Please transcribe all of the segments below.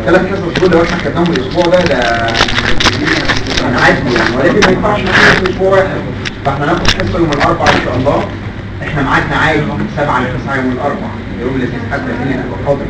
3 حصص دول لو احنا خدناهم الاسبوع ده هنعدي يعني، ولكن ما ينفعش ناخد اسبوع واحد. فاحنا ناخد حصه يوم الاربعاء ان شاء الله. احنا ميعادنا عادي من 7 ل 9 يوم الاربعاء، يوم الاثنين حتى فينا نبقى حاضر.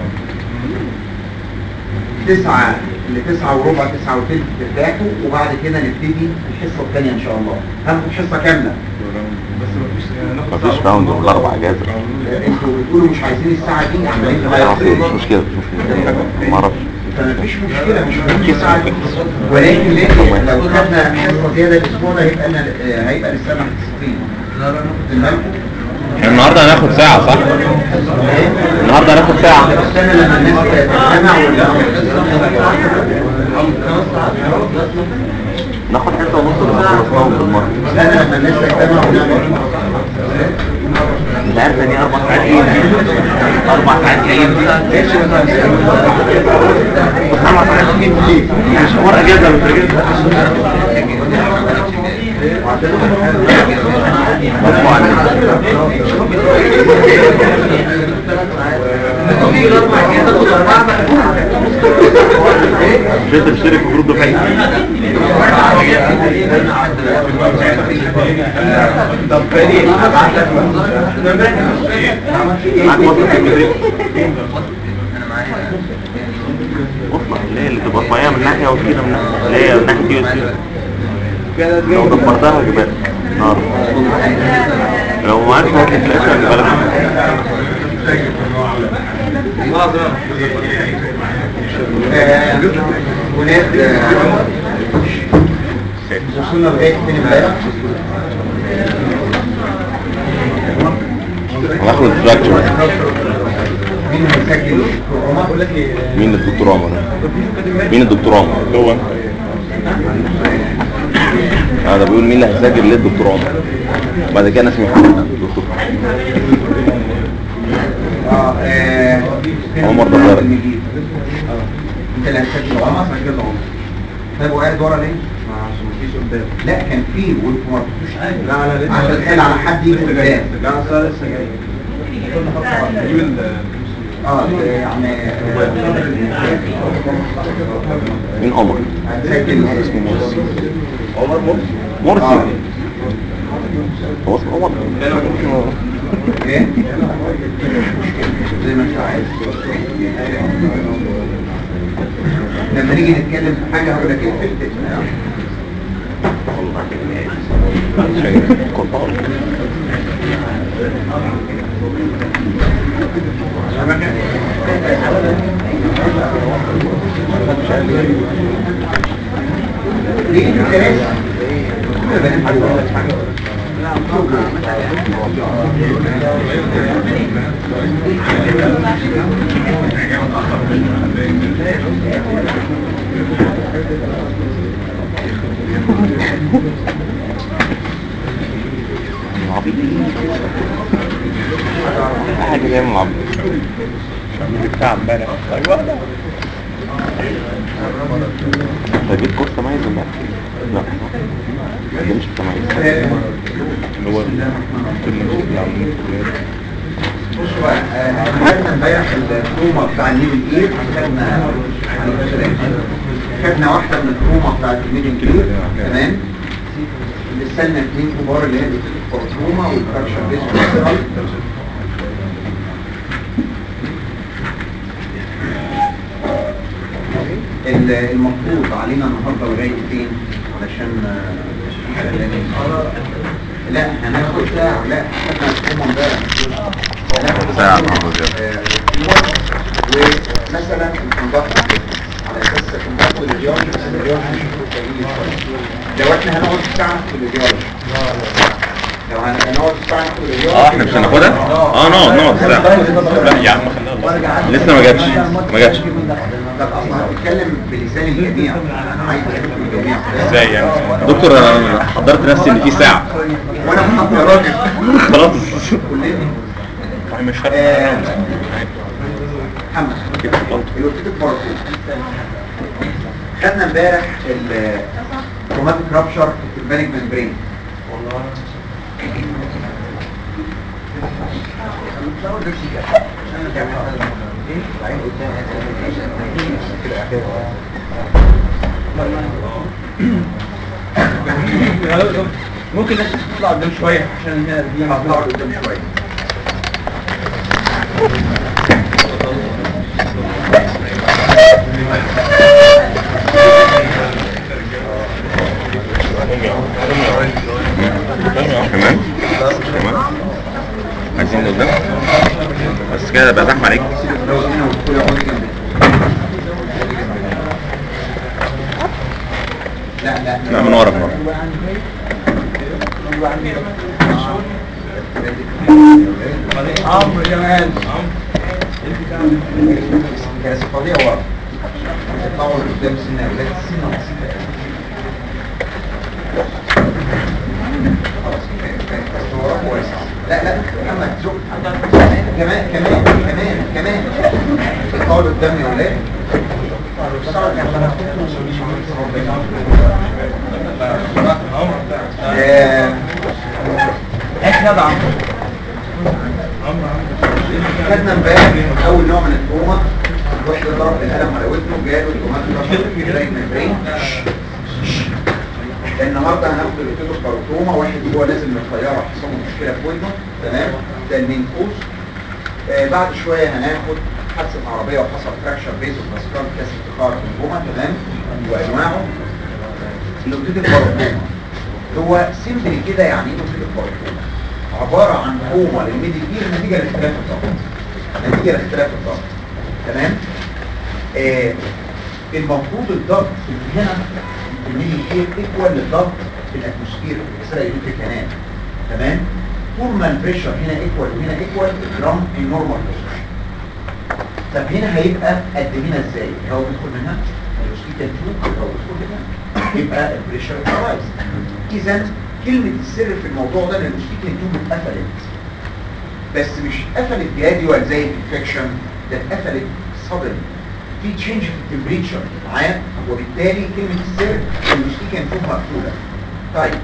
9 ل 9 وربع 9 وثلث ترتاحوا، وبعد كده نبتدي الحصه الثانيه ان شاء الله. هناخد حصه كامله بس مفيش راوند من الاربع اجازه. انتوا بتقولوا مش عايزين الساعه دي عشان مش مشكله ما اعرفش. فمفيش مشكله، مش ممكن الساعه دي، ولكن لو خدنا حصه زياده الاسبوع ده هيبقى للسنه حصتين. النهارده هناخد ساعه صح؟ النهارده هناخد ساعه. استنى لما الناس تجتمع ناخد حته ونص اللي خلصناهم بالمره. استنى لما الناس تجتمع ونعمل. انت عارف ان 4 ساعات ايه؟ 4 ساعات جايين دي 4 ساعات جايين دي مش حوار اجازه مش اجازه. مش انت تشترك في جروب دفعتي؟ طب فريق ابعت لك معاك وصل في المدرسة وصلة اللي تبقى رفيعة من ناحية وكده من ناحية اللي هي من ناحية دي وسيلة لو دبرتها هجيبها نار. لو معاك هات الفلاشة هجيبها لك ولاد وصلنا لغاية فين امبارح؟ هناخد الفراكتشر. مين هيسجل؟ عمر؟ مين الدكتور عمر؟ مين الدكتور عمر؟ هو هذا بيقول مين اللي هيسجل ليه الدكتور عمر. بعد كده انا اسمي محمد دكتور عمر دكتور. انت اللي هتسجل عمر؟ سجل عمر. طيب وقاعد ورا ليه؟ عشان مفيش قدام. لا كان فيه وانتوا ما رحتوش حاجه. لا لسه عشان خايل على حد يجي قدام. لا اصل لسه جاي. يعني مين عمر؟ هتسجل اسمه مرسي. عمر مرسي. هو اسمه عمر ايه؟ زي ما انت عايز. لما نيجي نتكلم في حاجه هقول لك ايه حاجة زي ما عبد بتاع امبارح. ايوه انت جبت كورس تميز امبارح؟ لا ما جبتش تميز. هو بصوا بقى خدنا امبارح التروما بتاع الليفل ايه. خدنا واحده من التروما بتاعت الليفل ايه تمام. لسه لنا 2 كبار اللي هي التروما والفراكشر بيزنس. المفروض علينا النهارده لغايه فين علشان لا هناخد ساعه. لا احنا التروما امبارح هناخد ساعه. ومثلا الكوندكتور على اساس الكوندكتور الرياضي لو احنا هنقعد ساعه في الرياضي لو هنقعد ساعه في الرياضي احنا مش هناخدها؟ نقعد ساعه. لا يا عم خلينا لسه ما جاتش. طب اصلا هتتكلم بلسان الجميع. انا عايز اشوف الجميع ازاي يعني دكتور؟ انا حضرت نفسي ان في ساعه وانا محضر يا راجل خلاص كلنا مش فاهم. محمد الوكيل الباركود خدنا امبارح الروماتيك رابشر في البانيك ممبرين. بعدين قدام كده ممكن الناس تطلع قدام شويه عشان هنا دي هطلع قدام شويه. كمان عايزين قدام بس كده بقى زحمه عليك. لا من ورا عمرو جمال كاس فظيع ورا يطلعوا قدام سنه اولاد سنه بسيطه خلاص ورا كويس. لا محمد زق كمان يطلعوا قدام يا اولاد. احنا ده عمرو خدنا امبارح اول نوع من التروما الواحد ضرب القلم على ودنه جاله التومات زي الممبرين. النهارده هناخد الاوتوتروما واحد هو نازل من الطياره حصل له مشكله في ودنه تمام ده المنقوص. بعد شويه هناخد حادثه عربيه وحصل فراكشر بيز وفاسكار كسر فقار الجمعه تمام وانواعه. الاوتوتروما هو سيمبلي كده يعني ايه الاوتوتروما؟ عباره عن تروما للميدل اير نتيجه لاختلاف الضغط تمام. المفروض الضغط اللي هنا في الميدل اير ايكوال للضغط في الاتموسفير في الالكتريك كانال تمام. طول ما البريشر هنا ايكوال وهنا ايكوال الدرام النورمال بوزيشن. طب هنا هيبقى قد هنا ازاي؟ الهواء بيدخل منها الوسيله تشوف الهواء بيدخل هنا يبقى البريشر رايز. اذا كلمه السر في الموضوع ده ان الوسيله تشوف اتقفلت بس مش اتقفلت جراديوال زي الانفكشن ده اتقفلت صدمه في تشينج في التمبريتشر معايا وبالتالي كلمه السر الوسيله تشوف مقفوله. طيب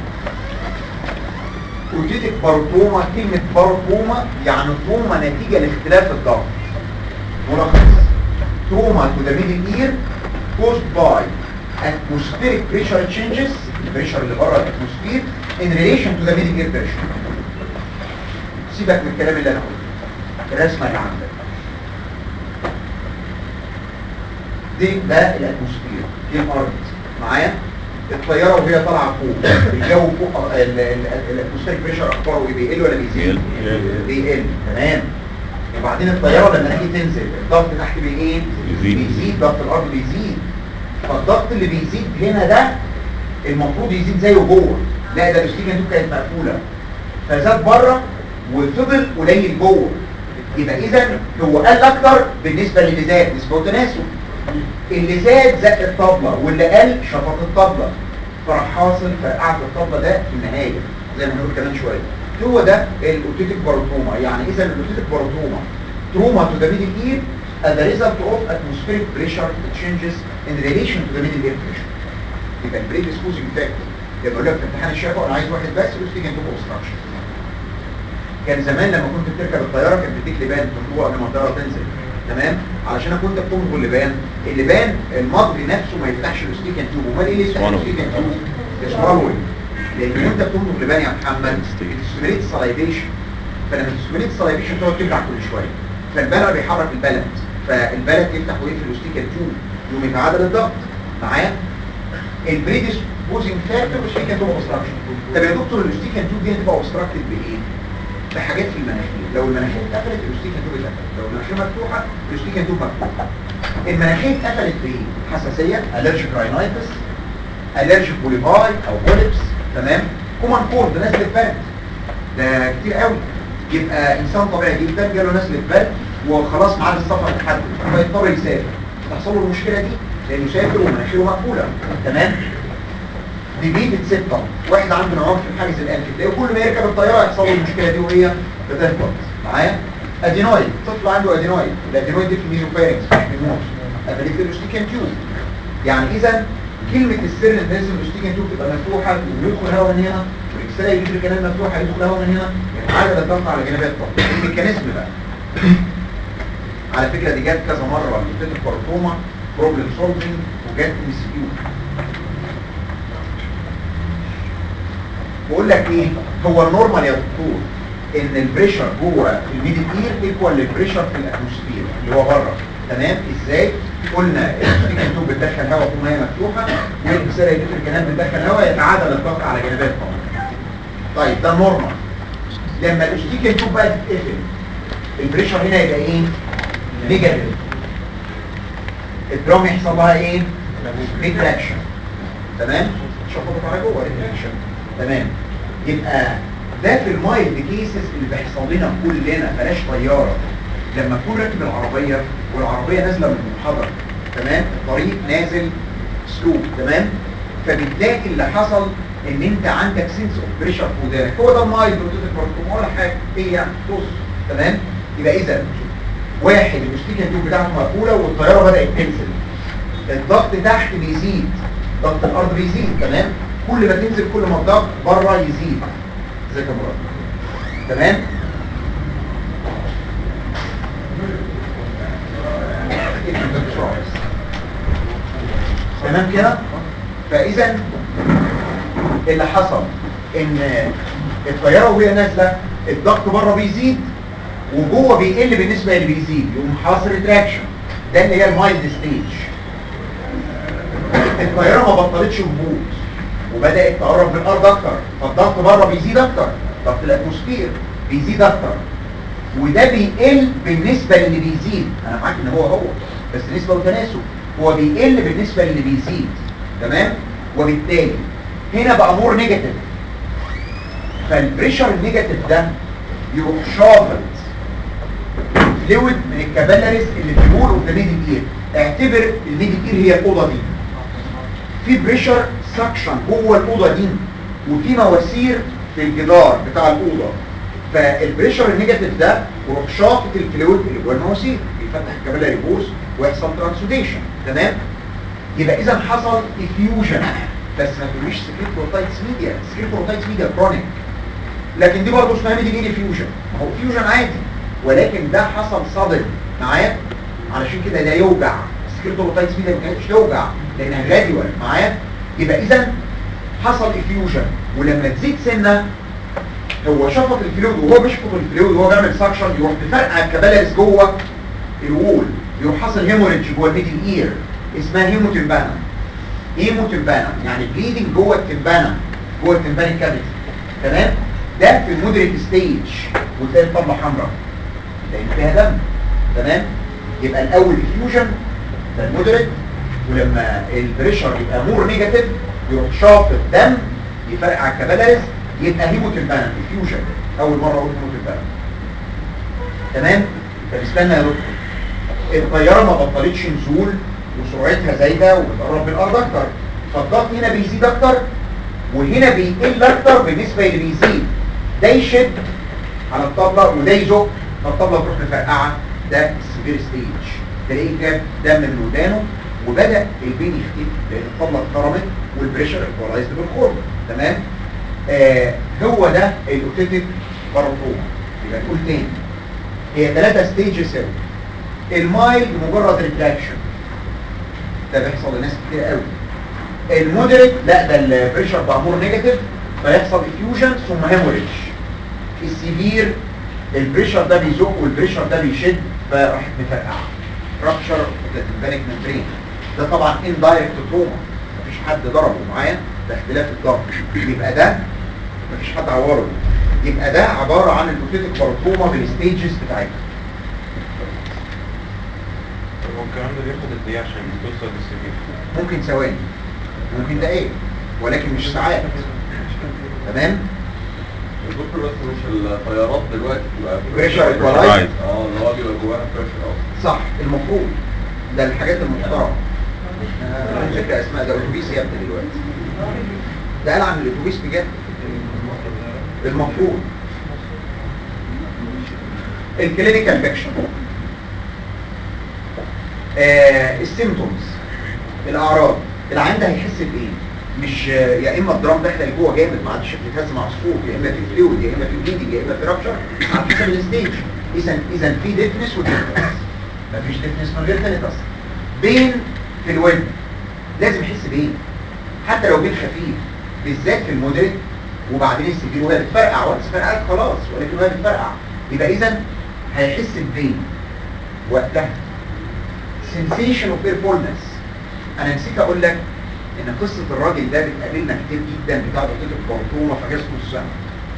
اوتيتك باروتوما كلمه باروتوما يعني تروما نتيجه لاختلاف الضغط. ملخص تروما تو ذا ميدل اير caused by atmospheric pressure changes البريشر اللي بره الاتموسفير in relation to the middle ear pressure. سيبك من الكلام اللي انا قلته الرسمه اللي عندك ده الاتموسفير دي الارض معايا. الطياره وهي طالعه فوق الجو فوق الاتموسفير بريشر اخباره ايه بيقل ولا بيزيد؟ بيقل تمام. وبعدين الطياره لما تيجي تنزل الضغط تحت بايه؟ بيزيد ضغط الارض بيزيد. فالضغط اللي بيزيد هنا ده المفروض يزيد زيه جوه لا ده الستيكن دي كانت مقفوله فزاد بره وفضل قليل جوه يبقى اذا هو قل اكتر بالنسبه للي زاد نسبه وتناسب. اللي زاد زق الطبله واللي قل شفط الطبله فراح حاصل فرقعه الطبله ده في النهايه زي ما هنقول كمان شويه. هو ده الاوتيتك باروتوما. يعني اذا الاوتيتك باروتوما تروما تو ذا ميدل اير as a result of atmospheric pressure changes in relation to the middle ear pressure. يبقى البريديسبوزنج فاكتور يبقى يقول لك في امتحان الشفا انا عايز واحد بس الاوستيجن توب اوبستراكشن. كان زمان لما كنت بتركب الطياره كانت بتديك لبان تنبوه قبل ما الطياره تنزل تمام علشان كنت بتمضغ اللبان المضغ نفسه ما يفتحش الاوستيجن توب. امال ايه اللي يفتح الاوستيجن توب؟ السوالوينج. لان وانت بتمضغ لبان يا محمد بتستمريت السلايفيشن فلما تستمريت السلايفيشن تقعد تبلع كل شويه فالبلع بيحرك البلد فالبلد يفتح ويقفل الاوستيجن توب يقوم يتعادل الضغط معايا. البريديسبوزنج فاكتور الاوستيجن توب اوبستراكشن. طب يا دكتور الاوستيجن توب دي هتبقى اوبستراكتد بايه؟ بحاجات في المناخير. لو المناخير اتقفلت الاوستيجن توب اتقفلت. لو المناخير مفتوحه الاوستيجن توب مفتوحه. المناخير اتقفلت بايه؟ حساسيه الرجيك راينايتس الرجيك بوليباي او بوليبس تمام. كومان كورد نزله برد ده كتير قوي. يبقى انسان طبيعي جدا جاله نزله برد وخلاص ميعاد السفر اتحدد فيضطر يسافر تحصل له المشكله دي لانه سافر ومناخيره مقفوله تمام. دي بتسبب واحد عنده نعوم في الحاجز الانفي تلاقيه كل ما يركب الطياره يحصل له المشكله دي وهي بتهبط معايا. ادينويد طفل عنده ادينويد الادينويد دي في الميزوفارينكس مش في النوز قفلت الاوستيجن تيوب. يعني اذا كلمه السر ان لازم الاوستيجن تيوب تبقى مفتوحه ويدخل هواء من هنا والاكسره يجري كمان مفتوحه يدخل هواء من هنا يتعادل الضغط على جانبي الطبله. الميكانيزم بقى على فكره دي جت كذا مره الاوتيتك بارتوما بروبلم سولفنج وجت ام سي كيو. بقول لك ايه هو النورمال يا دكتور ان البريشر جوه الميدل اير ايكوال للبريشر في الاتموسفير اللي هو بره. تمام؟ ازاي؟ قلنا التوب بتدخل هواء طول ما هي مفتوحه والسيره الكلام بتدخل هواء يتعادل الضغط على جانبات الطاوله. طيب ده نورمال. لما الاستيكن توب بقى تتقفل البريشر هنا يبقى ايه؟ نيجاتيف. الدرام يحصل لها ايه؟ ريتراكشن. تمام؟ شفطت على جوه ريتراكشن. تمام؟ يبقى ده في المايلد كيسز اللي بيحصل لنا كلنا بلاش طياره. لما تكون راكب العربيه والعربيه نازله من المنحدر، تمام؟ الطريق نازل سلوب، تمام؟ فبتلاقي اللي حصل ان انت عندك سنس اوف بريشر في ودانك. هو ده المايلد اوتوتيك ولا حاجه، ايه يعني؟ طز. تمام؟ يبقى اذا واحد الاستيكن توب بتاعته مقفوله والطياره بدات تنزل، الضغط تحت بيزيد، ضغط الارض بيزيد، تمام؟ كل ما تنزل كل ما الضغط بره يزيد. ازيك يا مراد؟ تمام؟ تمام كده؟ فاذا اللي حصل ان الطياره وهي نازله الضغط بره بيزيد وجوه بيقل بالنسبه اللي بيزيد، يقوم حاصل ريتراكشن. ده اللي هي المايلد ستيج. الطياره ما بطلتش هبوط وبدات تقرب من الارض اكتر، فالضغط بره بيزيد اكتر، ضغط الاتموسفير بيزيد اكتر، وده بيقل بالنسبه للي بيزيد. انا معاك ان هو بس نسبه وتناسب، هو بيقل بالنسبه للي بيزيد. تمام؟ وبالتالي هنا بقى مور نيجاتيف، فالبريشر النيجاتيف ده يروح شافط فلويد من الكابيلاريز اللي في الوول اوف ذا ميدل اير. اعتبر الميدل اير هي الاوضه دي، في بريشر سكشن جوه الاوضه دي وفي مواسير في الجدار بتاع الاوضه، فالبريشر النيجاتيف ده يروح شافط الفلويد اللي جوه المواسير، بيفتح الكابيلاري بوز ويحصل ترانسوديشن. تمام؟ يبقى اذا حصل افيوجن، بس ما تقوليش سكريبتوروتايتس ميديا. سكريبتوروتايتس ميديا كرونيك، لكن دي برضه اسمها ميدل اير افيوجن. ما هو افيوجن عادي، ولكن ده حصل صدم معايا، علشان كده ده يوجع. سكريبتوروتايتس ميديا ما كانتش توجع لانها جراديوال معايا. يبقى اذا حصل افيوجن، ولما تزيد سنه هو شفط الفلويد، وهو بيشفط الفلويد وهو بيعمل سكشن يروح بفرقع الكبالاريس جوه الوول، يروح حاصل هيموريدج جوه الميدل اير اسمها هيموتمبانا. هيموتمبانا يعني بليدنج جوه التمبانا، جوه التمبان الكافيتي. تمام؟ ده في المودريت ستيج، وتلاقي الطبله حمراء لان فيها دم. تمام؟ يبقى الاول افيوجن ده المودريت، ولما البريشر يبقى مور نيجاتيف يروح شافط دم يفرقع الكابيلاريز، يبقى هيموتمبانا افيوجن. اول مره اقول هيموتمبانا. تمام؟ فنستنى يا دكتور، الطياره ما بطلتش نزول وسرعتها زايده وبتقرب من الارض اكتر، فالضغط هنا بيزيد اكتر وهنا بيقل اكتر بالنسبه اللي بيزيد. ده يشد على الطبله وده يزق، فالطبله تروح مفرقعه. ده السيفير ستيج، تلاقيه جاب دم من ودانه وبدا البين يختفي لان الطبله اتخرمت والبريشر ايكوالايزد بالخرم. تمام؟ هو ده الاوتيتك باروتوما. يبقى نقول تاني هي 3 ستيجز. المايلد مجرد ريتراكشن، ده بيحصل لناس كتير قوي. المودريت لا، ده البريشر بقى مور نيجاتيف فيحصل افيوجن ثم هيموريدج. السيفير البريشر ده بيزق والبريشر ده بيشد فراحت مفرقعه، رابشر التمبانيك ممبرين. ده طبعا اندايركت تروما، مفيش حد ضربه معايا، ده اختلاف الضرب. يبقى ده مفيش حد عوره، يبقى ده عباره عن الاوتيتك باروتوما بالستيجز بتاعتها. هو الكلام ده بياخد قد ايه عشان توصل للسيفير؟ ممكن ثواني، ممكن دقايق، ولكن مش ساعات. تمام؟ الدكتور بس مش الطيارات دلوقتي بتبقى بريشر ايكوالايز، اللي هو بيبقى جواها بريشر صح المفروض. ده الحاجات المحترمه. فكرة اسمها ده اتوبيس يا ابني دلوقتي، ده قال عن الاتوبيس بجد. المفروض الكلينيكال فيكشن، السيمتومز، الاعراض. العيان ده هيحس بايه؟ مش يا اما الدرام داخله لجوه جامد ما عادش بيتهز مع الصوت، يا اما في فلويد، يا اما في بليدنج، يا اما في رابشر، على حسب الستيج. اذا في ديفنس وديفنس. مفيش ديفنس من غير تانيتاس. بين في الودن لازم يحس بين، حتى لو بين خفيف، بالذات في المودريت وبعدين السيفير وهي بتفرقع، وقت فرقعت خلاص، ولكن وهي بتفرقع يبقى اذا هيحس ببين وقتها. sensation of fearfulness. انا نسيت اقول لك ان قصه الراجل ده بتقابلنا كتير جدا، بتاع دكتور الكرتونه في اجازه نص سنه.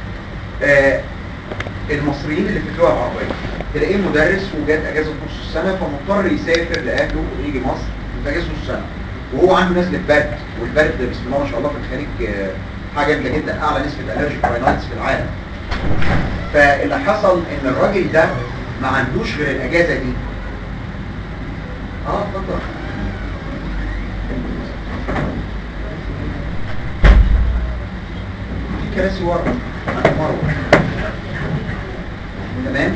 المصريين اللي في الدول العربيه تلاقيه مدرس وجات اجازه نص السنه فمضطر يسافر لاهله ويجي مصر في اجازه نص السنه، وهو عنده نزله برد، والبرد بسم الله ما شاء الله في الخليج حاجه جامده جدا، اعلى نسبه الرجيك راينايتس في العالم. فاللي حصل ان الراجل ده ما عندوش غير الاجازه دي. اتفضل. في كراسي ورا عند مروه. تمام.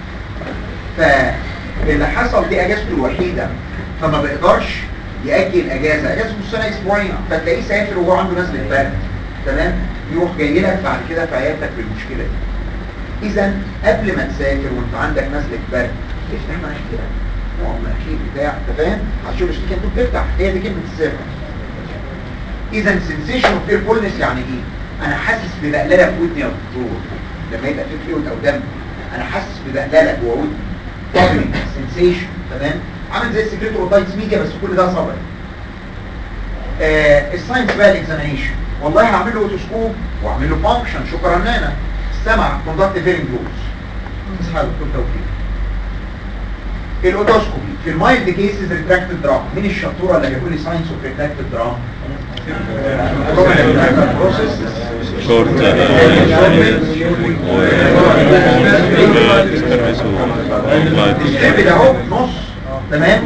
فاللي حصل دي اجازته الوحيده، فما بيقدرش ياجل اجازه نص سنه اسبوعين، فتلاقيه سافر وهو عنده نزله برد. تمام. يروح جاي لك بعد كده في عيادتك بالمشكله دي. اذا قبل ما تسافر وانت عندك نزله برد افتح مناخيرك، نوع مناخير بتاع، انت فاهم؟ هتشوف الشتيكه انت بتفتح، هي دي كلمه السر. اذا سنسيشن اوف فيرفولنس يعني ايه؟ انا حاسس ببقلله في ودني يا دكتور لما يبقى في فلويد او دم، انا حاسس ببقلله جوه ودني، طابلنج سنسيشن. تمام. عامل زي السكريتوروتايتس ميديا، بس كل ده صبري. الساينس بقى الاكزامينيشن، والله هعمل له اوتوسكوب واعمل له فانكشن، شكرا نانا السمع كوندكت فيرنج جوز. اصحى دكتور توفيق. الاوتوسكوبي في المايلد كيسز ريتراكتد درام. مين الشطوره اللي هيقول لي ساينس اوف ريتراكتد درام؟ شورت ده اهو نص. تمام.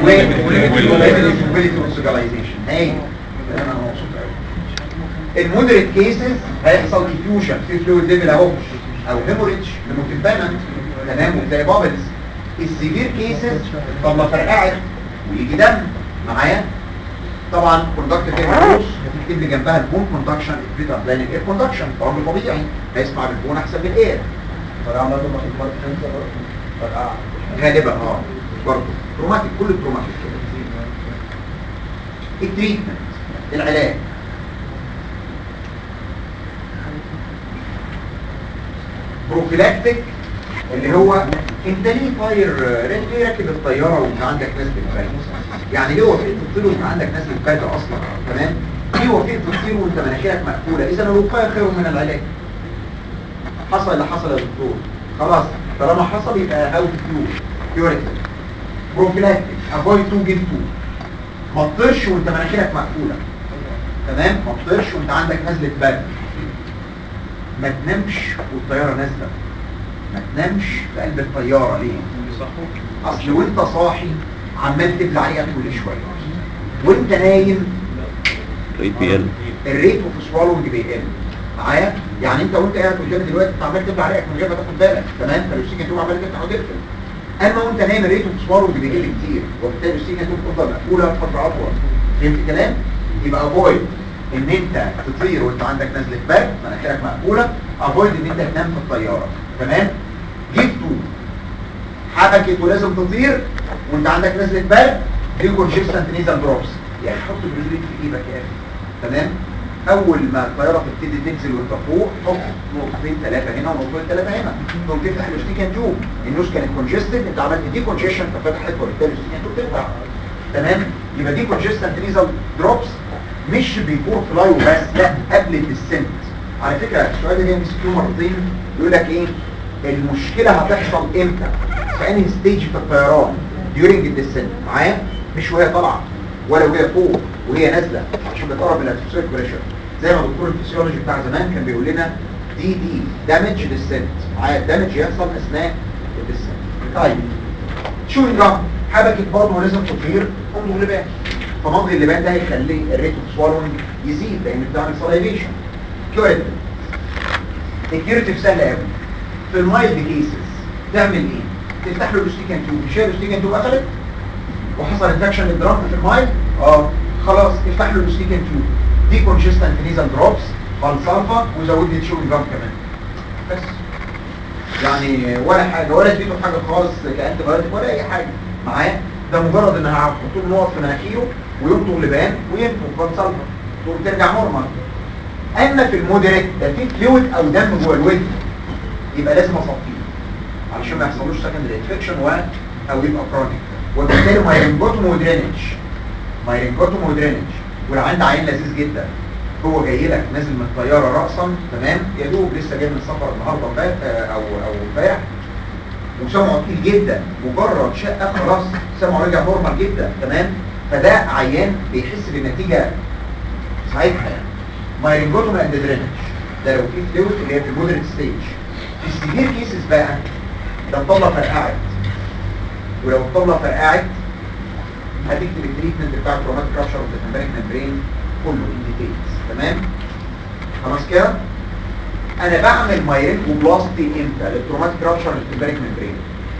هاي انا مبسوط قوي. المودريت كيسز هيحصل ديفيوجن في فلويد ليفل اهو، او هيموريدج لموتيفامنت. تمام. وتلاقي بابلز. السيفير كيسز طب ما فرقعت ويجي دم معايا. طبعا كوندكت فيرنس هتكتب لي جنبها البون كوندكشن بيتر بلان الاير كوندكشن، طبعا طبيعي هيسمع بالبون احسن من الاير. فرقعة برضه ما تكبر كانسر فرقعة غالبا برضه تروماتيك، كل التروماتيك كده. التريتمنت، العلاج. بروفيلاكتيك اللي هو انت ليه طاير، ليه راكب الطياره وانت عندك نزله برد؟ يعني ليه وافقت تطير وانت عندك نزله برد اصلا؟ تمام. ليه وافقت تطير وانت مناخيرك مقفوله؟ اذا الوقايه خير من العلاج. حصل اللي حصل يا دكتور، خلاص طالما حصل يبقى هاو تو كيوريتيف. بروفيلاكتيك افويد تو جيت تو. ما تطيرش وانت مناخيرك مقفوله. تمام. ما تطيرش وانت عندك نزله برد. ما تنامش والطياره نازله. ما تنامش في قلب الطياره. ليه؟ اصل وانت صاحي عمال تبلع ريقك كل شويه، وانت نايم ريت بيقل، الريت اوف سوالونج بيقل معايا. يعني انت وانت قاعد قدامي دلوقتي انت عمال تبلع ريقك من غير ما تاخد بالك. تمام. فالسيكا تقوم عمال تفتح وتقفل. اما وانت نايم الريت اوف سوالونج بيقل كتير، وبالتالي السيكا تفضل مقفوله فتره اطول. فهمت الكلام؟ يبقى افويد ان انت تطير وانت عندك نزله برد مناخيرك مقفوله، افويد ان انت تنام في الطياره. تمام. جبتوا حبكت ولازم تطير وانت عندك نزله برد، دي كونجستنت نيزل دروبس. يا اخي حط برجليك في ايدك يا اخي. تمام. اول ما الطياره تبتدي تنزل وانت فوق حط نقطتين ثلاثه هنا ونقطتين ثلاثه هنا، تقوم تفتح الاستيكان تيوب. النوز كانت كونجستد، انت عملت دي كونجيشن ففتحت وبالتالي الاستيكان تيوب تفتح. تمام. يبقى دي كونجستنت نيزل دروبس مش بيفور فلاي وبس، لا قبل الديسنت. على فكره السؤال ده جاي من سكيو مرتين، يقول لك ايه المشكله هتحصل امتى؟ في انهي ستيج في الطيران؟ during الديسنت معايا، مش وهي طالعه ولا وهي فوق وهي نازله، عشان بتقرب الاتموسفيريك بريشر. زي ما دكتور الفسيولوجي بتاع زمان كان بيقول لنا دي دامج ديسنت معايا، الدامج يحصل اثناء الديسنت. طيب شوينج جام حبكت برضه ولازم تطير، امضغ لبان. فمضغ اللبان ده هيخلي الريت اوف سوالونج يزيد لان بتعمل سلايفيشن. كيوريتيف. الكيوريتيف سهل قوي. في المايلد كيسز تعمل ايه؟ تفتح له الاستيكان تيوب، مش هي الاستيكان تيوب قفلت وحصل انفكشن للدرام في المايلد، خلاص افتح له الاستيكان تيوب، دي كونجستنت نيزل دروبس فالصلفه وزود لي تشوينج جام كمان. بس يعني ولا حاجه، ولا اديته حاجه خالص كانت بايوتيك ولا اي حاجه. معايا؟ ده مجرد ان هحط له نقط في مناخيره ويمضغ لبان وينفخ بنسلفر وترجع نورمال. اما في المودريت ده في فلويد او دم جوه الودن، يبقى لازم اصفيه علشان ما يحصلوش سكندري انفكشن او يبقى كرونيك، وبالتالي مايرنجوتوم ودرينج. والعين ده عين لذيذ جدا، هو جاي لك نازل من الطياره راسا تمام، يا دوب لسه جاي من السفر النهارده او امبارح، وسمعه تقيل جدا، مجرد شقه خلاص سمعه رجع نورمال جدا تمام. فده عيان بيحس بالنتيجه ساعتها يعني. مايرنجوتوم اند درينج ده لو في فلويد اللي هي في المودريت ستيج. في السيفير كيسز بقى ده الطبله فرقعت، ولو الطبله فرقعت هتكتب التريتمنت بتاع التروماتيك رابشر اوف ذا تمبريك ممبرين كله ان ديتيلز تمام. خلاص كده انا بعمل مايرنجوبلاستي امتى للتروماتيك رابشر للتمبريك ممبرين؟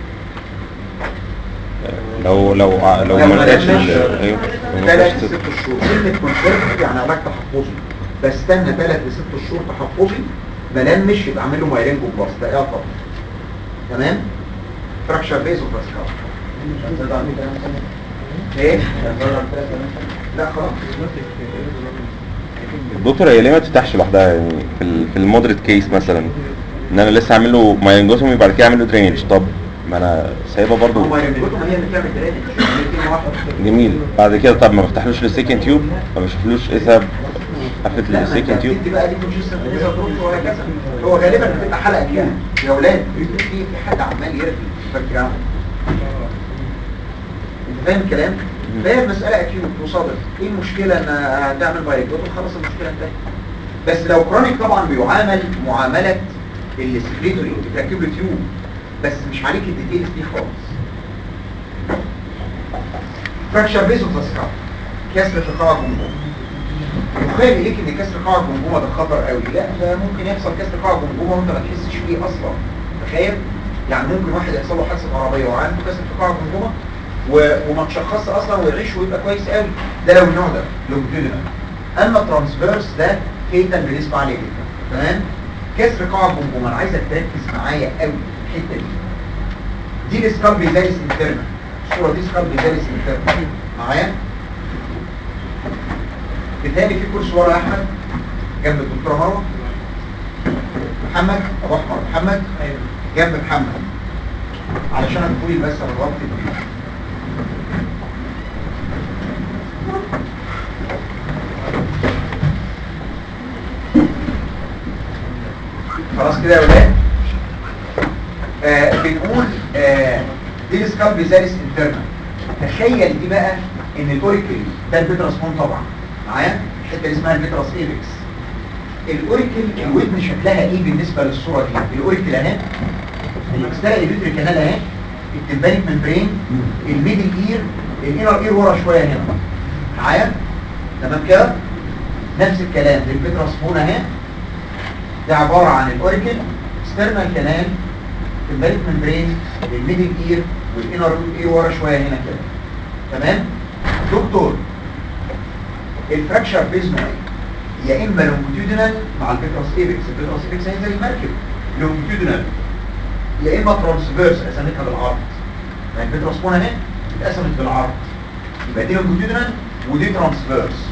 لو ما لقاش ايوه 3 ل 6 شهور. كلمه كونسرفتيف يعني علاج تحفظي، بستنى 3 ل 6 شهور تحفظي، بلمش يبقى اعمل له مايرنجوبلاست ده ايه طبعا تمام. فراكشر بيز وفاسكار ايه؟ لا خلاص. الدكتور هي ليه ما تفتحش لوحدها يعني في المودريت كيس مثلا، ان انا لسه عامل له مايرنجوتومي بعد كده اعمل له درينج؟ طب ما انا سايبها برضو مايرنجوتوم هي اللي بتعمل درينج الاثنين واحد. جميل. بعد كده طب ما بفتحلوش للسيكند تيوب، ما بشوفلوش ايه سبب قفلت للسيكند تيوب؟ دي بقى دي كونجستنت نيزل بروتش وهكذا. هو غالبا بتبقى حلقه كيوت يا اولاد، في حد عمال يرغي في الباك جراوند، انت فاهم الكلام؟ فهي المساله اكيوت وصادف. ايه المشكله ان هتعمل مايرنجوتوم؟ خلاص المشكله انتهت. بس لو كرونيك طبعا بيعامل معامله السكريتوري بتركب له تيوب، بس مش عليك الديتيلز دي خالص. فراكشر بيز وفاسكار، كسر في قاع الجمجمه. مخيل اليك ان كسر قاع الجمجمه ده خطر قوي؟ لا، ده ممكن يحصل كسر قاع الجمجمه وانت ما تحسش بيه اصلا. تخيل يعني ممكن واحد يحصل له حادثه عربيه وعنده كسر في قاع الجمجمه وما تشخصش اصلا ويعيش ويبقى كويس قوي. ده لو النوع ده لونجيتودينال. اما ترانسفيرس ده فيتال بنسبه عاليه جدا تمام. كسر قاع الجمجمه انا عايزك تركز معايا قوي في الحته دي السكالبيزاليس انترنا. الصوره دي سكالبيزاليس انترنا معايا. بالتالي في كرسي ورا يا احمد جنب الدكتوره مروه. محمد ابو احمر محمد جنب محمد علشان هتقولي بس انا غلطت فيه. خلاص كده يا ولاد. بنقول دي السكالبيزاليس انترنا. تخيل دي بقى ان الاوريكل ده البيتراس بون طبعا معايا، الحته اللي اسمها البيتراس ايبكس. الاوريكل الودن شكلها ايه بالنسبه للصوره دي؟ الاوريكل اهي، الاكسترا ايفيتري كانال اهي، التمبانيك ممبرين، الميدل اير، الانر اير ورا شويه هنا معايا تمام كده. نفس الكلام للبيتراس بون اهي، ده عباره عن الاوريكل، اكسترنال كانال، التمبانيك ممبرين، الميدل اير، والانر اير ورا شويه هنا كده تمام. دكتور الفراكشر بيز نوعين، يا اما لونجيتودينال مع البيتراس ايبكس، البيتراس ايبكس هي زي المركب لونجيتودينال، يا اما ترانسفيرس قسمتها بالعرض. يعني البيتراس بون اهي اتقسمت بالعرض، يبقى دي لونجيتودينال ودي ترانسفيرس.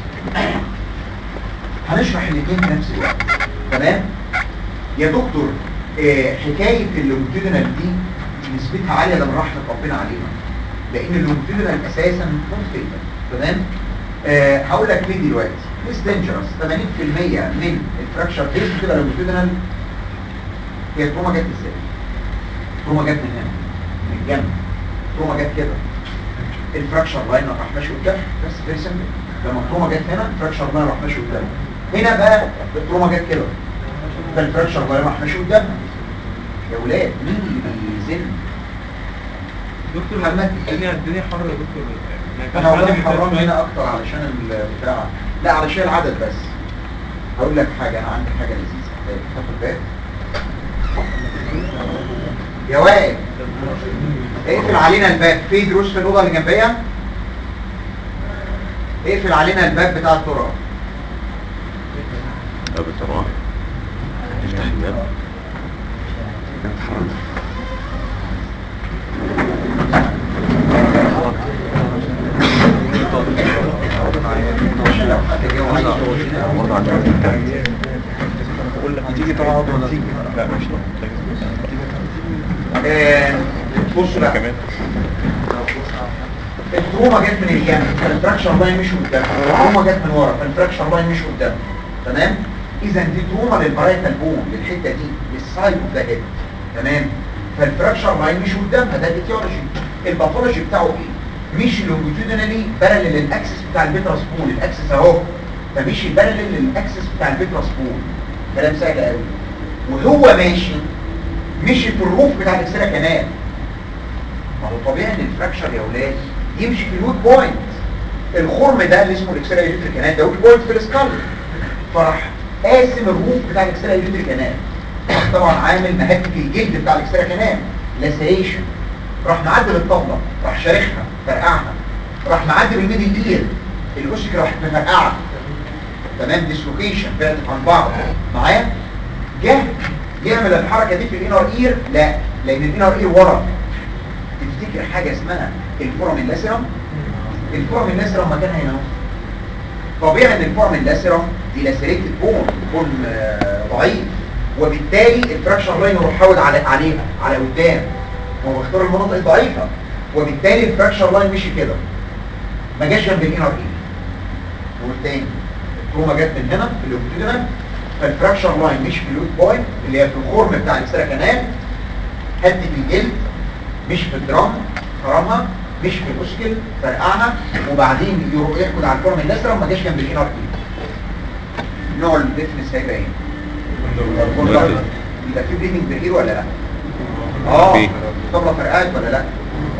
هنشرح الاثنين في نفس الوقت تمام. يا دكتور حكايه اللونجيتودينال دي نسبتها عاليه لما رحمه ربنا علينا، لان اللونجيتودينال اساسا مفيد تمام. هقول لك ليه دلوقتي. ليس دينجرس. 80% من الفراكشر بيز بتبقى لونجيتودينال. هي التروما جت ازاي؟ التروما جت من هنا من الجنب، التروما جت كده، الفراكشر لاين راح ماشي قدام، بس فيري سمبل. لما التروما جت هنا الفراكشر لاين راح ماشي قدام، هنا بقى التروما جت كده فالفراكشر لاين راح ماشي قدام. يا ولاد مين اللي بيزن؟ دكتور محمد الدنيا حر يا دكتور. انا والله حرام هنا اكتر علشان البتاع، لا علشان العدد بس. هقول لك حاجه، انا عندي حاجه لذيذه تاخد بالك يا وائل. اقفل علينا الباب، في دروس في الاوضه اللي جنبيها. اقفل علينا الباب بتاع الطرق. باب الطرق افتح الباب. انت حرام. برضه عندنا بقول لك تيجي تقعد ولا تيجي؟ لا مش بص بقى كمان التروما جت من الجنب فالفراكشر لاين مش قدام، التروما جت من ورا فالفراكشر لاين مش قدام. تمام؟ اذا دي تروما للبرايتال بون، للحته دي، للسايد اوف ذا هيد. تمام؟ فالفراكشر لاين مش قدامها، ده الايتيولوجي. الباثولوجي بتاعه ايه؟ مش لونجيتودينالي بارلل للاكسس بتاع الفيتراس بون، الاكسس اهو، فمشي بارلل للاكسس بتاع الفيتراس بون. كلام سهل قوي. وهو مشي في الروف بتاع الاكسترا كانال. ما هو طبيعي ان الفراكشر يا ولاد يمشي في الويك بوينت. الخرم ده اللي اسمه الاكسترا يوتري كانال ده ويك بوينت في السكال، فراح قاسم الروف بتاع الاكسترا يوتري كانال. طبعا عامل مهدك الجلد بتاع الاكسترا كانال، لاسيشن. راح معدي بالطبله، راح شارخها، فرقعها. راح معدي بالميدل اير، الاوسك راح مفرقعها. تمام؟ ديسلوكيشن، بعدت عن بعض. معايا؟ جه يعمل الحركه دي في الانر اير؟ لا، لان الانر اير ورا. تفتكر حاجه اسمها الفورامين لاسيرم؟ الفورامين لاسيرم مكانها هنا. طبيعي ان الفورامين لاسيرم دي لاسيريتد بون ضعيف، وبالتالي الفراكشر لاين يروح حاول عليها على قدام، هو بيختار المناطق الضعيفه، وبالتالي الفراكشر لاين مشي كده، ما جاش جنب الانر اير. والتاني التروما جت من هنا في اللونجيتودينال، فالفراكشر لاين مش في الويك بوينت اللي هي في الخرم بتاع الاكسترا كانال، هدت الجلد، مش في الدرام خرمها، مش في الاوسكل فرقعها، وبعدين يروح يحكد على الفورم اللاسرم، ما جاش جنب الانر اير. نوع الديفنس هيبقى ايه؟ يبقى في بليدنج بالاير ولا لا؟ الطبله فرقعت ولا لا؟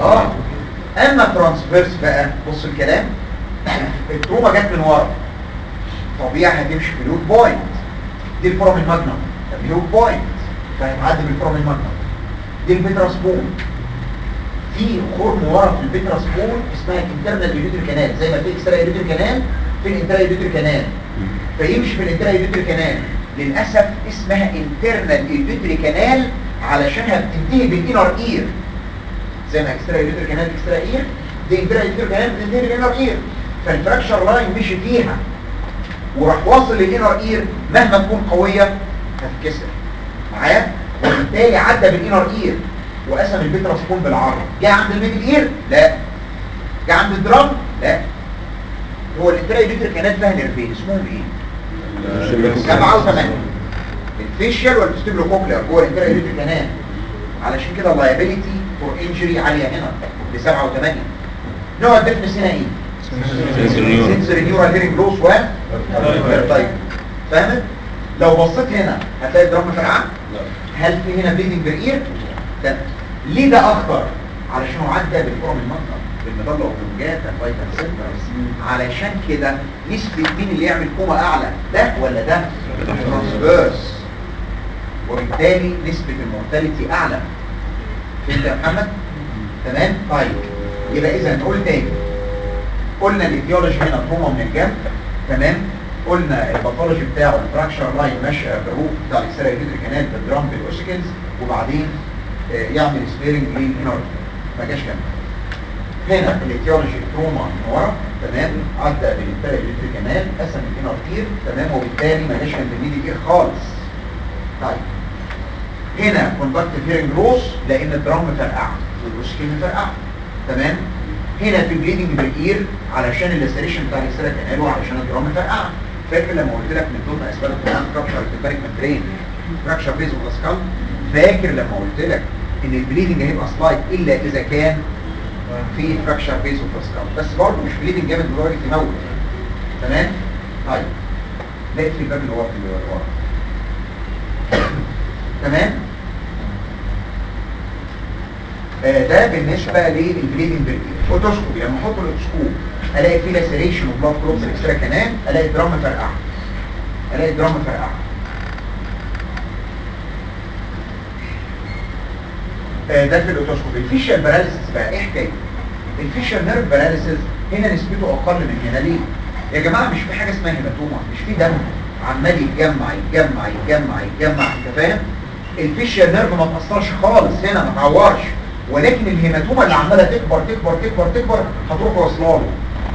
اما ترانسفيرس بقى، بص الكلام. التروما جت من ورا، طبيعي هتمشي في الويك بوينت، دي الفورامين ماجنم، الويك بوينت، فهتعدي بالفورامين ماجنم. دي الفيتراس بون، في خرم ورا في الفيتراس بون اسمها انترنال يوتري كانال، زي ما في اكسترا يوتري كانال في الانترا يوتري كانال، فيمشي في الانترا يوتري كانال. للاسف اسمها انترنال يوتري كانال علشانها بتنتهي بالانر اير، زي ما اكسترا يوتري كانال اكسترا اير، دي انترا يوتري كانال بتنتهي بالانر اير، فالفراكشر لاين مشي فيها وراح واصل للانر اير، مهما تكون قويه هتتكسر. معايا؟ وبالتالي عدى بالانر اير وقسم الفيتراس بون بالعرض. جه عند الميدل اير؟ لا. جه عند الدرام؟ لا. هو الانترا يوتري كانال فيها نيرفين اسمهم ايه؟ 7 و8، الفيشيال والفيستيبولو كوكلير جوه الانترا يوتري كانال. علشان كده اللايبيليتي فور انجري عاليه هنا ل7 و8. نوع الديفنس هنا ايه؟ سنسوري نيورال هيرنج لوس و طيب فاهمت؟ لو بصيت هنا هتلاقي الدرام فرقعه؟ هل في هنا بليدنج بالاير؟ لا. ليه ده اخطر؟ علشان هو عدى بالفورم المنطقه بالمظله والفنجات الفايتال سنترز. علشان كده نسبه مين اللي يعمل كوما اعلى، ده ولا ده؟ ترانسفيرس، وبالتالي نسبه المورتاليتي اعلى. فهمت يا محمد؟ تمام؟ طيب يبقى اذا نقول تاني، قلنا الايديولوجي هنا تروما من الجنب. تمام؟ قلنا الباثولوجي بتاعه الفراكشر لاين ماشيه بالروف بتاع الاكسترا يوتري كانال بالدرام بالاوسيكلز، وبعدين يعمل سبيرنج للانر، ما جاش جنب. هنا الايديولوجي تروما من ورا، تمام، عدى بالانترا يوتري كانال، قسم الانر اير، تمام، وبالتالي ما جاش جنب الميدل اير خالص. طيب هنا كوندكتيف هيرنج لوس لان الدرام مفرقعه والاوسيكل مفرقعه. تمام؟ هنا في بليدنج بالاير علشان اللاسيريشن بتاع الاكسترا كانال وعلشان الدرام مفرقعه. فاكر لما قلت لك من ضمن اسباب الدرام فراكشر التبارك ممبرين، فراكشر بيز اوف ذا سكال؟ فاكر لما قلت لك ان البليدنج هيبقى سلايت الا اذا كان في فراكشر بيز اوف ذا سكال، بس برضه مش بليدنج جامد لدرجه يموت. تمام؟ طيب نقفل الباب اللي ورا. تمام؟ ده بالنسبه للبليدنج بالاير. اوتوسكوبي، لما احط الاوتوسكوب الاقي فيه لاسيريشن وبلاد كلوت الاكسترا كانال، الاقي الدرام مفرقعه، ده في الاوتوسكوبي. الفيشيال باراليسيس بقى ايه حكايته؟ الفيشيال نيرف باراليسيس هنا نسبته اقل من هنا. ليه؟ يا جماعه مش في حاجه اسمها هيماتوما، مش في دم عمال يتجمع، انت فاهم؟ الفيشيال نيرف ما تاثرش خالص هنا، ما تعورش، ولكن الهيماتوما اللي عماله تكبر هتروح واصله له.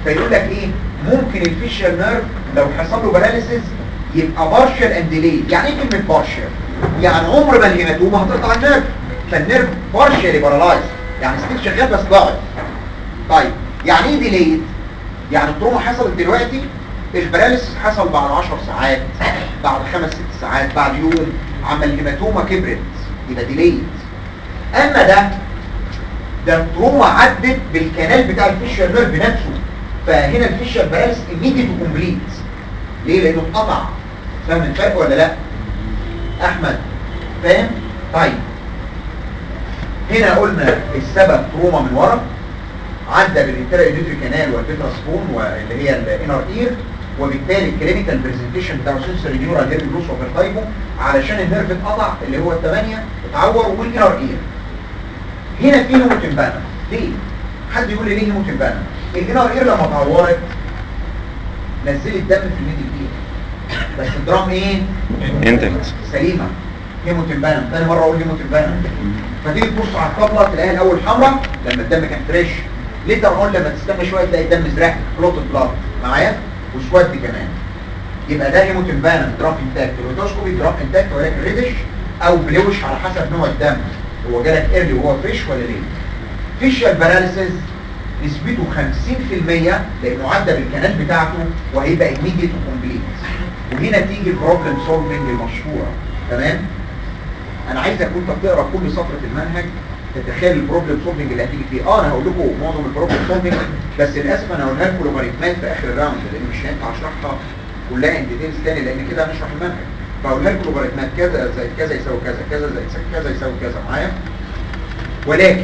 فيقول لك ايه ممكن الفيشال نيرف لو حصل له باراليسيس يبقى بارشل اند ديلي. يعني ايه كلمه بارشل؟ يعني عمر ما الهيماتوما هتقطع النيرف، فالنيرف بارشلي بارالايز يعني ستيل شغال بس ضاعف. طيب يعني ايه ديليد؟ يعني التروما حصلت دلوقتي، الباراليسيس حصل بعد 10 ساعات، بعد 5-6 ساعات، بعد يوم، عما الهيماتوما كبرت يبقى ديليد. اما ده التروما عدت بالكنال بتاع الفيشال نيرف نفسه، فهنا الفيشال باراليسيس immediate كومبليت. ليه؟ لانه اتقطع. فاهم الفرق ولا لا؟ احمد فاهم؟ طيب هنا قلنا السبب تروما من ورا، عدى بالانتريوديتري كانال والفيتراس بون واللي هي الانر اير، وبالتالي الكلينيكال برزنتيشن بتاع سنسوري نيورال هيري لوس وفيرتايجو علشان النيرف اتقطع اللي هو ال8 اتعور والانر اير. هنا في هيموتمبانا. ليه؟ حد يقول لي ليه هيموتمبانا؟ الانر اير لما اتعورت نزلت دم في الميدل اير، بس الدرام ايه؟ انتكت سليمه. هيموتمبانا ثاني مره اقول هيموتمبانا. فتيجي تبص على الطبله تلاقيها الاول حمراء لما الدم كان فريش، ليتر اون لما تستنى شويه تلاقي الدم ازرق فلوتد بلاد معايا وسواد كمان. يبقى ده هيموتمبانا دراف انتاكت. الروتوسكوبي دراف انتاكت ولكن ريدش او بلوش على حسب نوع الدم، هو جالك ايرلي وهو فريش ولا ليه. فيشال باراليسيس نسبته 50% لانه عدى بالكنال بتاعته وهيبقى immediate وكومبليت. وهنا تيجي البروبلم سولفنج المشهوره. تمام؟ انا عايزك وانت بتقرا كل سطر في المنهج تتخيل البروبلم سولفنج اللي هتيجي فيه. انا هقول لكم معظم البروبلم سولفنج، بس للاسف انا هقولها لكم لوغاريتمات في اخر الراوند لان مش هينفع اشرحها كلها ان ديتيلز تاني لان كده هنشرح المنهج. فهقولها لكم لوغاريتمات كذا زائد كذا يساوي كذا، كذا زائد كذا يساوي كذا معايا. ولكن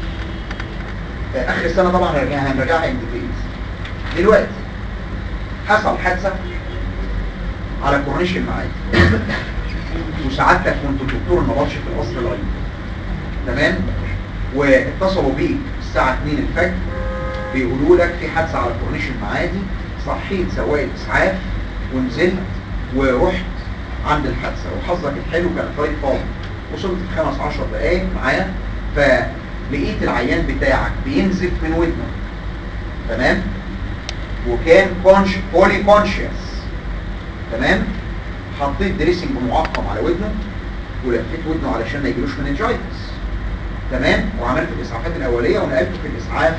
اخر السنه طبعا هنرجعها ان ديتيلز. دلوقتي حصل حادثه على كورنيش المعادي وسعادتك كنت الدكتور النبطشي في القصر العيني. تمام؟ واتصلوا بيك الساعه 2 الفجر بيقولوا لك في حادثه على كورنيش المعادي. صحيت سواق الاسعاف ونزلت ورحت عند الحادثه، وحظك الحلو كان الطريق فاضي. وصلت في 15 دقائق معايا، فلقيت العيان بتاعك بينزف من ودنه. تمام؟ وكان بولي كونشيوس. تمام؟ حطيت دريسنج معقم على ودنه ولفيت ودنه علشان ما يجيلوش مننجايتس. تمام؟ وعملت الاسعافات الاوليه ونقلته في الاسعاف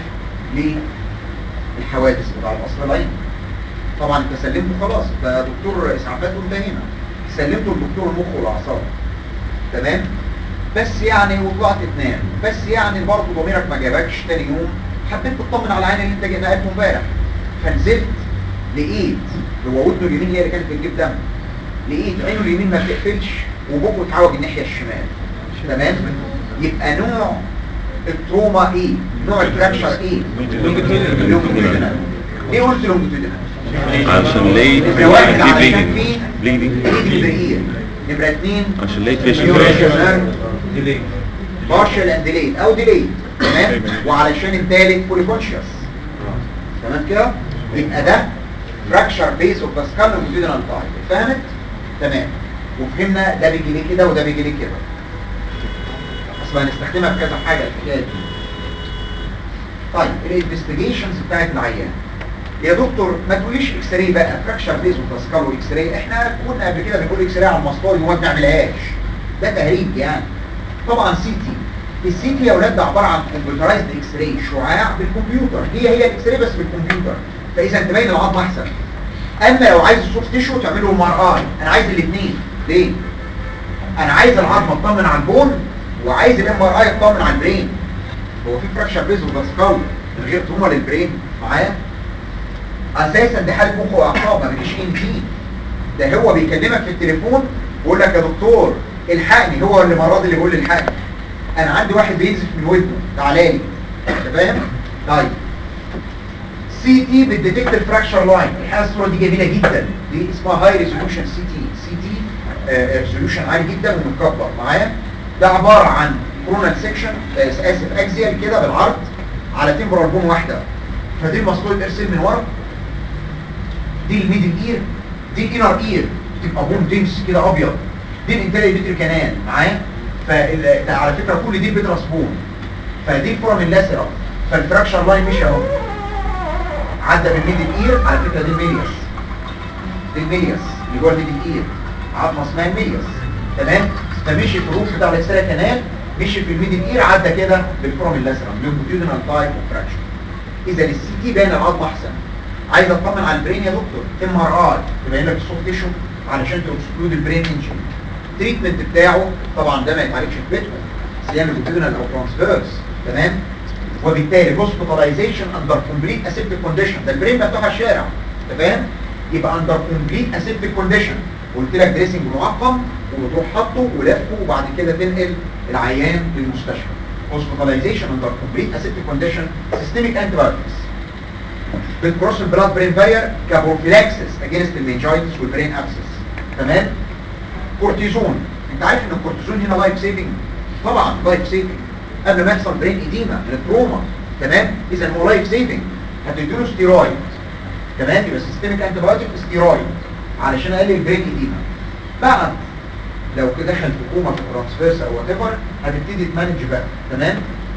للحوادث بتاع القصر العيني. طبعا انت سلمته خلاص، ده دكتور اسعافات وانتهينا. سلمته لدكتور المخ والاعصاب. تمام؟ بس يعني وطلعت تنام، بس يعني برضه ضميرك ما جابكش تاني يوم، حبيت تطمن على العين اللي انت نقلته امبارح. فنزلت لقيت هو ودنه اليمين هي اللي كانت بتجيب دم، لقيت عينه اليمين ما بتقفلش وبقه اتعوج الناحيه الشمال. تمام؟ يبقى نوع التروما ايه؟ نوع الفراكشر ايه؟ لونجيتودينال. ليه قلت لونجيتودينال؟ عشان لقيت نمرة واحد في علشان فيه بليدنج. بليدنج. نمرة 2 عشان لقيت فيشل ديلي بارشل اند ديليد او ديليد. تمام؟ وعلشان الثالث بولي كونشيوس. تمام كده؟ يبقى ده فراكشر بيز اوف ذا سكال لونجيتودينال تايب. فهمت؟ تمام. وفهمنا ده بيجي ليه كده وده بيجي ليه كده. اصل هنستخدمها في كذا حاجه الحكايه دي. طيب الانفستيجيشنز بتاعت العيان يا دكتور ما تقوليش اكس راي بقى، فراكشر بيز اوف ذا سكال واكس راي. احنا كنا قبل كده بنقول اكس راي على المسطول وما بنعملهاش، ده تهريج يعني. طبعا سي تي. السي تي يا اولاد ده عباره عن كمبيوترايزد اكس راي، شعاع بالكمبيوتر. هي الاكس راي بس بالكمبيوتر، فاذا تبين العظم احسن. اما لو عايز السوفت تيشو تعمله ام ار اي. انا عايز الاثنين. ليه؟ انا عايز العظم اطمن على البون وعايز الام ار اي اطمن على البرين. هو في فراكشر بيز اوف ذا سكال من غير تروما للبرين معايا؟ اساسا دي حاله مخ واعصاب ما بيجيش ان تي. ده هو بيكلمك في التليفون بيقول لك يا دكتور الحقني، هو اللي مرض اللي بيقول لي الحقني. انا عندي واحد بينزف من ودنه تعالى لي. انت فاهم؟ طيب سي تي بالديتكت الفراكشر لاين. الحقيقه الصوره دي جميله جدا، دي اسمها هاي ريزولوشن سي تي. سي تي ريزولوشن عالي جدا ومتكبر معايا. ده عباره عن كورونال سيكشن، اسف اكزيال كده بالعرض على تمبرال بون واحده. فدي المسطول ارسل من ورا، دي الميدل اير، دي الانر اير بتبقى بون دنس كده ابيض، دي الانتريوديتري كانال معايا. ده على فكره كل دي بيدرس بون، فدي الفورم اللاسره. فالفراكشر لاين مش اهو عدى بالميدل اير، على فكره دي الميلياس، دي الميلياس اللي جوه الميدل اير، عظمه اسمها الميلياس، تمام؟ فمشي في الروف بتاع الاكسترا كانال، مشي في الميدل اير، عدى كده بالفورم اللاسرم لونجيتيودينال تايب اوف فراكشن. اذا السي تي بان العظم احسن. عايز اطمن على البرين يا دكتور، ام ار اي تبين لك السوفت تيشو علشان تكسكلود البرين انجري. التريتمنت بتاعه طبعا ده ما يتعالجش في بيتكم، سيان لونجيتيودينال او ترانسفيرس، تمام؟ وبالتالي هوسبيتاليزيشن اندر كومبليت اسيبتيك كونديشن، ده البرين مفتوح على الشارع، انت فاهم؟ يبقى اندر كومبليت اسيبتيك كونديشن، قلت لك دريسنج معقم وتروح حاطه ولفه وبعد كده تنقل العيان للمستشفى. هوسبيتاليزيشن اندر كومبليت اسيبتيك كونديشن، سيستميك انتي بايوتكس بتكروس البلاد برين بارير كبروفيلاكسس اجينست المنجايتس والبرين ابسس، تمام؟ كورتيزون، انت عارف ان الكورتيزون هنا لايف سيفنج؟ طبعا لايف سيفنج قبل ما يحصل برين ايديما من التروما، تمام؟ اذا هو لايف سيفنج. هتديله ستيرويد، تمام؟ يبقى سيستميك انتي بايوتيك ستيرويد علشان اقلل البرين ايديما. بعد لو كده دخل في كوما في ترانسفيرس او وات ايفر هتبتدي تمانج بقى، تمام؟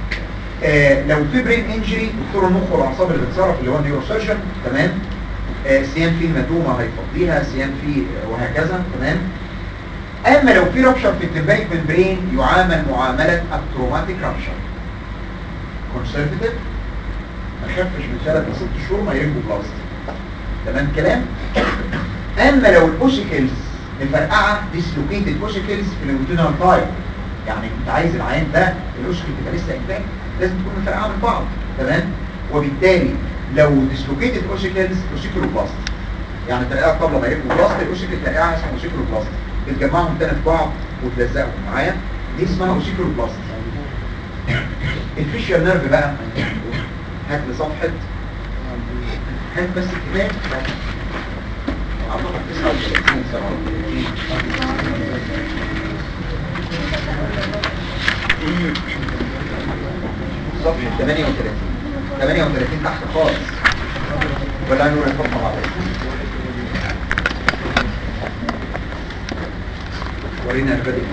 لو في برين انجري دكتور المخ والاعصاب اللي بيتصرف اللي هو النيورو سيرجن، تمام؟ سيان في المدومه هيفضيها، سيان في وهكذا، تمام؟ اما لو في رابشر في التمبانيك ممبرين يعامل معامله التروماتيك رابشر، كونسرفتيف، ما يخفش من 3 ل 6 شهور ما يرموا بلاستيك، تمام كلام؟ اما لو الاوسيكلز مفرقعه، ديسلوكيتد اوسيكلز في اللونجيتودينال تايب، يعني انت عايز العين ده الاوسيكل تبقى لسه انتاج، لازم تكون مفرقعه من بعض، تمام؟ وبالتالي لو ديسلوكيتد اوسيكلز اوسيكلوبلاست، يعني تلاقيها الطبله ما يرموا بلاست، الاوسيكل تلاقيها اسمها اوسيكلوبلاست، بتجمعهم تاني في بعض وتلزقهم معايا، دي اسمها اوسيكلوبلاست. الفيشيال نيرف بقى، هات لي صفحه، هات بس الكتاب اعتقد 39 37 صفحه 38 تحت خالص، ولا نور الصفحه بعدين ورينا البدء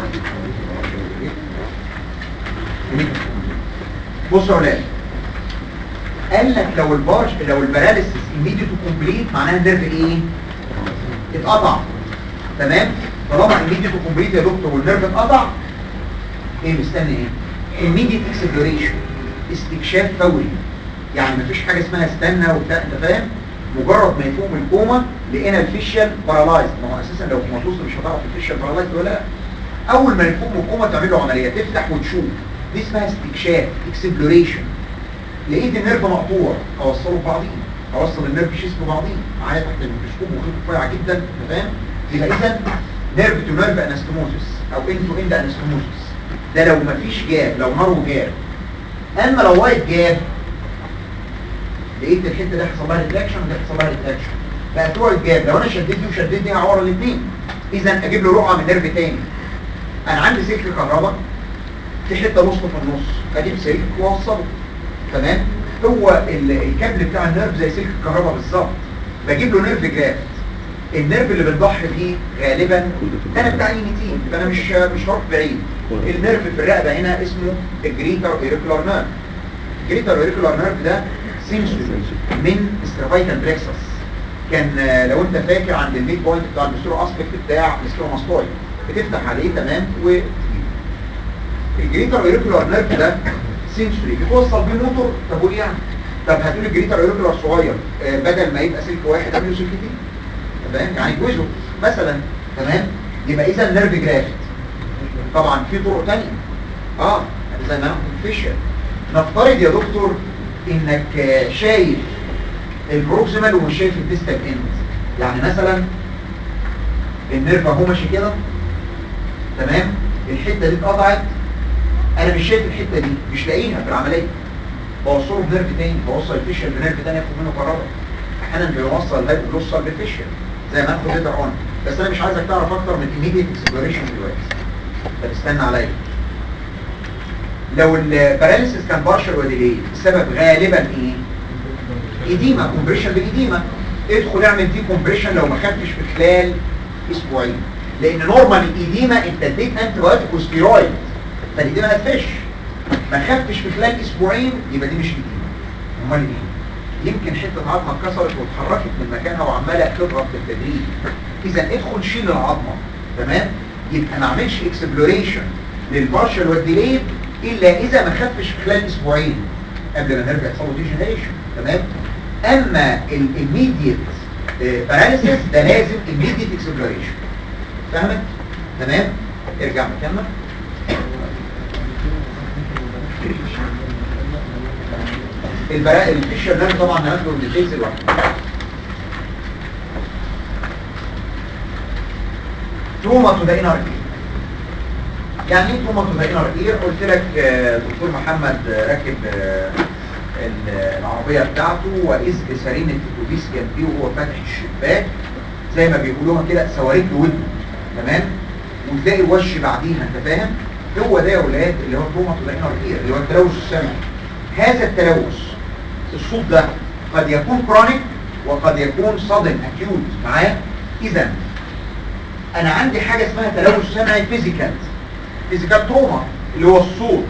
كده. بصوا يا ولاد، قال لك لو الباراليسيس immediate to complete معناها النيرف ايه؟ اتقطع، تمام؟ طالما immediate to complete يا دكتور والنيرف اتقطع، ايه مستني ايه؟ immediate exploration، استكشاف فوري، يعني مفيش حاجه اسمها استنى وبتاع، انت فاهم؟ مجرد ما يفوق من الكوما لقينا الفيشيال بارالايز، ما هو اساسا لو كوماتوز مش هتعرف الفيشيال بارالايز ولا لا. اول ما يفوق من الكوما تعمل له عمليه، تفتح وتشوف، دي اسمها استكشاف، اكسبلوريشن. لقيت النيرف مقطوع، اوصله ببعضيه، اوصل النيرف شيس ببعضيه معايا تحت الميكروسكوب وخيط رفيع جدا، انت فاهم؟ يبقى اذا نيرف تو نيرف انستموزس او اند تو اند انستموزس، ده لو مفيش جاب، لو نارو جاب. اما لو وايد جاب، لقيت الحته دي حصل لها ريتراكشن وده حصل لها ريتراكشن، بقت وايد جاب، لو انا شديت دي وشديت دي هعور الاثنين، اذا اجيب له رقعه من نيرف تاني. انا عندي سلك كهرباء في حته نص في النص، اجيب سلك واوصله، تمام؟ هو الكابل بتاع النيرف زي سلك الكهرباء بالظبط، بجيب له نيرف جرافت. النيرف اللي بنضحي بيه غالبا انا بتاع يونيتين، يبقى انا مش هروح بعيد. النيرف في الرقبه هنا اسمه الجريتر ايريكولار نيرف. الجريتر ايريكولار نيرف ده سنسوري من استرافايكال بلكسس، كان لو انت فاكر عند الميد بوينت بتاع البسترو اسبكت بتاع السكروماستويد، بتفتح عليه، تمام؟ الجريتر ايريكولار نيرف ده سنسوري بتوصل بيه موتور. طب وايه يعني؟ طب هتقول الجريتر ايريكولار صغير، بدل ما يبقى سلك واحد اعمله سلكتين، تمام؟ يعني جوزه مثلا، تمام؟ يبقى اذا نيرف جرافت. طبعا في طرق ثانيه، زي ما فيشر. نفترض يا دكتور انك شايف البروكسيمال ومش شايف الديستال اند، يعني مثلا النيرف اهو ماشي كده، تمام؟ الحته دي اتقطعت، انا مش شايف الحته دي، مش لاقيها في العمليه، بوصله بنيرف تاني، بوصل الفيشل بنيرف تاني ياخد منه كهرباء. احيانا بيوصل الهايبوجلوسال بالفيشل زي ما اخد ليتر اون، بس انا مش عايزك تعرف اكتر من immediate exploration دلوقتي، فاستنى عليا. لو الباراليسيس كان بارشل وديلي، السبب غالبا ايه؟ ايديما، كومبريشن بالايديما. ادخل اعمل دي كومبريشن لو ما خدتش في خلال اسبوعين، لان نورمال الايديما انت اديت انتي بايوتيك وستيرويد، فالايديما هتفش. ما خدتش في خلال اسبوعين يبقى دي مش ايديما، امال ايه؟ يمكن حته عظمه اتكسرت واتحركت من مكانها وعماله تضغط بالتدريج. اذا ادخل شيل العظمه، تمام؟ يبقى ما اعملش اكسبلوريشن للبارشل والديليت الا اذا ما خفش في خلال اسبوعين قبل ما نرجع يحصل له ديجنريشن، تمام؟ اما الاميديت باراليسيس ده لازم اميديت اكسبلوريشن. فهمت؟ تمام؟ ارجع مكاننا. الفيشر ده طبعا هناخده من الديتيلز لوحده. تروما تو ذا انر اير. يعني ايه تروما تو ذا انر اير؟ قلت لك دكتور محمد راكب العربيه بتاعته واذ بسرينه اتوبيس جنبيه وهو فاتح الشباك زي ما بيقولوها كده، سواريك له ودنه، تمام؟ وتلاقي وش بعديها، انت فاهم؟ هو ده يا ولاد اللي هو تروما تو ذا انر اير، اللي هو التلوث السمعي. هذا التلوث الصوت ده قد يكون كرونيك وقد يكون صدم اكيوت معاه. اذا انا عندي حاجه اسمها تلوث سمعي فيزيكال تروما اللي هو الصوت.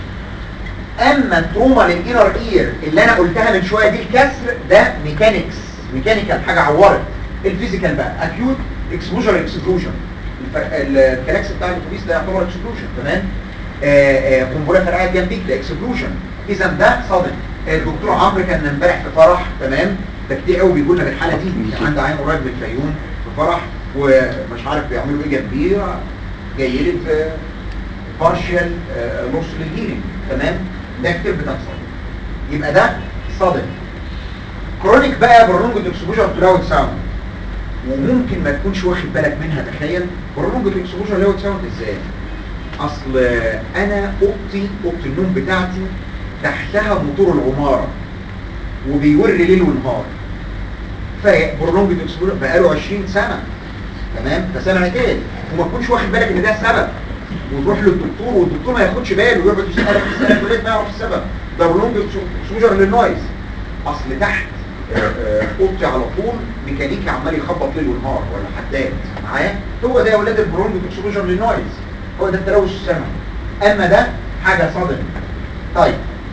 اما التروما للانر اير اللي انا قلتها من شويه دي الكسر، ده ميكانيكال حاجه عورت. الفيزيكال بقى اكيوت اكسبوجر اكسكلوجن، الكلاكس بتاع الاتوبيس ده يعتبر اكسكلوجن، تمام؟ قنبله فرقعت جنبيك ده اكسكلوجن. اذا ده صدم. الدكتور عمرو كان امبارح في فرح، تمام؟ ده كتير قوي بيقول لنا بالحاله دي. كان عندي عين قريب من الفيوم في فرح ومش عارف بيعملوا ايه جنبيه، جاي لي في بارشال لوس للهيرنج، تمام؟ ده كتير بتحصل. يبقى ده صدم. كرونيك بقى برولونجد اكسبوجر تو لاود ساوند، وممكن ما تكونش واخد بالك منها. تخيل برولونجد اكسبوجر لاود ساوند ازاي؟ اصل انا اوضه النوم بتاعتي تحتها موتور العماره وبيور ليل ونهار، فبرولونجد اكسبوجر بقاله 20 سنه، تمام؟ فسمع تاني وما تكونش واخد بالك ان ده السبب، وتروح للدكتور والدكتور ما ياخدش باله ويقعد يسالك وليه ما يعرف السبب. ده برولونجد اكسبوجر للنويز. اصل تحت اوضتي على طول ميكانيكي عمال يخبط ليل ونهار ولا حداد معايا. هو ده يا ولاد البرولونجد اكسبوجر للنويز، هو ده التلوث السمعي. اما ده حاجه صدم. طيب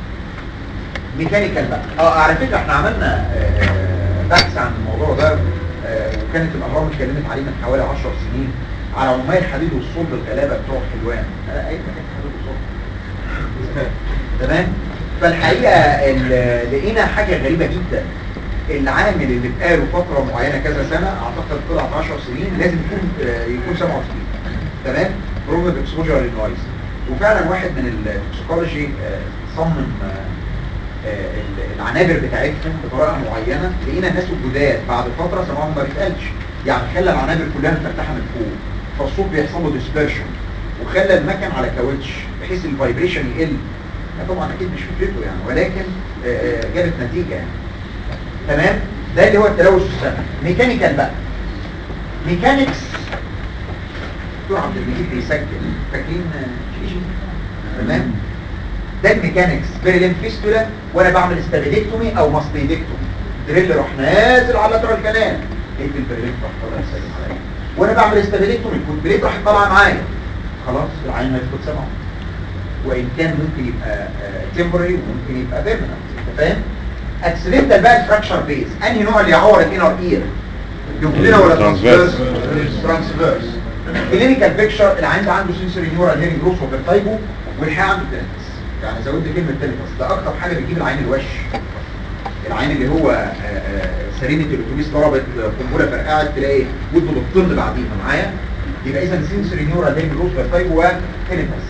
ميكانيكال بقى. على فكره احنا عملنا بحث عن الموضوع ده، وكانت الاهرام اتكلمت عليه من حوالي 10 سنين على عمال الحديد والصلب الغلابه بتوع حلوان. اي مكان حديد وصلب، تمام؟ فالحقيقه لقينا حاجه غريبه جدا. العامل اللي بقاله فتره معينه كذا سنه، اعتقد طلعت 10 سنين، لازم يكون 67، تمام؟ برولونجد اكسبوجر للنويز. وفعلا واحد من التوكسيكولوجي صمم العنابر بتاعتهم بطريقه معينه. لقينا الناس الجداد بعد فتره سمعهم ما بيتقالش، يعني خلى العنابر كلها مفتحه من فوق فالصوت بيحصل له ديسبرشن، وخلى المكن على كاوتش بحيث الفايبريشن يقل. طبعا اكيد مش فكرته يعني، ولكن جابت نتيجه يعني، تمام؟ ده اللي هو التلوث السمعي. ميكانيكال بقى. ميكانيكس دكتور عبد المجيد بيسجل، فاكرين شيشي؟ تمام؟ ده الميكانيكس بيرلين فيستولا وانا بعمل استابيديكتومي او ماستيديكتومي. دريل راح نازل على لاترال كانال، لقيت البرلين راح طالع يسلم عليا. وانا بعمل استابيديكتومي الكونبليت راح طالع معايا، خلاص العين هيفقد سمعه. وان كان ممكن يبقى تمبرري وممكن يبقى بيرمننت، انت فاهم؟ اكسيدنتال بقى الفراكشر بيز. انهي نوع اللي يعور الانر اير؟ يوكلينا ولا ترانسفيرس؟ ترانسفيرس. كلينيكال بيكتشر العين ده عنده سنسوري نيورال هيرنج لوس وفيرتايجو، والحقيقه عنده تينيتس. يعني زود كلمه تينيتس، ده اكتر حاجه بتجيب العين الوش. العين اللي هو سرينه الاتوبيس ضربت قنبله فرقعت تلاقي ودنه بتطن بعديها معايا. يبقى اذا سنسوري نيورال هيرنج لوس وفيرتايجو وتينيتس.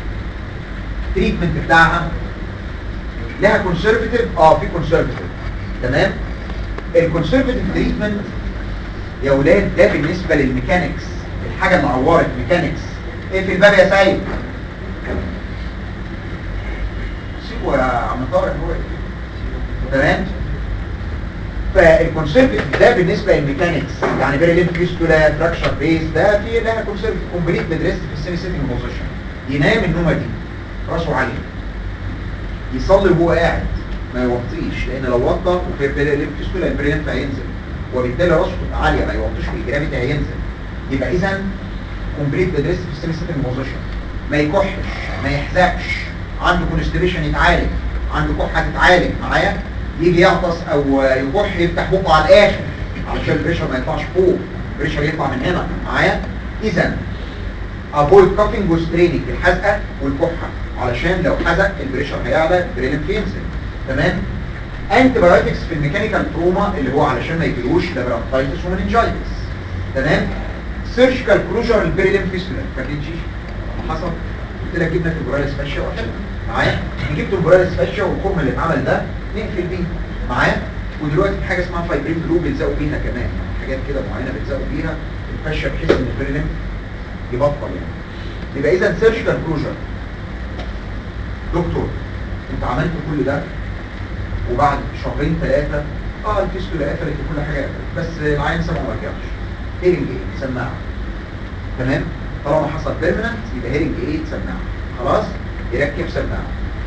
التريتمنت بتاعها لها كونسرفتيف، في كونسرفتيف، تمام؟ الكونسرفتيف تريتمنت يا ولاد ده بالنسبه للميكانيكس، الحاجه اللي عورت ميكانيكس. ايه في الباب يا سيد؟ سيبوا يا عم طارق هو تمام؟ فالكونسرفتيف ده بالنسبه للميكانيكس، يعني بيرلين فيستولا فراكشر بيس، ده في لها كونسرفتيف كومبليت بدريست في السيمي سيتنج بوزيشن. ينام النومه دي راسه عاليه، يصلي وهو قاعد ما يوطيش، لان لو وطى وفي بيرلين فيستولا البريلين هينزل، وبالتالي راسه تبقى عاليه ما يوطيش في الجرافيتي هينزل. يبقى اذا كومبليت بدريست في السيمي سيتنج بوزيشن. ما يكحش، ما يحزقش، عنده كونستيبيشن يتعالج، عنده كحه تتعالج معايا. يجي يعطس او يكح يفتح بقه على الاخر علشان البريشر ما يطلعش فوق، البريشر يطلع من هنا معايا. اذا افويد كافينج وستريننج، الحزقه والكحه، علشان لو حزق البريشر هيعلى البريلم ينزل. تمام. انتي بايوتكس في الميكانيكال تروما اللي هو علشان ما يجيلوش لابرانتايتس ومننجايتس. تمام. سيرجيكال كلوجر البريلم فيستولا، فاكرين شيء حصل؟ قلت لك جبنا تمبوراليس فاشيا وحلو معايا، نجيب تمبوراليس فاشيا والخرم اللي اتعمل ده نقفل بيه معايا. ودلوقتي في حاجه اسمها فايبرين جلو بيلزقوا بيها كمان، حاجات كده معينه بيلزقوا بيها الفاشيا بحيث ان البريلم يبطل يعني. يبقى اذا سيرجيكال كلوجر. دكتور انت عملت كل ده وبعد شهرين ثلاثه الفيستولا قفلت وكل حاجه قفلت، بس العين سمعه ما رجعش. هيرنج ايه؟ سماعه. تمام. طالما حصل بيرمننت يبقى هيرنج ايه؟ سماعه. خلاص يركب سماعه.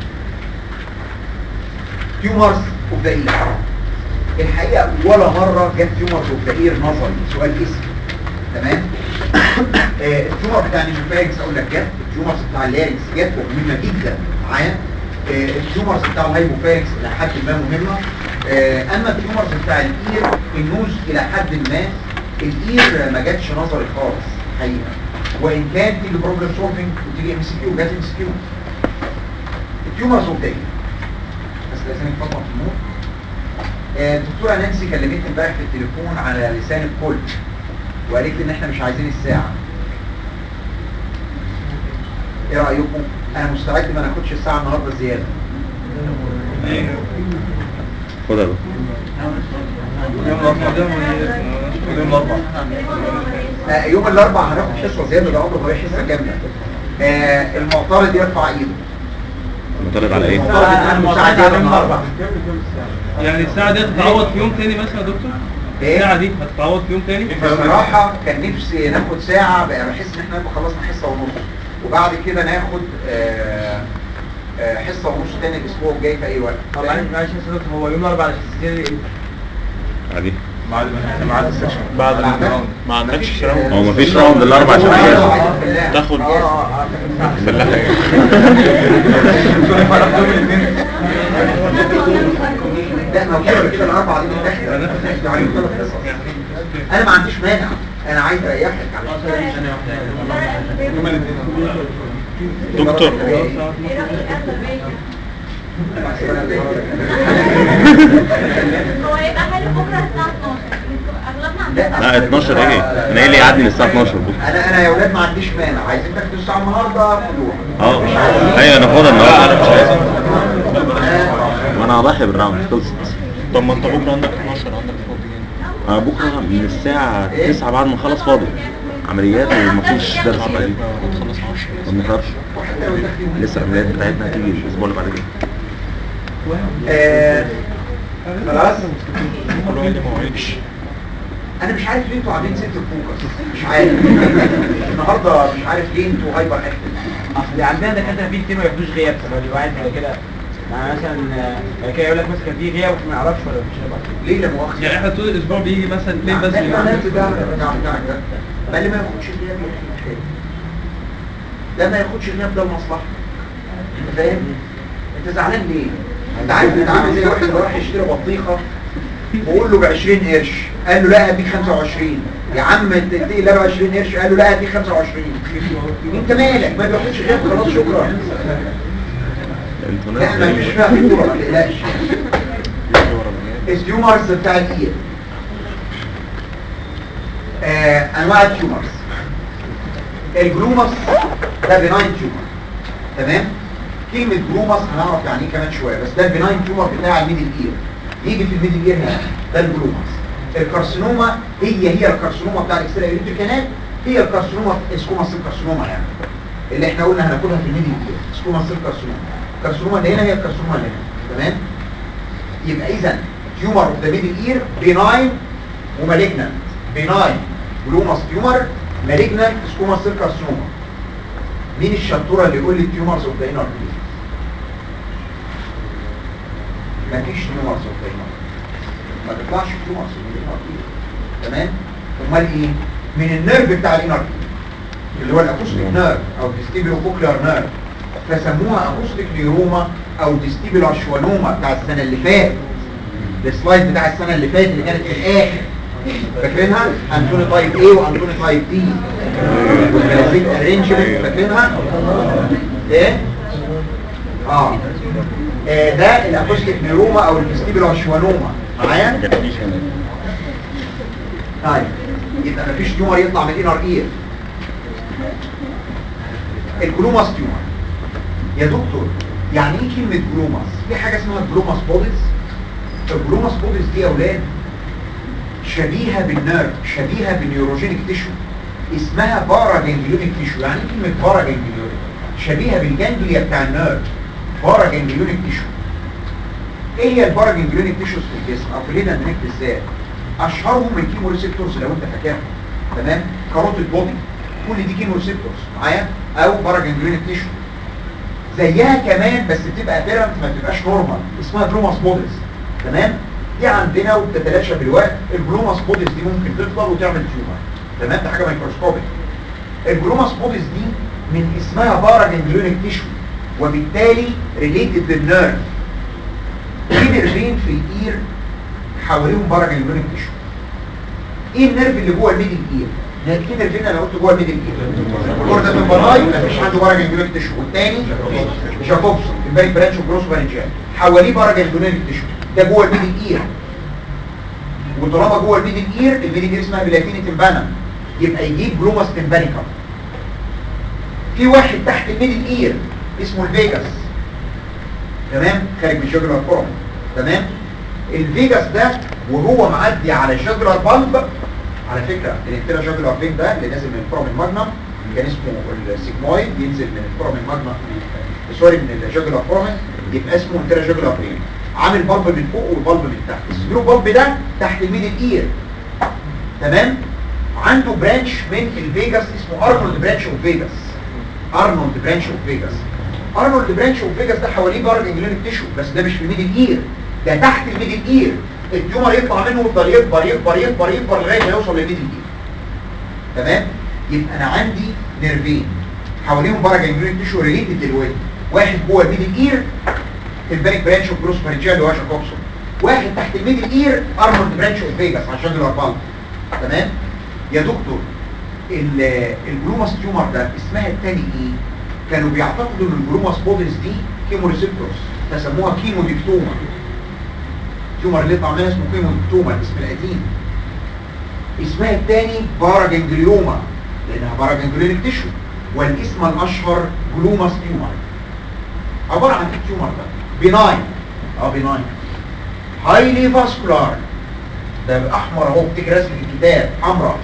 تيومرز اوف ذا اير، الحقيقه ولا مره جت تيومرز اوف ذا اير نظري سؤال اسمي. تمام. التيومر بتاع النيزوفارينكس اقول لك جت، التيومرز بتاع اللارينكس جت ومهمه جدا معايا، التيومرز بتاع الهايبوفارينكس الى حد ما مهمه، اما التيومرز بتاع الاير النوز الى حد ما، الاير ما جاتش نظري خالص حقيقه، وان كان تيجي بروبلم سولفنج وتيجي ام سي كيو، جت ام سي كيو. التيومرز اوف ذا اير بس لازم نفضل في النور. الدكتوره نانسي كلمتني امبارح في التليفون على لسان الكل وقالت لي ان احنا مش عايزين الساعه. ايه رايكم؟ انا مستعد ما ناخدش الساعه النهارده زياده. خد يا يوم الاربعاء هناخد حصه زياده، ده عمره ما هي حصه كامله. المعترض يرفع ايده. معترض على ايه؟ المعترض عنده ساعه زياده النهارده. يعني الساعة دي هتتعوض في يوم تاني مثلا يا دكتور؟ الساعة دي هتتعوض في يوم تاني؟ بصراحه كان نفسي ناخد ساعه، بحس ان احنا نبقى خلصنا حصه ونص، وبعد كده ناخد حصه ونص تاني الاسبوع الجاي في اي وقت. طب معلش يا دكتور، هو يوم الاربعاء الحصتين عادي بعد السكشن بعد الراوند ما عندكش راوند. هو مفيش راوند الاربع شهور تاخد لا ما هو كده الاربعه دي متاخده يعني 3 حصص. انا ما عنديش مانع، انا عايز اريحك دكتور هو يبقى حلو بكره الساعه 12 اغلبنا عندنا لا 12 ايه؟ انا ايه اللي يعدي للساعه 12 بكره؟ انا يا اولاد ما عنديش مانع، عايزين تاخدوا الساعه النهارده خدوها. ايوه ناخدها النهارده، انا مش عايز. ما انا هضحي بالراوند خلصت. طب ما انت بكره عندك 12 عندك فاضيين. انا بكره من الساعه 9 بعد ما اخلص فاضي عمليات ومفيش درس بعدين. خلص 10 ما بنخافش، لسه العمليات بتاعتنا هتيجي الاسبوع اللي بعد كده. خلاص. كله قال لي ما وعدش. انا مش عارف ليه انتوا عاملين سنتر فوكس، مش عارف النهارده مش عارف ليه انتوا هايبر اكتف. اصل عندنا دكاتره في كتير ما ياخدوش غياب، فبقى الواحد كده يعني مثلا كده يقول لك مثلا كان في غياب وما يعرفش ولا مش غياب. ليه لا مؤاخذه؟ يعني احنا طول الاسبوع بيجي مثلا 2 بس ده اللي ما ياخدش غياب يا اخي، ده ما ياخدش غياب، ده المصلحه. انت فاهم؟ انت زعلان ليه؟ انت عارف انت عامل زي واحد راح يشتري بطيخه بقول له ب 20 قرش، قال له لا هديك 25. يا عم تدي لا ب 20 قرش، قال له لا هديك 25. انت مالك؟ ما بياخدش غياب خلاص شكرا. لا انا مش فاهم الدور ما تقلقش. التيومرز بتاع الايد، انواع التيومرز. الجلوماس ده بناين تيومر. تمام. كلمه جلوماس هنعرف يعني ايه كمان شويه، بس ده البناين تيومر بتاع الميدل اير، يجي في الميدل اير هنا، ده الجلوماس. الكارسينوما هي الكارسينوما بتاع الاكسترا يوريتري كانال، هي الكارسينوما سكوما سيل كارسينوما يعني اللي احنا قلنا هناخدها في الميدل اير، سكوما سيل كارسينوما. الكارسينوما اللي هنا هي الكارسينوما اللي هنا. تمام. يبقى اذا تيومر اوف ذا ميدل اير بناين ومالجنانت. بناين جلوماس تيومر، مالجنانت سكوما سيل كارسينوما. مين الشطوره اللي يقول لي التيومرز اوف ذا انر اير؟ مفيش تيومرز اوف ذا انر، ما تطلعش تيومرز اوف ذا انر اير. تمام. امال ايه؟ من النيرف بتاع الانر اير اللي هو الاكوستيك نيرف او الديستيبيولو كوكليار نيرف، فسموها اكوستيك نيروما او ديستيبيولار شوانوما بتاع السنه اللي فاتت. السلايد بتاع السنه اللي فاتت اللي كانت في الاخر فاكرينها؟ انتوني تايب ايه وانتوني تايب دي والبلازيك ارينجمنت فاكرينها؟ ايه؟ ده الاكوستيك نيروما او الفيستيبولار شوانوما معايا؟ طيب يبقى مفيش تيومر يطلع من الانر اير. الجلوماس تيومر يا دكتور يعني ايه كلمه جلوماس؟ في حاجه اسمها جلوماس بوديز. الجلوماس بوديز دي يا اولاد شبيهه بالنيرف، شبيهه بالنيوروجينيك تيشو، اسمها بارا جانجليونيك تيشو. يعني ايه كلمه بارا جانجليونيك؟ شبيهه بالجانجليا بتاع النيرف، بارا جانجليونيك تيشو. ايه هي البارا جانجليونيك تيشوز في الجسم او في الهيد اند بالذات؟ اشهرهم الكيمو ريسبتورز لو انت فاكرهم، تمام؟ كاروتيد بودي، كل دي كيمو ريسبتورز معايا، او بارا جانجليونيك تيشو. زيها كمان بس بتبقى بيرنت ما بتبقاش نورمال، اسمها جلوماس بوديز، تمام؟ دي عندنا وبتتلاشى بالوقت. الجلوماس بوديز دي ممكن تكبر وتعمل تيومر، تمام؟ ده حاجه ميكروسكوبيك. الجلوماس بوديز دي من اسمها بارا جانجليونيك تيشو وبالتالي ريليتد للنيرف. في نيرفين في الاير حواليهم بارا جانجليونيك تيشو. ايه النيرف اللي جوه الميدل اير؟ في نيرفين انا قلت جوه الميدل اير، الكوردا تمبراي مفيش عنده بارا جانجليونيك تيشو، والتاني جاكوبسون الباري برانش وجروس بارنجيال حواليه بارا جانجليونيك تيشو، ده جوه الميدل اير. وطالما جوه الميدل اير، الميدل اير اسمها بلاتيني تمبانا، يبقى يجيب جلوماس تمبانيكم. في واحد تحت الميدل اير اسمه الفيجاس، تمام؟ خارج من جوجلر فورم، تمام؟ الفيجاس ده وهو معدي على جوجلر بالب، على فكره الانترا جوجلر فين ده اللي نازل من الفورم الماجنم كان اسمه السيجمويد، ينزل من الفورم الماجنم سوري من الجوجلر فورم يبقى اسمه انترا جوجلر فين، عامل بالب من فوق والبالب من تحت. السكرو بالب ده تحت الميدل اير، تمام؟ عنده برانش من الفيجاس اسمه ارنولد برانش اوف فيجاس، ارنولد برانش اوف فيجاس. ارنولد برانش اوف فيجاس ده حواليه بارا جانجليونيك تيشو، بس ده مش في الميدل اير، ده تحت الميدل اير. التيومر يطلع منه ويفضل يكبر يكبر يكبر يكبر لغايه ما يوصل للميدل اير، تمام؟ يبقى انا عندي نيرفين حواليهم بارا جانجليونيك تيشو ريليتد للويل، واحد جوه الميدل اير البانيك برانش اوف جروس بارنجيال واشا كوبسون، واحد تحت الميدل اير ارنولد برانش اوف فيجاس عشان الاربعه، تمام؟ يا دكتور الجلوماس تيومر ده اسمها التاني ايه؟ كانوا بيعتقدوا ان الجلوماس بوديز دي كيمو ريسبتورز فسموها كيمو ديكتوما. التيومر اللي يطلع منها اسمه كيمو ديكتوما الاسم القديم. اسمها الثاني بارا جانجليوما لانها بارا جانجليونيك تيشو، والاسم الاشهر جلوماس تيومر. عباره عن ايه التيومر ده؟ بيناين، بيناين هايلي فاسكولار، ده احمر اهو بتيجي رسمه الكتاب حمراء،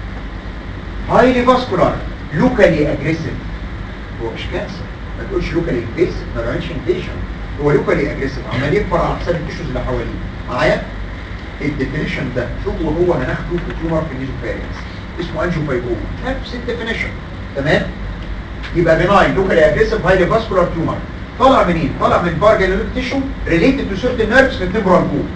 هايلي فاسكولار لوكالي اجريسيف. هو مش كانسر، ما تقولش لوكالي انفيسيف، ما بيعملش انفيشن، هو لوكالي اجريسيف عمال يكبر على حساب التيشوز اللي حواليه معايا. الديفينيشن ده هو هناخده في تيومر في النيزوفارينكس اسمه انجيوفايبروما، نفس الديفينيشن، تمام؟ يبقى بيناين لوكالي اجريسيف هايلي فاسكولار تيومر طالع منين؟ طالع من بارا جانجليونيك تيشو ريليتد تو سيرتن نيرفز في التمبرال بون.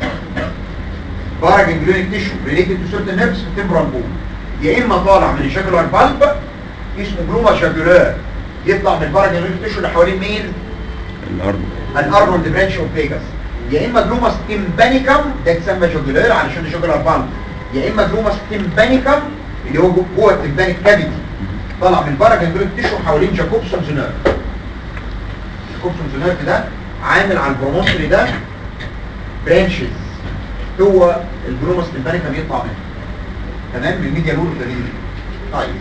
بارا جانجليونيك تيشو ريليتد تو سيرتن نيرفز في التمبرال بون، يا اما طالع من الجاجولار بالب اسمه جلوما جاجولار يطلع من البارا جانجليونيك تيشو اللي حوالين مين؟ الارنولد برانش اوف فيجاس، يا اما جلوماس تمبانيكم ده يتسمى جاجولار علشان الجاجولار بالب، يا اما جلوماس تمبانيكم اللي هو جوه التمبانيك كافيتي طالع من البارا جانجليونيك تيشو حوالين جاكوبسونز نيرف. جاكوبسونز نيرف ده عامل على البرومونتري ده برانشز، هو الجلوماس تمبانيكم يطلع منه، تمام؟ من الميديا لور ده. طيب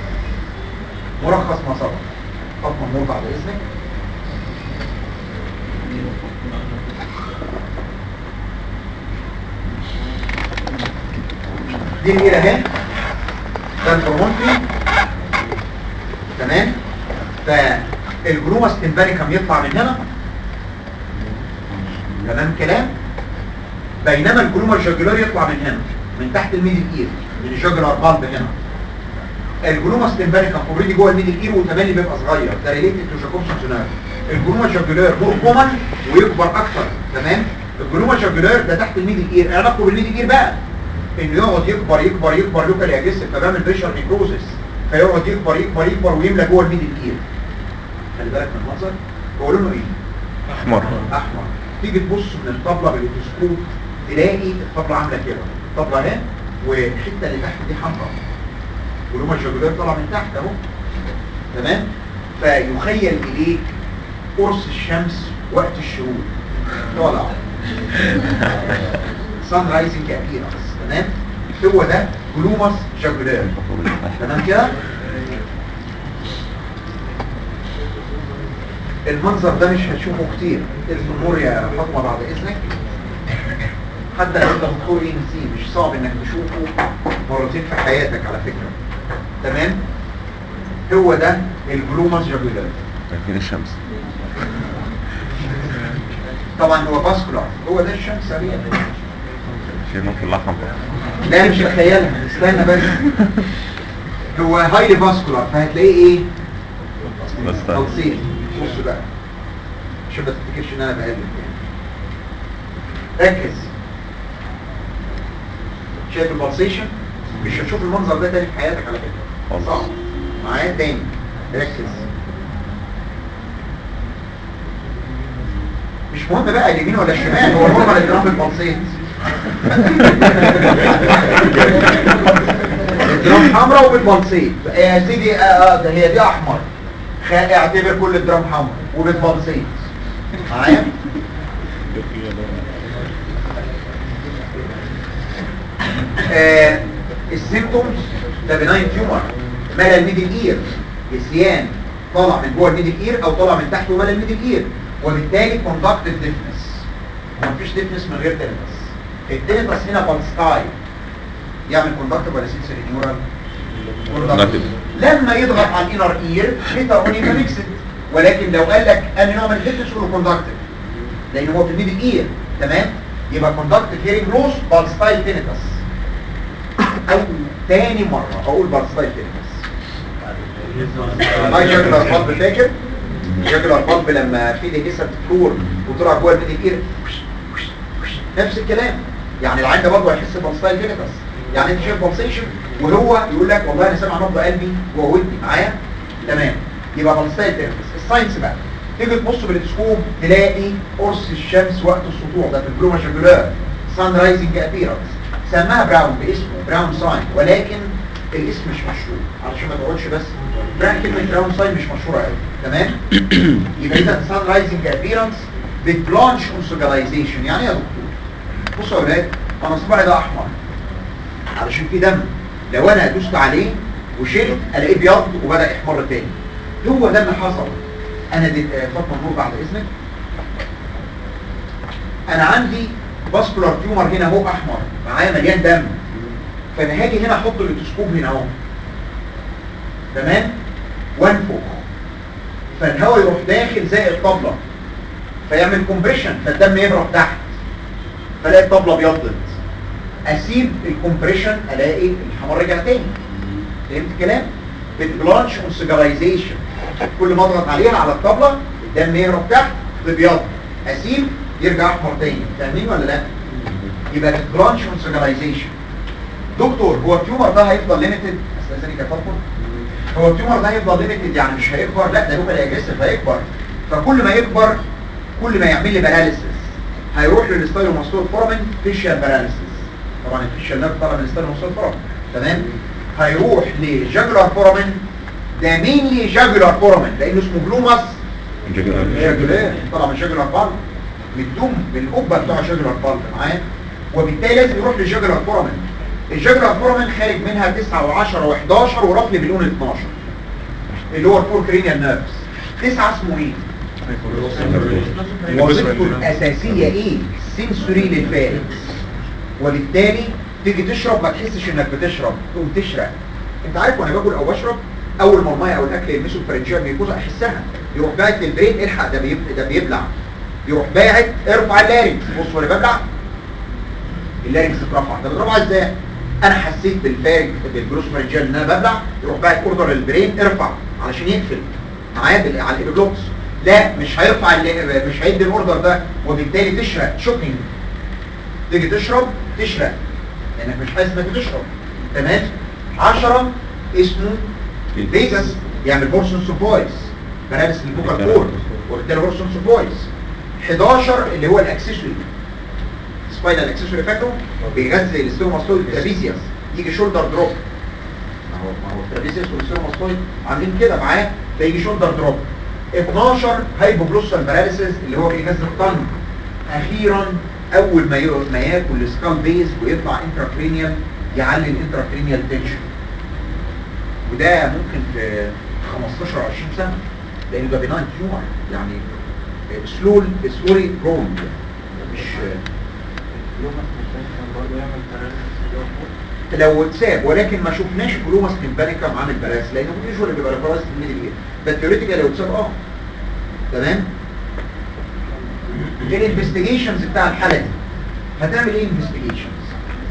ملخص ما سبق، فاطمه نور بعد اذنك. دي الايه اهي، ده البرومونتري، تمام؟ فالجلوماس تمبانيكم يطلع من هنا، تمام كلام؟ بينما الجلوما الجاجولار يطلع من هنا من تحت الميدل اير من الجاجولار بالب هنا. الجلوما تمبانيكم اوريدي جوه الميدل اير وتملي بيبقى صغير، ده ريليتد تو جاكوبسونز نيرف. الجلوما الجاجولار مور كومن ويكبر اكتر، تمام؟ الجلوما الجاجولار ده تحت الميدل اير، علاقته بالميدل اير بقى انه يقعد يكبر يكبر يكبر لوكالي اجريسيف فبيعمل بريشر نيكروزس، فيقعد يكبر يكبر يكبر ويملى جوه الميدل اير. خلي بالك من المنظر، هو لونه ايه؟ احمر. احمر. تيجي تبص من الطبله بالاوتوسكوب تلاقي الطبلة عاملة كده، الطبلة اهي والحتة اللي تحت دي حمراء ولوما الجاجولار طالع من تحت اهو، تمام؟ فيخيل اليك قرص الشمس وقت الشروق طالع سان رايزنج ابيرنس، تمام؟ هو ده جلوماس جاجولار، تمام كده؟ المنظر ده مش هتشوفه كتير. النور يا فاطمه بعد اذنك، حتى لو انت دكتور اي ان سي مش صعب انك تشوفه مرتين في حياتك على فكره، تمام؟ هو ده الجلوماس جاجولار. فين الشمس؟ طبعا هو فاسكولار، هو ده الشمس عليه. في نقطة اللحم لا مش تخيلها، استنى بس. هو هايلي فاسكولار، فهتلاقيه ايه؟ بس توصيل. بص بقى عشان ما تفتكرش ان انا بقلب يعني. ركز، شايف البلسيشن؟ مش هتشوف المنظر ده تاني في حياتك على فكره، صعب. معايا تاني، ركز. مش مهم بقى اليمين ولا الشمال، هو نورمال الجرام بالبلسيت. الدرام حمراء وبالبلسيت يا سيدي. ده هي دي احمر، اعتبر كل الدرام حمراء وبالبلسيت. معايا؟ السيمتومز ده بناين تيومر، ملا الميدل اير، نسيان طالع من جوه الميدل اير او طالع من تحت وملا الميدل اير، وبالتالي كوندكتيف ديفنس. مفيش ديفنس من غير تنفس. التنفس هنا بالستاي يعمل كوندكتيف ولا سنسوري نيورال؟ كوندكتيف. لما يضغط على الانر اير بيترونيكا ميكسد، ولكن لو قال لك انا نوع من الديفنس قول كوندكتيف لان هو في الميدل اير، تمام؟ يبقى كوندكتيف هيرنج لوس بالستاي تنفس. او تاني مره اقول بالستاي تنفس. هاي جاكولار بالب، فاكر؟ جاكولار بالب لما في دي كسر فلور وطلع جوه الميدل اير نفس الكلام. يعني العين ده برضه هيحس بالستايل تنفس. يعني انت شايف بالسيشن وهو يقول لك والله انا سامع نبض قلبي جوه ودني. معايا؟ تمام. يبقى بالستايل تنفس. الساينس بقى تيجي تبص بالتلسكوب تلاقي قرص الشمس وقت السطوع ده في البلوما جاكولار سان رايزنج ابيرنس. سماها براون باسمه براون ساين، ولكن الاسم مش مشهور علشان ما تقعدش بس كلمه براون ساين مش مشهوره قوي، تمام؟ يبقى اذا سان رايزنج ابيرنس بتلانش اوسوجاليزيشن. يعني ايه يا دكتور؟ بصوا يا ولاد، انا صباعي ده احمر علشان فيه دم، لو انا دوست عليه وشلت الاقيه بيض وبدا يحمر تاني. هو ده اللي حصل. انا دي فاطمه نور بعد اذنك، انا عندي فاسكولار تيومر هنا اهو احمر معايا مليان دم، فانا هاجي هنا احط الليتوسكوب هنا اهو، تمام؟ وانفخ فالهواء يروح داخل زي الطبله فيعمل كومبريشن فالدم يهرب تحت فلاقي الطبله ابيضت. اسيب الكومبريشن الاقي الحمار رجع تاني. فهمت الكلام؟ بتبلانش اوسيجاليزيشن، كل ما اضغط عليها على الطبله الدم يهرب تحت تبيض، اسيب يرجع احمر تاني. فاهمين ولا لا؟ يبقى بتبلانش اوسيجاليزيشن. دكتور هو التيومر ده هيفضل ليميتد؟ استاذنك يا فاطمه، هو التيومر ده هيفضل ليميتد يعني مش هيكبر؟ لا، ده لوكال اجريسيف هيكبر. فكل ما يكبر كل ما يعمل لي باراليسيس. هيروح للستايلوماستويد فورامين فيشيال باراليسيس. طبعا الفيشيال نيرف طالع من الستايلوماستويد فورامين، تمام؟ هيروح لجاجولار فورامين، ده مينلي جاجولار فورامين لانه اسمه جلوماس جاجولار، طالع من جاجولار بالب، من الدم من القبه بتاع جاجولار بالب. معايا؟ وبالتالي لازم يروح للجاجولار فورامين. الجاجولار فورامين خارج منها 9 و10 و11 ورفل باللون 12 اللي هو الفور كرينيال نيرفز. 9 اسمه ايه؟ وظيفته الاساسيه ايه؟ سنسوري للفارنكس. وبالتالي تيجي تشرب ما تحسش انك بتشرب، تقوم تشرق. انت عارف وانا باكل او بشرب اول ما الميه او الاكل يلمسوا الفرنجيه بيبوظ احسها، يروح باعت للبرين الحق ده بيبلع، يروح باعت ارفع اللارنكس. بص وانا ببلع اللارنكس اترفع. ده بترفع ازاي؟ انا حسيت بالفارج بالجلوسوفرنجيال ان انا ببلع، يروح باعت اوردر للبرين ارفع علشان يقفل معايا على الابيجلوتس. لا مش هيرفع مش هيدي الاوردر ده، وبالتالي تشرق شوكينج. تيجي تشرب تشرق لانك مش حاسس انك بتشرب، تمام؟ 10 اسمه فيجاس يعمل بورسونس اوف فويس، باراليس الفوكال كورد وبالتالي بورسونس اوف فويس. 11 اللي هو الاكسسوري سباينال اكسسوري فاكره بيغذي الاستيروماستويد ترابيزيوس، يجي شولدر دروب. ما هو الترابيزيوس والاستيروماستويد عاملين كده معاه، ده يجي شولدر دروب. 12 هايبوجلوسال باراليسيس اللي هو بيغذي الطن. اخيرا اول ما ياكل السكال بيز ويطلع انتراكرينيال يعلي الانتراكرينيال تنشن، وده ممكن في 15 20 سنه لان ده بناين تيومر يعني سلولي جروند مش لو اتساب، ولكن ما شفناش جلوماس تمبانيكا عامل براس لانه مش ولا بيبقى براس في الميدل اير، فالثيوريتيكال لو اتساب تمام. الانفستيجيشنز بتاع الحاله دي هتعمل ايه؟ انفستيجيشنز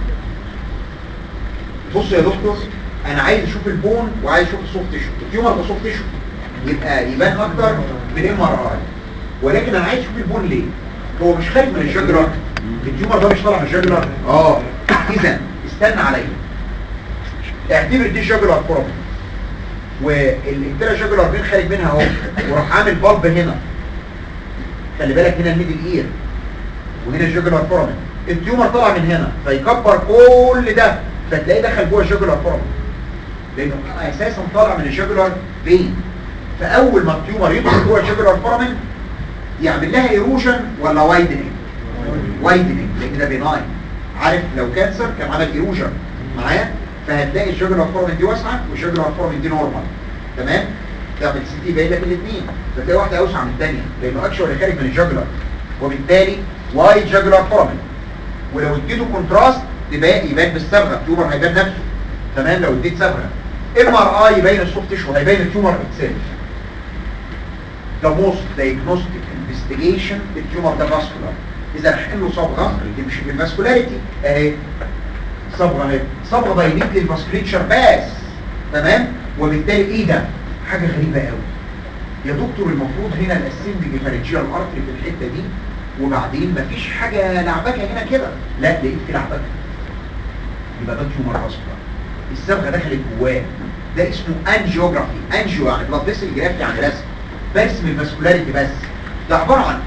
بص يا دكتور، انا عايز اشوف البون وعايز اشوف السوفت تيشو. التيومر ده سوفت تيشو يبقى يبان اكتر بالام ار اي، ولكن انا عايز اشوف البون ليه؟ هو مش خارج من الجاجولار، التيومر ده مش طالع من الجاجولار. اذا استنى عليا، اعتبر دي جاجولار فورامين والانترا جاجولار بين خارج منها اهو، وراح عامل بالب هنا، خلي بالك هنا الميدل اير وهنا الجاجولار فورامين، التيومر طالع من هنا فيكبر كل ده فتلاقيه دخل جوه الجاجولار فورامين لانه اساسا طالع من الجاجولار فين. فاول ما التيومر يدخل جوه الجاجولار فورامين يعمل لها ايروجن ولا وايدنينج؟ وايدنينج لان ده بيناين. عارف لو كانسر كان عمل ايروجن معايا، فهتلاقي الجاجولار فورامين دي واسعه والجاجولار فورامين دي نورمال. تمام؟ تعمل سي تي باين لك الاثنين فتلاقي واحده اوسع من الثانيه لانه اكشوالي خارج من الجاجولار، وبالتالي وايد جاجولار فورامين. ولو اديته كونتراست يبان بالصبغه، التيومر هيبان نفسه. تمام؟ لو اديت صبغه ام ار اي يبين السوفت تيشو، هيبين التيومر اتسيلف. ده موست دايجنوستيك انفستيجيشن التيومر ده فاسكولار. اذا هنحل له صبغه تمشي في الفاسكولاريتي اهي، صبغه اهي، صبغه باينت للفاسكوليتشر بس. تمام؟ وبالتالي ايه ده؟ حاجه غريبه قوي يا دكتور، المفروض هنا الاسندنج فارنجيال ارتري في الحته دي، وبعدين مفيش حاجه لعبكه هنا كده، لا لقيت في لعبكه، يبقى ده تيومر فاسكولار، الصبغه دخلت جواه. ده اسمه انجيوجرافي. انجيو يعني بلاد فيسل، جراف يعني رسم، برسم الفاسكولاريتي بس. ده عباره عن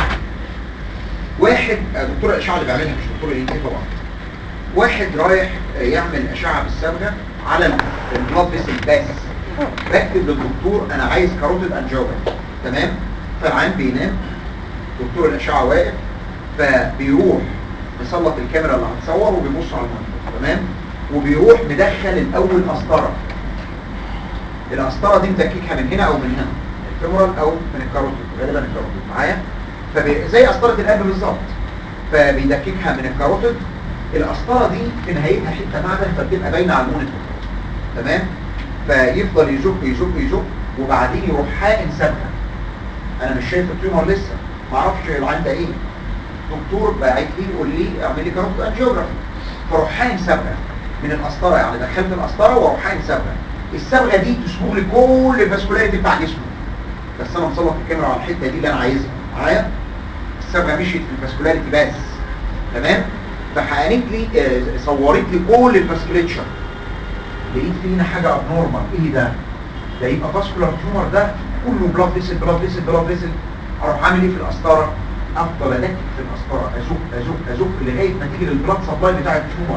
واحد دكتور الاشعه اللي بيعملها مش دكتور الاي طبعا، واحد رايح يعمل اشعه بالصبغه على البلاد فيسل بس، بكتب للدكتور انا عايز كاروتيد انجيوجرافي. تمام؟ فالعيان بينام، دكتور الاشعه واقف، فبيروح مسلط الكاميرا اللي هتصور وبيبص على المنظر. تمام؟ وبيروح مدخل الاول قسطره، القسطره دي مدككها من هنا او من هنا، الفيمورال او من الكاروتيد، غالبا الكاروتيد معايا، زي قسطره القلب بالظبط، فبيدككها من الكاروتيد. القسطره دي في نهايتها حته معدن فبتبقى باينه على المونيتور. تمام؟ فيفضل يزق يزق يزق وبعدين يروح حاقن صبغه. انا مش شايف التيومر لسه، ما اعرفش العين ده ايه، دكتور باعت لي يقول لي اعمل لي كاروتيد انجيوجرافي، فاروح حاقن صبغه من القسطره، يعني دخلت القسطره واروح حاقن صبغه. الصبغه دي تصبغ لي كل الفاسكولاريتي بتاع جسمه، بس انا مسلط الكاميرا على الحته دي اللي انا عايزها معايا، الصبغه مشيت في الفاسكولاريتي بس. تمام؟ فحقنت لي صورت لي كل الفاسكوليتشر، لقيت فيه هنا حاجه ابنورمال. ايه ده؟ ده يبقى فاسكولار تيومر، ده كله بلاد فيسل بلاد فيسل بلاد فيسل. اروح عامل ايه في القسطره؟ افضل ادكك في القسطره، ازق ازق ازق لغايه ما تيجي للبلاد سبلاي بتاع التيومر.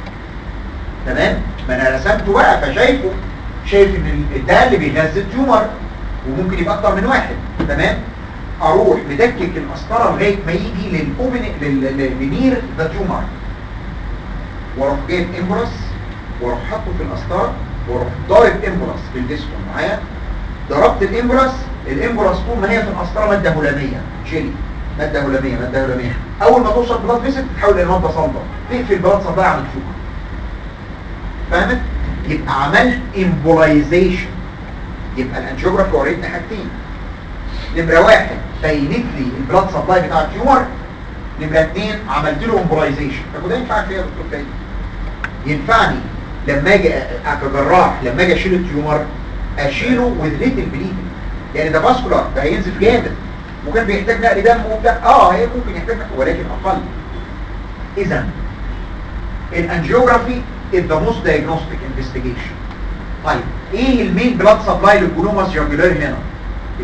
تمام؟ ما انا رسمته بقى فشايفه، شايف ان ده اللي بيغذي التيومر وممكن يبقى اكتر من واحد. تمام؟ اروح مدكك القسطره لغايه ما يجي للاوبن لنير ذا تيومر، واروح جايب امبرس واروح حاطه في القسطره واروح ضارب امبرس في الجسم معايا. ضربت الامبرس طول ما هي في القسطره ماده هلاميه جيلي، ماده هلاميه ماده هلاميه، اول ما توصل بلاد فيسل تتحول الى ماده صلبه تقفل بلاد سبلاي عن التيومر. فاهمت؟ يبقى عملت امبولايزيشن. يبقى الانجيوجرافي وريتني حاجتين، نمره واحد بينت لي البلاد سبلاي بتاع التيومر، نمره اثنين عملت له امبولايزيشن. طب وده ينفع فيها يا دكتور تاني؟ ينفعني لما اجي كجراح لما اجي اشيل التيومر اشيله وذ ليتل بليدنج، يعني ده فاسكولار، ده هينزف جامد، ممكن بيحتاج نقل دم وبتاع، هي ممكن يحتاج ولكن اقل. اذا الانجيوجرافي is the most diagnostic investigation. طيب ايه المين بلاد سبلاي للجلوماس جانجولار هنا؟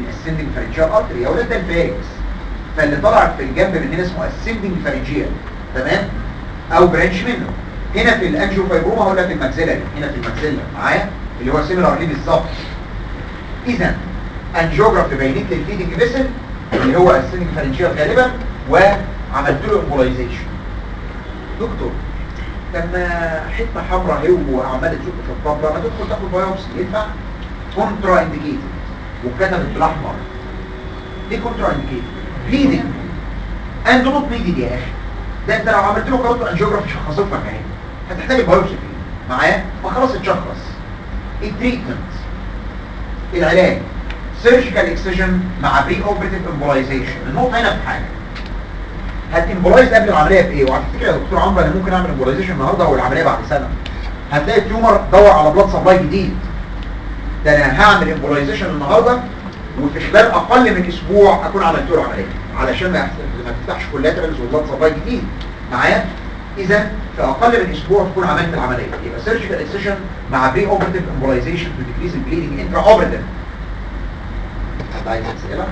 الاسندنج فارنجيال ارتري يا ولاد، ده الفارس، فاللي طلع في الجنب من هنا اسمه اسندنج فارنجيال، تمام او برانش منه. هنا في الانجيوفايبروما هقول لك الماكسيلاري، هنا في الماكسيلا معايا اللي هو سيميلار ليه بالظبط. اذا انجيوجرافي بينت لي الفيدنج فيسل اللي هو السينج فارنجيال غالبا وعملت له امبولايزيشن. دكتور لما حته حمراء اهي وعماله تزق في الطبله ما تدخل تاخد بايوبسي ينفع؟ كونترا انديكيتد وكتبت بالاحمر. ليه كونترا انديكيتد؟ بليدنج اند نوت بليدنج يا اخي. ده انت لو عملت له كارت انجيوجرافي شخصت لك اهي هتحتاج البايوبسي فيه معايا وخلاص اتشخص. التريتمنت العلاج سيرجيكال اكسجن مع بري اوبريتيف امبولايزيشن. النقطه هنا في حاجه هتمبولايز قبل العمليه بايه؟ وعلى فكره يا دكتور عمرو انا ممكن اعمل امبولايزيشن النهارده والعمليه بعد سنه. هتلاقي التيومر دور على بلاد سبلاي جديد. ده انا هعمل امبولايزيشن النهارده وفي خلال اقل من اسبوع اكون عملت له العمليه علشان ما تفتحش كولاترالز وبلاد سبلاي جديد معايا. اذا في اقل من اسبوع تكون عملت العمليه. يبقى سيرجيكال اكسجن مع بري اوبريتيف امبولايزيشن تو ديكريز البليدنج انترا اوبريتيف. حد عايز اسئله؟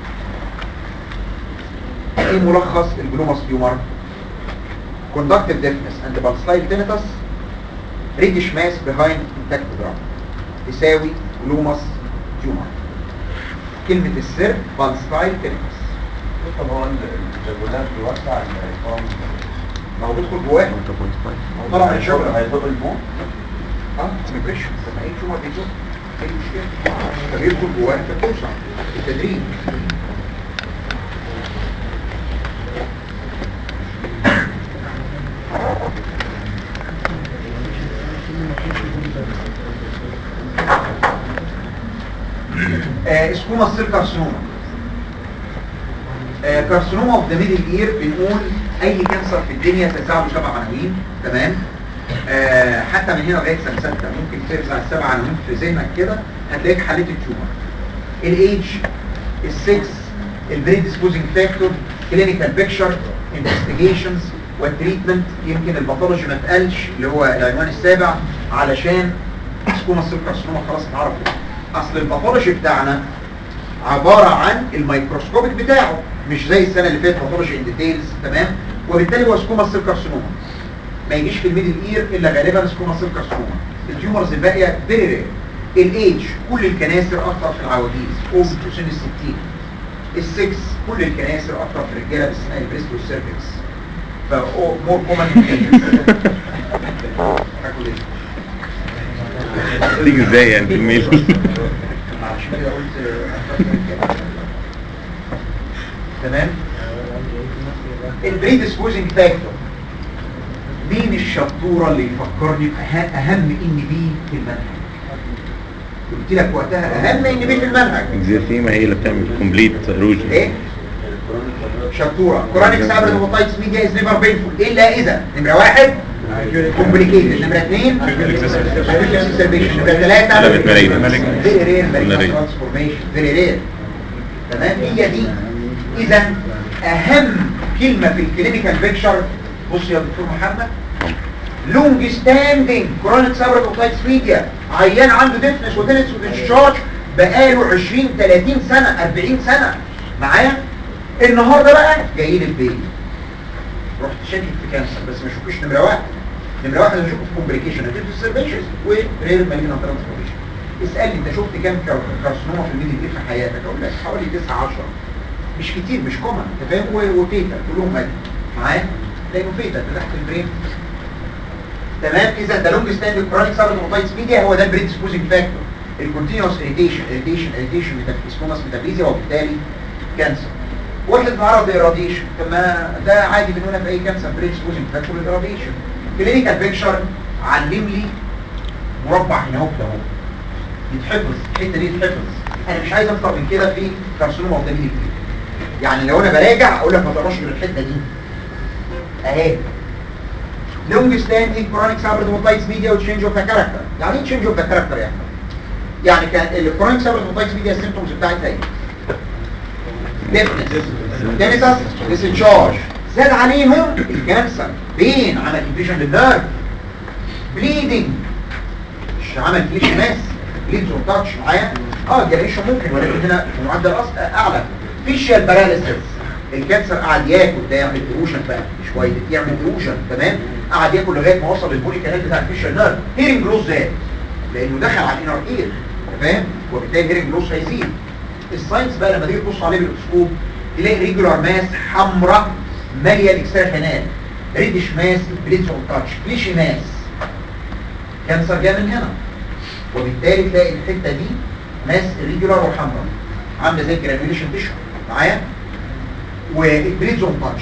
ايه ملخص الجلوماس تيومر؟ conductive deafness and pulsatile tinnitus reddish mass behind intact drum تساوي جلوماس تيومر. كلمة السر pulsatile tinnitus. طب هو الجلاد بيوسع الفرم ما هو بيدخل جواه ما هو طلع من الشجرة هيزق البون مفيش لما اي تيومر بيزق اي مشكلة فبيدخل جواه فبتوسع التدريج. سكوما السيل كارسينوما. كارسينوما اوف ذا ميدل اير بنقول اي كانسر في الدنيا تزعله 7 عناوين تمام. حتى من هنا لغايه سنه 6 ممكن ترزع ال7 عناوين في ذهنك كده هتلاقيك حليت التيومر. الايدج، السكس، البريديسبوزنج فاكتور، كلينيكال بيكتشر، انفستيجيشنز والتريتمنت. يمكن الباثولوجي ما اتقالش اللي هو العنوان السابع علشان سكوما السيل كارسينوما خلاص اتعرف. اصل الباثولوجي بتاعنا عبارة عن الميكروسكوبيك بتاعه مش زي السنة اللي فاتت باثولوجي ان ديتيلز تمام. وبالتالي هو سكوما السيل كارسينوما ما يجيش في الميدل اير الا غالبا سكوما السيل كارسينوما. التيومرز الباقيه فيري رير. الايدج كل الكناسر اكتر في العواجيز قوم في سن ال60. السكس كل الكناسر اكتر في الرجاله باستثناء البريست والسيرفكس. ف مور كومن تيجي ازاي يعني في الميل؟ عشان كده قلت تمام. البريديسبوزنج فاكتور مين الشطوره اللي يفكرني باهم ان بي في المنهج؟ قلت لك وقتها اهم ان بي في المنهج الجسيمة هي اللي بتعمل كومبليت روجن. ايه شطوره كورونيك سابرد هيباتايتس ميديا از نيفر بينفول الا اذا نمره 1 كومبليكيتد، نمره 2 نمره 3 فيري رير ترانسفورميشن فيري رير تمام. هي دي. اذا اهم كلمه في الكلينيكال بيكتشر بص يا دكتور محمد لونج ستاندنج كرونيك سابرد هيباتايتس ميديا عيان عنده ديفنس ودينس وديسشارج بقاله 20 30 سنه 40 سنه معايا. النهارده بقى جاي لي البيت رحت شاكك في كانسر بس ما اشوفش نمره 1. نمره 1 اشوف في كومبليكيشن هتبقى سيرفيشنز ورير مالجنال ترانسفورميشن. اسالني انت شفت كام كارسينوما في الميدل ايه في حياتك؟ اقول لك حوالي 9 10 مش كتير مش كومن انت فاهم. وفيتا كلهم مالجنال معايا لانه فيتا تحت البرين تمام. اذا ده لونج ستاند كرونيك سابرد هيباتايتس ميديا هو ده البريديسبوزنج فاكتور. الكونتينوس اريتيشن اسموماس ميتابليزيا وبالتالي كانسر. واحد معرض للراديشن طب ما ده عادي بنقولها في اي كانسر بريديسبوزنج فاكتور للراديشن. كلينيكال بيكتشر علم لي مربع هنا اهو كده اهو يتحفظ الحته دي يتحفظ. انا مش عايز اكتر من كده في كارسينوما قدامي دي. يعني لو انا براجع اقول لك ما تقراش غير الحته دي اهي. لونج ستاندينج كرونيك سابرد هيباتايتس ميديا وتشينج اوف ذا كاركتر. يعني ايه تشينج اوف ذا كاركتر يعني كان الكرونيك سابرد هيباتايتس ميديا السيمبتومز بتاعتها ايه؟ ديفنس تينيتس ديسشارج زاد عليهم الكانسر بين عمل انفيجن للنيرف بليدنج مش عمل فليش ماس بليدز اون تاتش معايا الجريشن ممكن ولكن هنا معدل اعلى. فيشيال باراليسيس الكانسر قعد ياكل، ده يعمل ايروجن بقى شويه، يعمل ايروجن تمام، قعد ياكل لغايه ما وصل للبولي كانال بتاع الفيشر نيرف، هيرنج لوس زاد لانه دخل على الانر اير فاهم، وبالتالي الهيرنج لوس هيزيد. الساينس بقى لما تيجي تبص عليه بالاوسكوب تلاقي ريجولار ماس حمراء ماليه الاكسترا كانال، ريدش ماس بليدز اون تاتش، فليشي ماس، كانسر جاي من هنا، وبالتالي تلاقي الحته دي ماس ريجولار وحمراء عامله زي الجرانيوليشن تيشو معايا، والبليدز اون تاتش.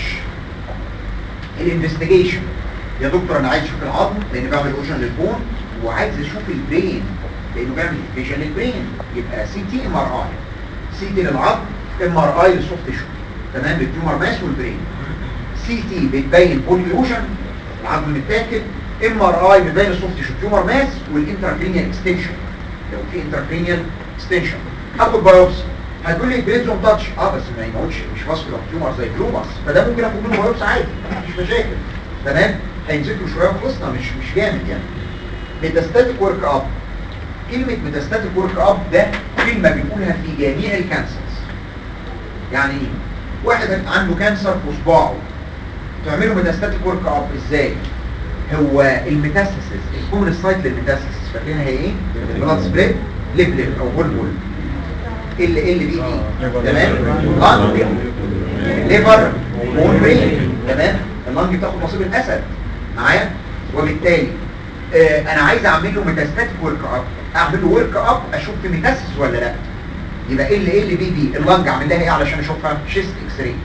الانفستيجيشن يا دكتور انا عايز اشوف العظم لان بعمل اوجن للبون، وعايز اشوف البرين لانه بيعمل فيجن للبرين، يبقى سي تي ام ار اي، سي تي للعظم، ام ار اي للسوفت تيشو تمام، التيومر ماس والبرين. سي تي بتبين بول ايروجن العظم متاكل، ام ار اي بتبين السوفت تيشو تيومر ماس والانتراكرينيال اكستنشن لو في انتراكرينيال اكستنشن. اخد بايوبسي هتقول لي بريدز اون تاتش، بس ما يموتش مش فاسكولار تيومر زي جلوباس، فده ممكن اخد منه بايوبسي عادي مفيش مشاكل تمام، هينزلوا شويه وخلصنا مش جامد يعني. ميتاستاتيك ورك اب، كلمه ميتاستاتيك ورك اب ده كلمه بنقولها في جميع الكانسرز. يعني ايه؟ واحد عنده كانسر في اصبعه تعمله ميتاستاتيك ورك اب ازاي؟ هو الميتاستاسيس الكومن سايت للميتاستاسيس فاكرينها هي ايه؟ بلاد سبريد ليب او بول ال بي دي تمام، لانج ليفر بون برين تمام، اللانج بتاخد نصيب الاسد معايا، وبالتالي انا عايز اعمل له ميتاستاتيك ورك اب، اعمل له ورك اب اشوف في ميتاستاسيس ولا لا. يبقى ال بي دي اللانج اعمل لها ايه علشان اشوفها؟ شيست اكس راي.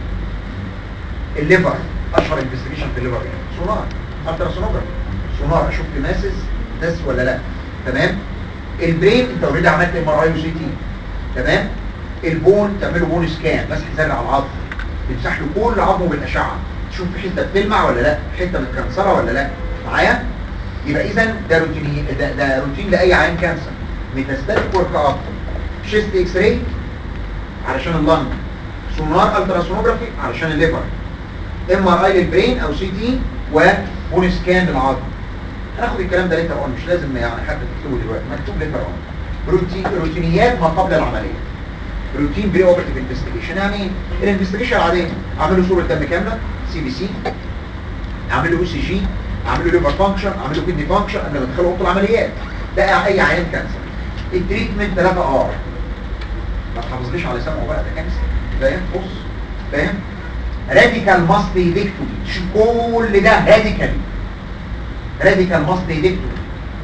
الليفر اشهر انفستيجيشن في الليفر ايه؟ سونار، التراسونوجرافي، سونار اشوف في ماسس داس ولا لا تمام. البرين انت اوريدي عملت ام ار اي وسي تي تمام. البون تعمله بون سكان، مسح زرع على العظم، تمسح له كل عظمه بالاشعه تشوف في حته بتلمع ولا لا، حته متكنسره ولا لا معايا. يبقى اذا ده روتين، ده روتين لاي عيان كانسر. ميتاستاتيك ورك اب، شيست اكس راي علشان اللنج، سونار التراسونوجرافي علشان الليفر، ام ار اي للبرين او سي تي، وبون سكان للعظم. هناخد الكلام ده ليتر اون، مش لازم يعني حد تكتبه دلوقتي، مكتوب ليتر اون. روتينيات ما قبل العمليه، روتين بري اوبرتيف انفستيجيشن. يعني الانفستيجيشن العاديه اعمل له صوره دم كامله سي بي سي، اعمل له او سي جي، اعمل له ليفر فانكشن، اعمل له كدني فانكشن قبل ما ادخله اوضه العمليات. ده اي عيان كانسر. التريتمنت 3 ار، ما تحافظليش على سمعه بقى، ده كانسر فاهم. بص فاهم، راديكال ماستيدكتومي، شوف كل ده راديكال ماستيدكتومي،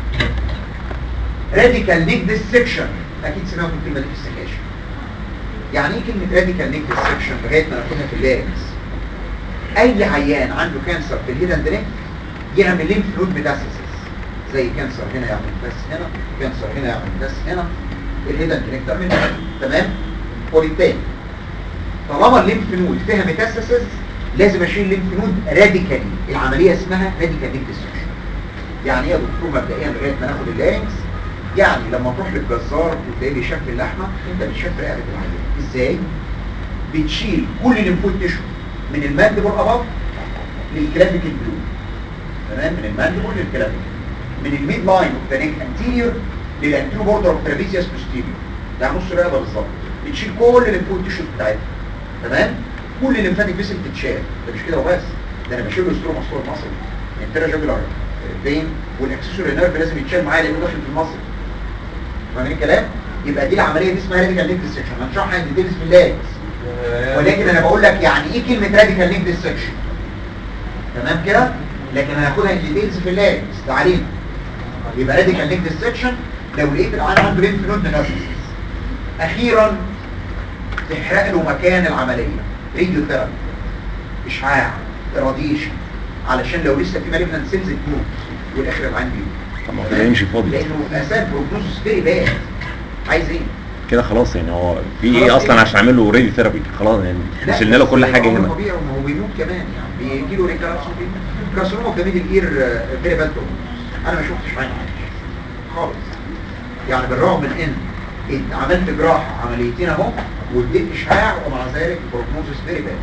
راديكال نيك ديسكشن، اكيد سمعتوا الكلمه دي في السكاشن. يعني ايه كلمه راديكال نيك ديسكشن لغايه ما ناخدها في اللارنكس؟ اي عيان عنده كانسر في الهيد اند نيك يعمل ليمف نود ميتاستاسيس، زي كانسر هنا يعمل بس هنا، كانسر هنا يعمل بس هنا، الهيد اند نيك تعمل تمام. وبالتالي طالما الليمف نود فيها ميتاستاسيس لازم اشيل الليمف نود راديكالي، العمليه اسمها راديكال نيك ديسكشن. يعني ايه يا دكتور مبدئيا لغايه ما ناخد اللارنكس؟ يعني لما تروح للجزار وتلاقيه بيشف اللحمه، انت بتشف رقبه العيان ازاي؟ بتشيل كل الليمفويد تيشو من المانديبل اباف للكلافيكل بلو تمام، من المانديبل للكلافيكل، من الميد لاين اوف ذا نيك انتيريور للانتيريور بوردر اوف ترابيزيوس بوستيريور، ده نص رقبه بالظبط. بتشيل كل الليمفويد تيشو بتاعتها تمام، كل الليمفاتيك فيسل تتشال. ده مش كده وبس، ده انا بشيل له ستروماسول مصل، انترا جوجولار فين، والاكسسوري نيرف لازم يتشال معايا لانه داخل في المصل. فاهمين الكلام؟ يبقى دي العمليه دي اسمها راديكال نيك ديسكشن، هنشرحها ان ديتيلز في اللارنكس، ولكن انا بقول لك يعني ايه كلمه راديكال نيك ديسكشن تمام كده، لكن هناخدها ان ديتيلز في اللارنكس تعالينا. يبقى راديكال نيك ديسكشن لو لقيت العيان عنده ليمف نود ميتاستاسيس. اخيرا تحرق له مكان العمليه، راديو ثيرابي، اشعاع، راديشن، علشان لو لسه في مالجنانت سيلز تموت والاخر العين بيموت. طب ما هو كده يمشي فاضي، لانه اساسا بروجنوزس فيري باد. عايز ايه؟ كده خلاص يعني هو في ايه اصلا عشان اعمل له راديو ثيرابي؟ خلاص يعني احنا شلنا له كل حاجه هنا. طبيعي وما هو بيموت كمان، يعني بيجي له كارسينوما في ميدل اير فيري باد. انا ما شفتش عين خالص، يعني بالرغم من ان عملت جراحه عمليتين اهو واديت اشعاع ومع ذلك البروجنوزس فيري باد.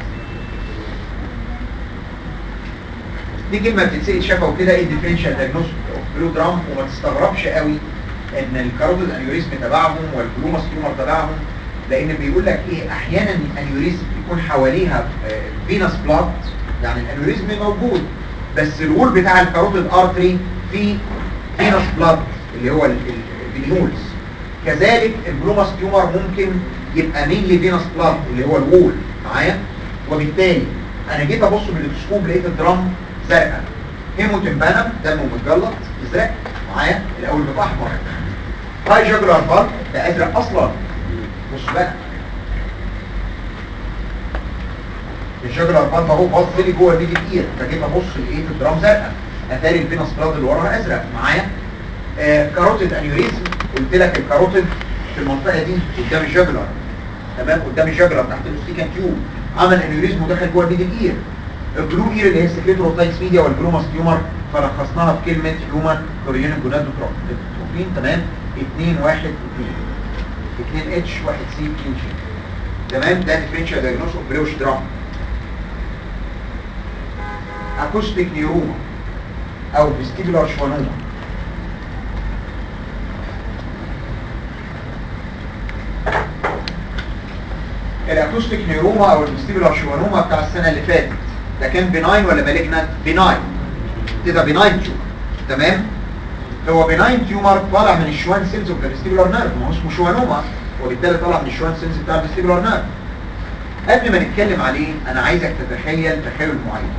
دي كلمه بتتسال شفوي كده، ايه الديفرنشال دايجنوستيك اوف بلو درام، وما تستغربش قوي ان الكاروتيد انيوريزم تبعهم والبلوماس تيومر تبعهم، لان بيقول لك ايه احيانا الانيوريزم يكون حواليها فينس بلاد، يعني الانوريزم موجود بس الوول بتاع الكاروتيد ارتري فيه فينس بلاد اللي هو الفينيولز. كذلك الجلوماس تيومر ممكن يبقى مينلي فينس بلاد اللي هو الوول معايا، وبالتالي انا جيت ابص بالتلسكوب لقيت الدرام زرقاء، هيموتمبانم دمه متجلط ازرق معايا، الاول بيبقى احمر. هاي جاجولار فالف ده ازرق اصلا. بص بقى الجاجولار فالف اهو باص لي جوه الميدي اير، فجيت ابص لقيت الدرام زرقاء، اتاري الفينس بلاد اللي وراها ازرق معايا. كاروتيد انيوريزم، قلت لك الكاروتيد في المنطقه دي قدام الجاجولار، تمام، قدام الجاجولار تحت الاوستيكان تيوب، عمل انيوريزم ودخل جوه الميدي اير. البلو اير اللي هي السكريتوروتايتس ميديا والجلوماس تيومر فلخصناها في كلمه هيومن كوريونيك جونادوتروفين، تمام. 2 1 2 2 اتش 1 سي 2 جي، تمام. ده ديفرنشال دايجنوستس اوف بلوش درام. اكوستيك نيوروما او فيستيبولار شوانوما، الاكوستيك نيوروما او الفيستيبولار شوانوما بتاع السنه اللي فاتت ده كان بيناين ولا مالجنانت؟ بيناين كده، بيناين تيومر، تمام. هو بيناين تيومر طالع من الشوان سيلز اوف الفيستيبولار نيرف، ما هو اسمه شوانوما وبالتالي طالع من الشوان سيلز بتاع الفيستيبولار نيرف. قبل ما نتكلم عليه انا عايزك تتخيل تخيل معين.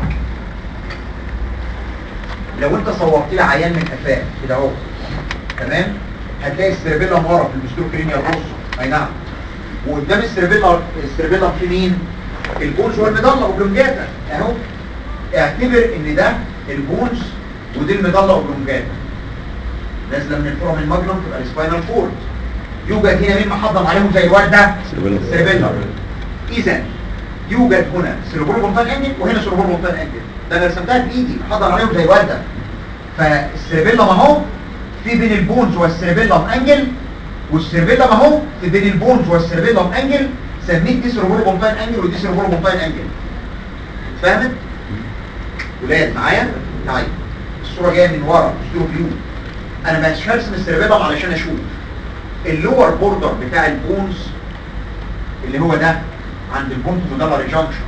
لو انت صورت لي عيان من قفاه كده اهو، تمام، هتلاقي السيربيلم ورا في البستروكرينيال بص، اي نعم، وقدام السيربيلم في مين؟ البونز والمضله اوبلونجاتا اهو. اعتبر ان ده البونز ودي المضله اوبلونجاتا نازله من الفورامين ماجنم تبقى السباينال كورد. يوجد هنا مين محضن عليهم زي الورده؟ السيربيلم. اذا يوجد هنا سيربيلوبونتان انجل وهنا سيربيلوبونتان انجل، ده انا رسمتها بايدي محضن عليهم زي الورده. فالسيربيلم اهو في بين البونز والسيربيلم انجل، والسيربيلم اهو في بين البونز والسيربيلم انجل، سميت دي سيربيلوبونتان انجل ودي سيربيلوبونتان انجل. اتفهمت؟ ولاد معايا؟ طيب الصوره جايه من ورا سترو فيو، انا مش هرسم السيربيلم علشان اشوف اللور بوردر بتاع البونز اللي هو ده عند البونز مودلر جانكشن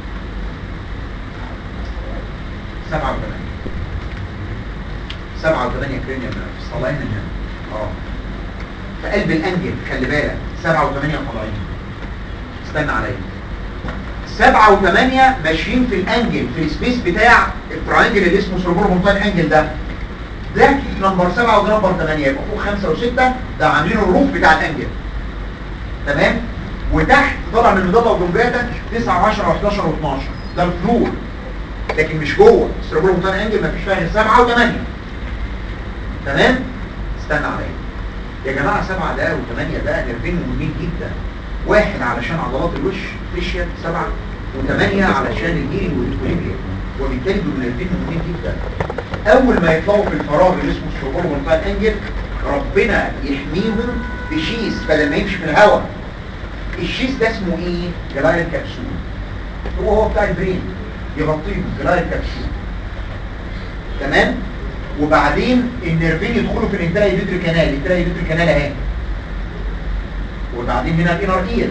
7 و8 كرينيال نيرفز طالعين من هنا في قلب الانجل، خلي بالك 7 و8 طالعين. استنى عليا، 7 و8 ماشيين في الانجل في السبيس بتاع التراينجل اللي اسمه سيربيلوبونتان انجل ده نمبر 7 وده نمبر 8، يبقى فوق 5 و6 ده عاملين الروف بتاع الانجل، تمام. وتحت طبعا من المضله اوبلونجاتا 9 و10 و11 و12 ده الفلور، لكن مش جوه السيربيلوبونتان انجل مفيش فيها غير 7 و8، تمام. استنى عليا يا جماعه، 7 ده و8 ده نيرفين مهمين جدا. واحد علشان عضلات الوش فيشيال 7، و8 علشان الهيرنج والاكوليبريم، وبالتالي دول نيرفين مهمين جدا. اول ما يطلعوا في الفراغ اللي اسمه السيربيلوبونتان انجل ربنا يحميهم بشيس بدل ما يمشي في الهواء. الشيس ده اسمه ايه؟ جلايل كبسول، هو بتاع البرين، يغطيه جلايل كبسول، تمام. وبعدين النيرفين يدخلوا في الانترايديتري كانال، الانترايديتري كانال اهي، وبعدين هنا الانر اير.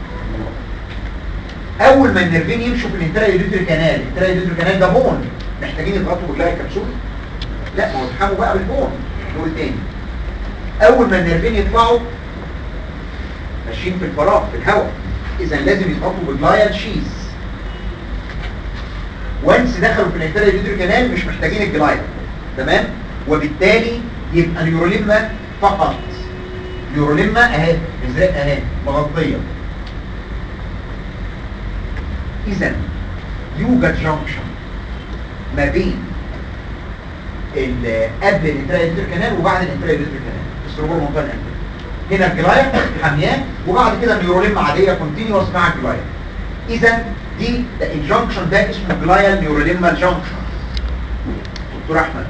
اول ما النيرفين يمشوا في الانترايديتري كانال، الانترايديتري كانال ده بون، محتاجين يضغطوا بجلايل كبسول؟ لا، ما هو يفهموا بقى بالبون. نقول تاني، اول ما النيرفين يطلعوا ماشيين في الفراغ في الهواء، اذا لازم يضغطوا بجلايل شيز. وانس دخلوا في الانترايديتري كانال مش محتاجين الجلايل، تمام. وبالتالي يبقى نيوروليما فقط، نيوروليما اهي ازرق اهي مغطيه. اذا يوجد جانكشن ما بين قبل الانترايديتري كانال وبعد الانترايديتري كانال، السيربيلوبونتان انجل. هنا الجلايل حامياه، وبعد كده النيوروليما عاديه كونتينيوس مع الجلايل. اذا دي الجانكشن ده اسمه جلايل نيوروليما جانكشن. دكتور احمد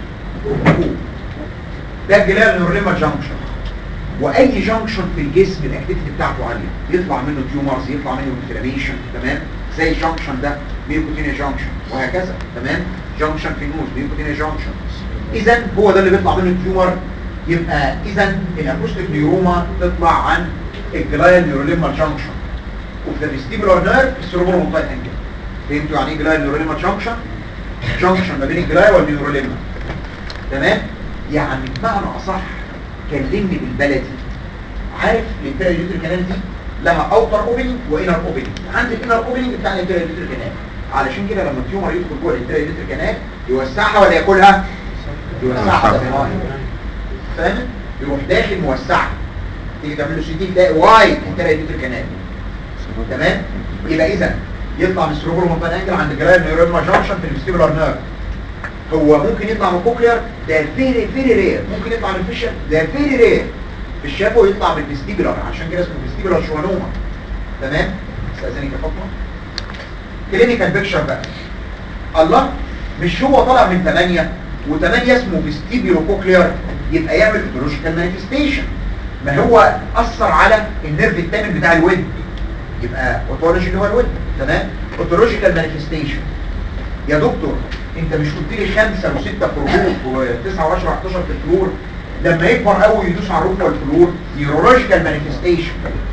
ده جلايل نيوروليما جانكشن. واي جانكشن في الجسم الاكتيفيتي بتاعته عاليه، يطلع منه تيومرز، يطلع منه انفلاميشن، تمام. زي الجانكشن ده ميوكوتينيا جانكشن وهكذا، تمام. جانكشن في النوز ميوكوتينيا جانكشن، اذا هو ده اللي بيطلع منه تيومر. يبقى اذا الاكوستيك نيوروما تطلع عن الجلايل نيوروليما جانكشن. اوف ذا فيستيبولار نيرف في السيربرال مونتاين انجل. فهمتوا يعني ايه جلايا نيوروليما جانكشن؟ جانكشن ما بين الجلايا والنيوروليما. تمام؟ يعني بمعنى اصح كلمني بالبلدي. عارف الانتيريور كانال دي لها اوتر اوبننج وانر اوبننج. عند الانر اوبننج بتاع الانتيريور كانال، علشان كده لما التيومر يدخل جوه الانتيريور كانال يوسعها ولا ياكلها؟ يوسعها. ده فاهم؟ يروح داخل موسعها. تيجي تعمل له سي دي تلاقي وايد انتيريور كانال. تمام؟ يبقى اذا يطلع من السيربرال مونتاين انجل عند جلايا نيوروليما جانكشن في الفيستيبولار نيرف. هو ممكن يطلع من كوكلير، ده فيري رير. ممكن يطلع من فيشر، ده فيري رير. في الشافو يطلع من الفيستيبولار، عشان كده اسمه فيستيبولار شوانوما. تمام؟ استاذنك يا فاطمه. كلينيكال بيكشر بقى. الله، مش هو طالع من 8 و8 اسمه فيستيبولو كوكلير، يبقى يعمل اوتولوجيكال مانيفستيشن. ما هو اثر على النيرف الثامن بتاع الود، يبقى اوتولوجي اللي هو الود. تمام؟ اوتولوجيكال مانيفستيشن. يا دكتور انت مش قلت لي 5 و6 في الروف و9 و10 و11 في الفلور؟ لما يكبر قوي يدوس على الروف والفلور نيورولوجيكال مانيفستيشن.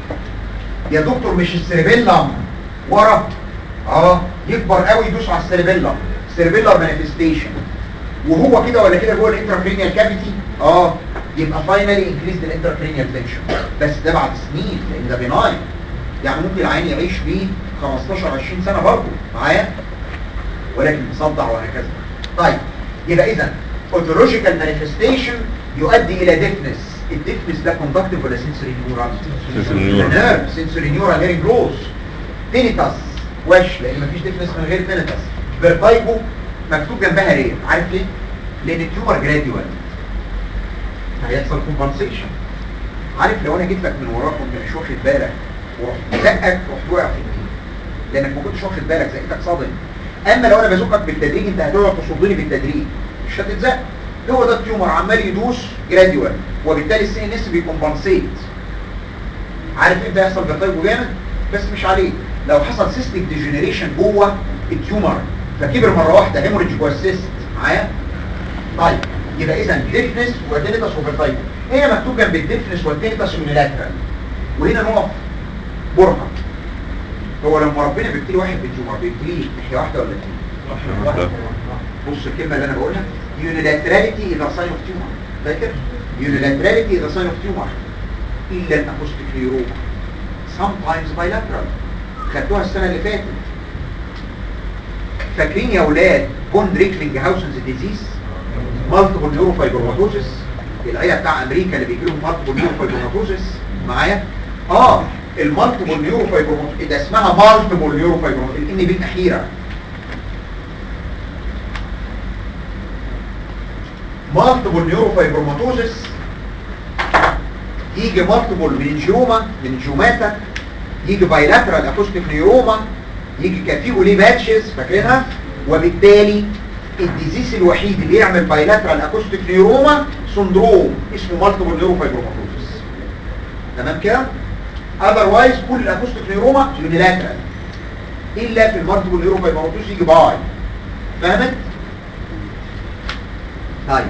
يا دكتور مش السيربيلم ورا؟ يكبر قوي يدوس على السيربيلم، سيربيلر مانيفستيشن. وهو كده ولا كده جوه الانتراكرينيال كافيتي يبقى فاينالي انكريز الانتراكرينيال تنشن. بس ده بعد سنين لان ده بيناين، يعني ممكن العين يعيش بيه 15 20 سنه برضه معايا، ولكن مصدع وهكذا. طيب يبقى اذا اوتولوجيكال مانيفستيشن يؤدي الى ديفنس. الديفنس ده كوندكتيف ولا سنسوري نيورال؟ نيرف سنسوري نيورال هيرنج لوس. تينيتاس وش، لان مفيش ديفنس من غير تينيتاس. فيرتايجو مكتوب جنبها رير. عارف ليه؟ لان التيومر جراديوال هيحصل كومبنسيشن. عارف لو انا جيت لك من وراك وانت مش واخد بالك ورحت زقك رحت واقع في النيل لانك ما كنتش واخد بالك، زقتك صادم. اما لو انا بزقك بالتدريج انت هتقعد تصدني بالتدريج مش هتتزق. هو ده التيومر عمال يدوس جراديوال، وبالتالي السي ان اس بيكمبنسيت. عارف امتى يحصل فيرتايجو جامد؟ بس مش عليه لو حصل سيستيك ديجنريشن جوه التيومر فكبر مره واحده هيموريدج جوه السيست معايا. طيب يبقى اذا ديفنس وتينيتاس وفيرتايجو. هي مكتوب جنب الديفنس والتينيتاس يونيلاترال. وهنا نقف برهه. هو لما ربنا بيبتلي واحد بالتيومر بيبتليه ناحيه واحده ولا اثنين؟ واحده. بص الكلمه اللي انا بقولها يونيلاتراليتي اذا ساين اوف تيومر. فاكر؟ يونيلاتراليتي اذا ساين اوف تيومر الا الاكوستيك نيوروما. sometimes bilateral. خدتوها السنه اللي فاتت. فاكرين يا اولاد فون دريكلينج هاوسنز ديزيز؟ مالتيبل نيوروفايبروماتوزيس. العيله بتاع امريكا اللي بيجي لهم مالتيبل نيوروفايبروماتوزيس معايا؟ المالتيبل نيوروفايبروماتوزيس ده اسمها مالتيبل نيوروفايبروماتوزيس. الان بي الاخيره مالتيبل نيوروفايبروماتوزيس. يجي مالتيبل مننجيوماتا، يجي بايلاترال اكوستيك نيوروما، يجي كافيو ليه باتشز فاكرينها. وبالتالي الديزيز الوحيد اللي يعمل بايلاترال اكوستيك نيوروما سندروم اسمه مالتيبل نيوروفايبروماتوزيس. تمام كده؟ اذروايز كل الاكوستيك نيوروما يونيلاترال الا في المالتيبل نيوروفايبروماتوزيس يجي باي. فهمت؟ طيب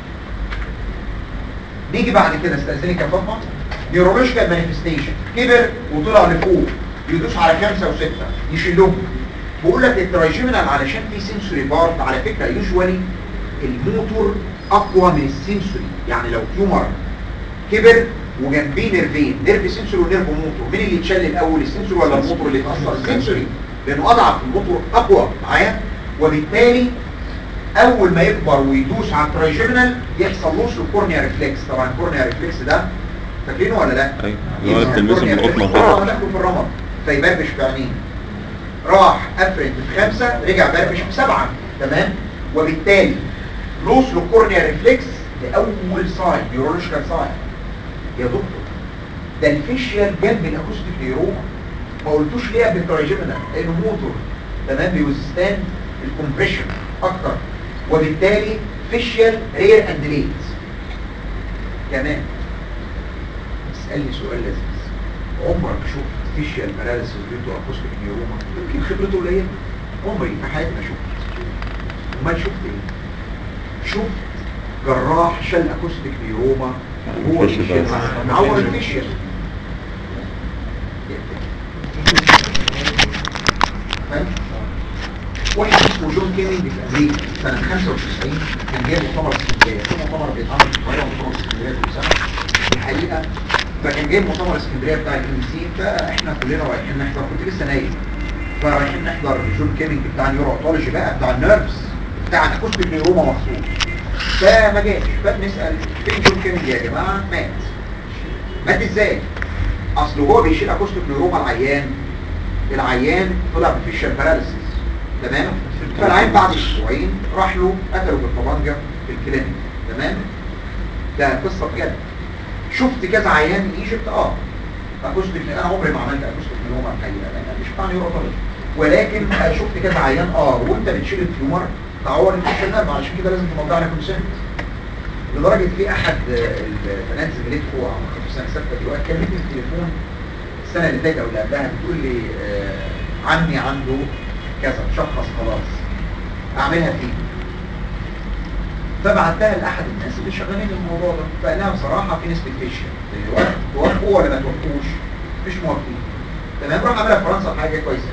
نيجي بعد كده استاذنك يا فاطمه. نيورولوجيكال مانيفستيشن كبر وطلع لفوق يدوس على 5 و6 يشيلهم. بقول لك الترايجيمينال علشان في سنسوري بارت. على فكره يوجوالي الموتور اقوى من السنسوري. يعني لو تيومر كبر وجنبيه نيرفين، نيرف سنسوري ونيرف موتور، مين اللي يتشل الاول السنسوري ولا الموتور اللي يتاثر؟ السنسوري لانه اضعف، الموتور اقوى معايا. وبالتالي اول ما يكبر ويدوس على الترايجيمينال يحصل لوس للكورنيا ريفلكس. طبعا الكورنيا ريفلكس ده فاكرينه ولا لا؟ ايوه اللي هو بتلمسه بالقطنه كده داخله في الرمد فيبربش في عينيه. راح افرد في 5 رجع بربش في 7. تمام؟ وبالتالي لوس للكورنيا ريفلكس لاول ساين نيورولوجيكال ساين. يا دكتور ده الفيشيال جنب الاكوستيك نيوروما. ما قلتوش ليه قبل الترايجيمينال؟ لانه موتور تمام بيوزستان الكومبريشن اكتر. وبالتالي فيشيال رير اند ليت. كمان اسالني سؤال لذيذ. عمرك شفت فيشيال باراليسيس بيتو اكوستيك نيوروما؟ يمكن خبرته قليله. عمري في حياتي ما شفت. امال شفت ايه؟ شفت جراح شال اكوستيك نيوروما وهو معور الفيشيال. فاهم؟ واحد اسمه جون كيمينج في امريكا سنه 95 كان جاي مؤتمر اسكندريه، في مؤتمر بيتعمل في القاهره مؤتمر اسكندريه كل سنه الحقيقه. فكان جاي مؤتمر اسكندريه بتاع الام سي، فاحنا كلنا رايحين نحضر، كنت لسه نايم، فرايحين نحضر جون كيمينج بتاع النيورولوجي بقى، بتاع النيرفز بتاع الاكوستيك نيوروما مخصوص. فما جاش، فبنسال فين جون كيمينج يا جماعه؟ مات ازاي؟ اصل هو بيشيل اكوستيك نيوروما العيان طلع بفيشر باراليسيس، تمام؟ فالعيان بعد اسبوعين راح له قتله بالطبنجه في الكلينيك، تمام؟ ده قصه بجد. شفت كذا عيان ايجيبت اكوستيك، انا عمري ما عملت اكوستيك نيوروما الحقيقه لان مش بتاع نيورولوجي، ولكن شفت كذا عيان وانت بتشيل التيومر تعور الفيشر نيرف، علشان كده لازم تمضي على كونسنت. لدرجه في احد البنات زميلتكم او في سنه 6 دلوقتي كلمتني في التليفون السنه اللي فاتت او اللي قبلها، بتقول لي عمي عنده كذا تشخص خلاص اعملها فيه. فبعتها لاحد الناس اللي شغالين الموضوع ده، فقال لها بصراحه في نسبه فيشن توافقوا ولا ما توافقوش؟ مش موافقين، تمام؟ راح عملها في فرنسا حاجه كويسه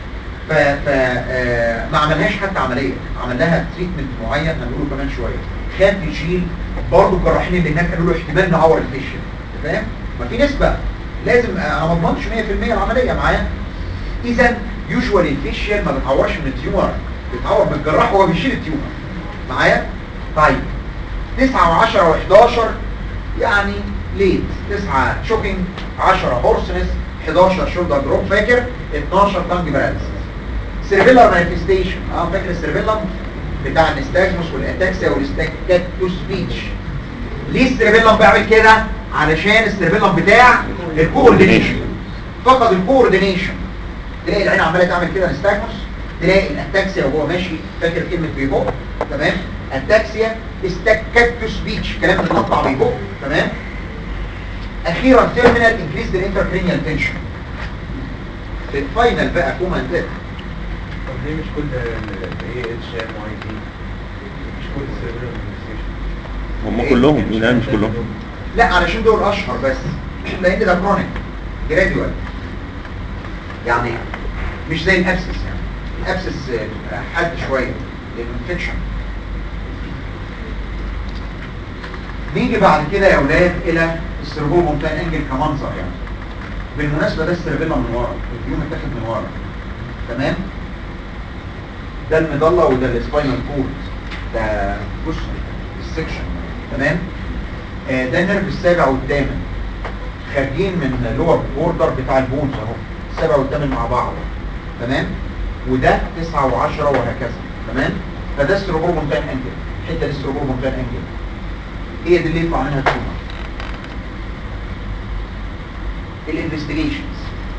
ما عملهاش حتى عمليه، عمل لها تريتمنت معين هنقوله كمان شويه، خاف يشيل. برضه الجراحين اللي هناك قالوا له احتمال نعور الفيشن، فاهم؟ ما في نسبه لازم، انا ما اضمنش 100% العمليه معايا. اذا يوجوال الفيشن ما بتعورش من التيومر، بتعور من الجراح وهو بيشيل التيومر معايا. طيب 9 و10 و11 يعني ليت، 9 شوكينج، 10 هورسنس، 11 شولدر دروب، فاكر؟ 12 تانج باراليسيس. سيرفيلر مانيفستيشن، فاكر السيرفيلم بتاع النستاجموس والاتاكسيا والستاكتو سبيتش. ليه السيرفيلم بيعمل كده؟ علشان السيرفيلم بتاع الكوردينيشن، فقد الكوردينيشن. تلاقي العين عماله تعمل كده نستاجموس، تلاقي الاتاكسيا وهو ماشي، فاكر كلمه بيبو؟ تمام؟ اتاكسيا استاكتو سبيتش، كلام متقطع بيبو، تمام؟ اخيرا تيرمينال انكريز الانتركرينيال تنشن. في الفاينل بقى كومان ده. طب ليه مش كل ايه اتش ام واي دي مش كل السيرفر هم كلهم لا مش كلهم. لا علشان دول اشهر بس، لان ده كرونيك جراديوال، يعني مش زي الابسس. يعني الابسس حاد شويه للانفكشن. نيجي بعد كده يا اولاد الى السيرفو مونتان انجل كمنظر. يعني بالمناسبه ده السيرفيلا من ورا، الفيوم اتاخد من ورا، تمام؟ ده المضله وده السباينال كورد، ده بص السكشن، تمام؟ ده النيرف السابع والثامن خارجين من اللور بوردر بتاع البونز اهو، السابع والثامن مع بعض، تمام؟ وده 9 و10 وهكذا، تمام؟ فده السيرفو مونتان انجل، الحته دي السيرفو مونتان انجل، هي دي اللي يطلع منها تيومر. الانفستيجيشنز،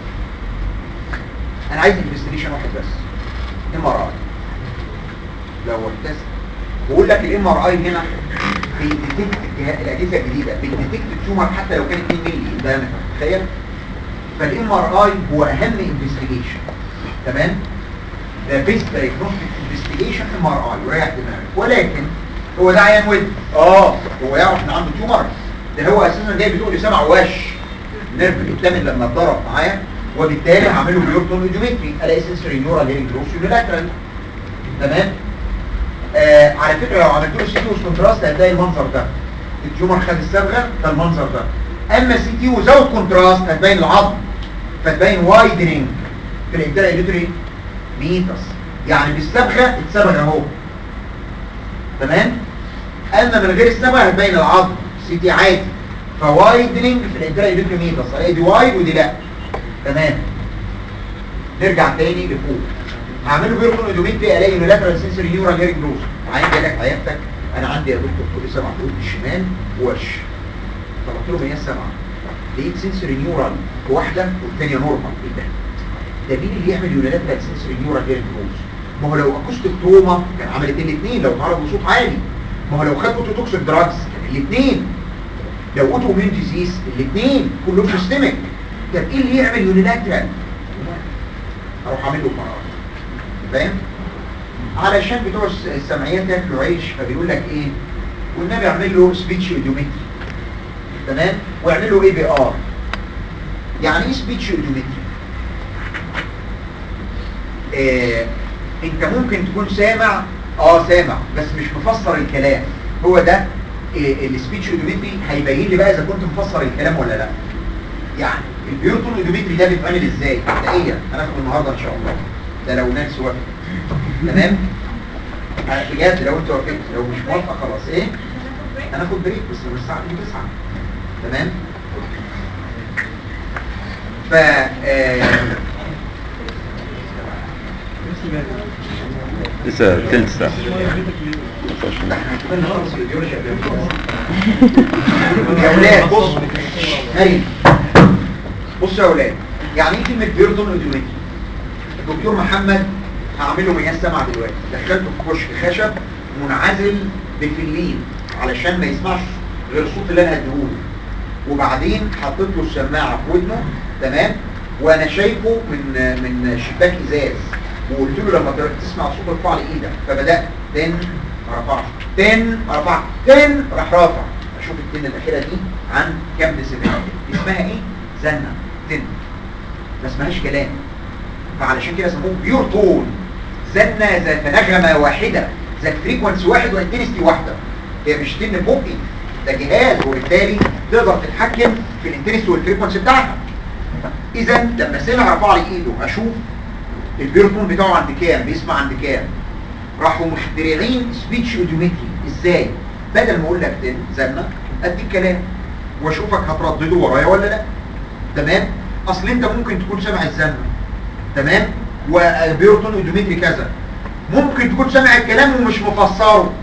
انا عايز انفستيجيشن واحد بس، MRI. لو ابتسم بقول لك الMRI هنا بيديتكت الاجهزه الجديده بيديتكت التيومر حتى لو كان 2 مللي دايمتر، تخيل. فالMRI هو اهم انفستيجيشن، تمام؟ ده بيست دايجنوستيك انفستيجيشن MRI، وريح دماغك. ولكن هو ده عيان ود هو يعرف ان عنده تيومر؟ ده هو اساسا جاي بتقول لي سمع وش النيرف الثامن لما اتضرب معايا، وبالتالي هعمل له بيورتون اوديومتري الاقي سنسوري نيورال هيرنج لوس يونيلاترال، تمام؟ على فكره لو عملت له سي تي وكونتراست هتلاقي المنظر ده، التيومر خد الصبغه، ده المنظر ده. اما سي تي وزود كونتراست هتبين العظم، فتبين وايدنينج في الانترا ايديتوري ميتس، يعني بالصبغه اتصبغ اهو، تمام؟ اما من غير الصبغه هتبين العظم سي تي عادي، فوايدنينج في الانترا ايديتوري ميتس، الاقي دي وايد ودي لا، تمام؟ نرجع تاني لفوق، هعمله بيرتون اودومتري الاقي يونيلاترال سنسوري نيورال هيرنج لوس. عايز لك عيادتك انا عندي يا دكتور كل 7 فوق الشمال وش، طلعت له 107 لقيت سنسوري نيورال واحده والثانيه نورمال. ايه ده مين اللي يعمل يونيلاترال سنسوري نيورال هيرنج لوس؟ ما هو لو اكوستيك تروما كان عملت الاثنين، لو اتعرض لصوت عالي، ما هو لو خد اوتوتوكسيك دراجز كان الاثنين، لو اوتو اميون ديزيز الاثنين كلهم سيستميك. طب ايه اللي يعمل يونيلاترال؟ اروح اعمل له قرار، فاهم؟ علشان بتوع السمعيات ياكلوا عيش، فبيقول لك ايه؟ والنبي اعمل له سبيتش اوديومتري، تمام؟ واعمل له ABR. يعني ايه سبيتش اوديومتري؟ انت ممكن تكون سامع سامع بس مش مفسر الكلام. هو ده السبيتش اودومتري هيبين لي بقى اذا كنت مفسر الكلام ولا لا. يعني البيورتون اودومتري ده بيتعمل ازاي مبدئيا؟ هناخده النهارده ان شاء الله، ده لو ناس وافق. تمام بجد لو انت وافقت، لو مش موافقه خلاص ايه هناخد بريك، بس مش الساعه 9. تمام. ف لسه تلت ساعة. يا اولاد بصوا مريم، بصوا يا اولاد، يعني ايه كلمه بيورتون اودومتري؟ الدكتور محمد هعمل له مقياس سمع دلوقتي، دخلته في كشك خشب منعزل بفلين علشان ما يسمعش غير الصوت اللي انا هديهوله، وبعدين حطيت له السماعه في ودنه. تمام. وانا شايفه من شباك ازاز، وقلت له لما تسمع صوت ارفع لي ايدك. فبدات تن ما رفعش، تن ما رفعش، تن راح رافع. اشوف التن الاخيره دي عن كام ديسيبل. اسمها ايه؟ زنه تن، ما اسمهاش كلام. فعلشان كده سموه بيور تون، زنه ذات نغمه واحده، ذات فريكونسي واحد وانتنستي واحده. هي مش تن بوقي، ده جهاز، وبالتالي تقدر تتحكم في الانتنستي والفريكونسي بتاعها. اذا لما سمع رفع لي ايده اشوف البيرتون بتاعه عند كام، بيسمع عند كام. راحوا مخترعين سبيتش اوديومتري. ازاي؟ بدل ما اقول لك تن زنه ادي الكلام واشوفك هتردده ورايا ولا لا. تمام. اصل انت ممكن تكون سامع الزنه، تمام، وبيرتون اوديومتري كذا، ممكن تكون سامع الكلام ومش مفسره.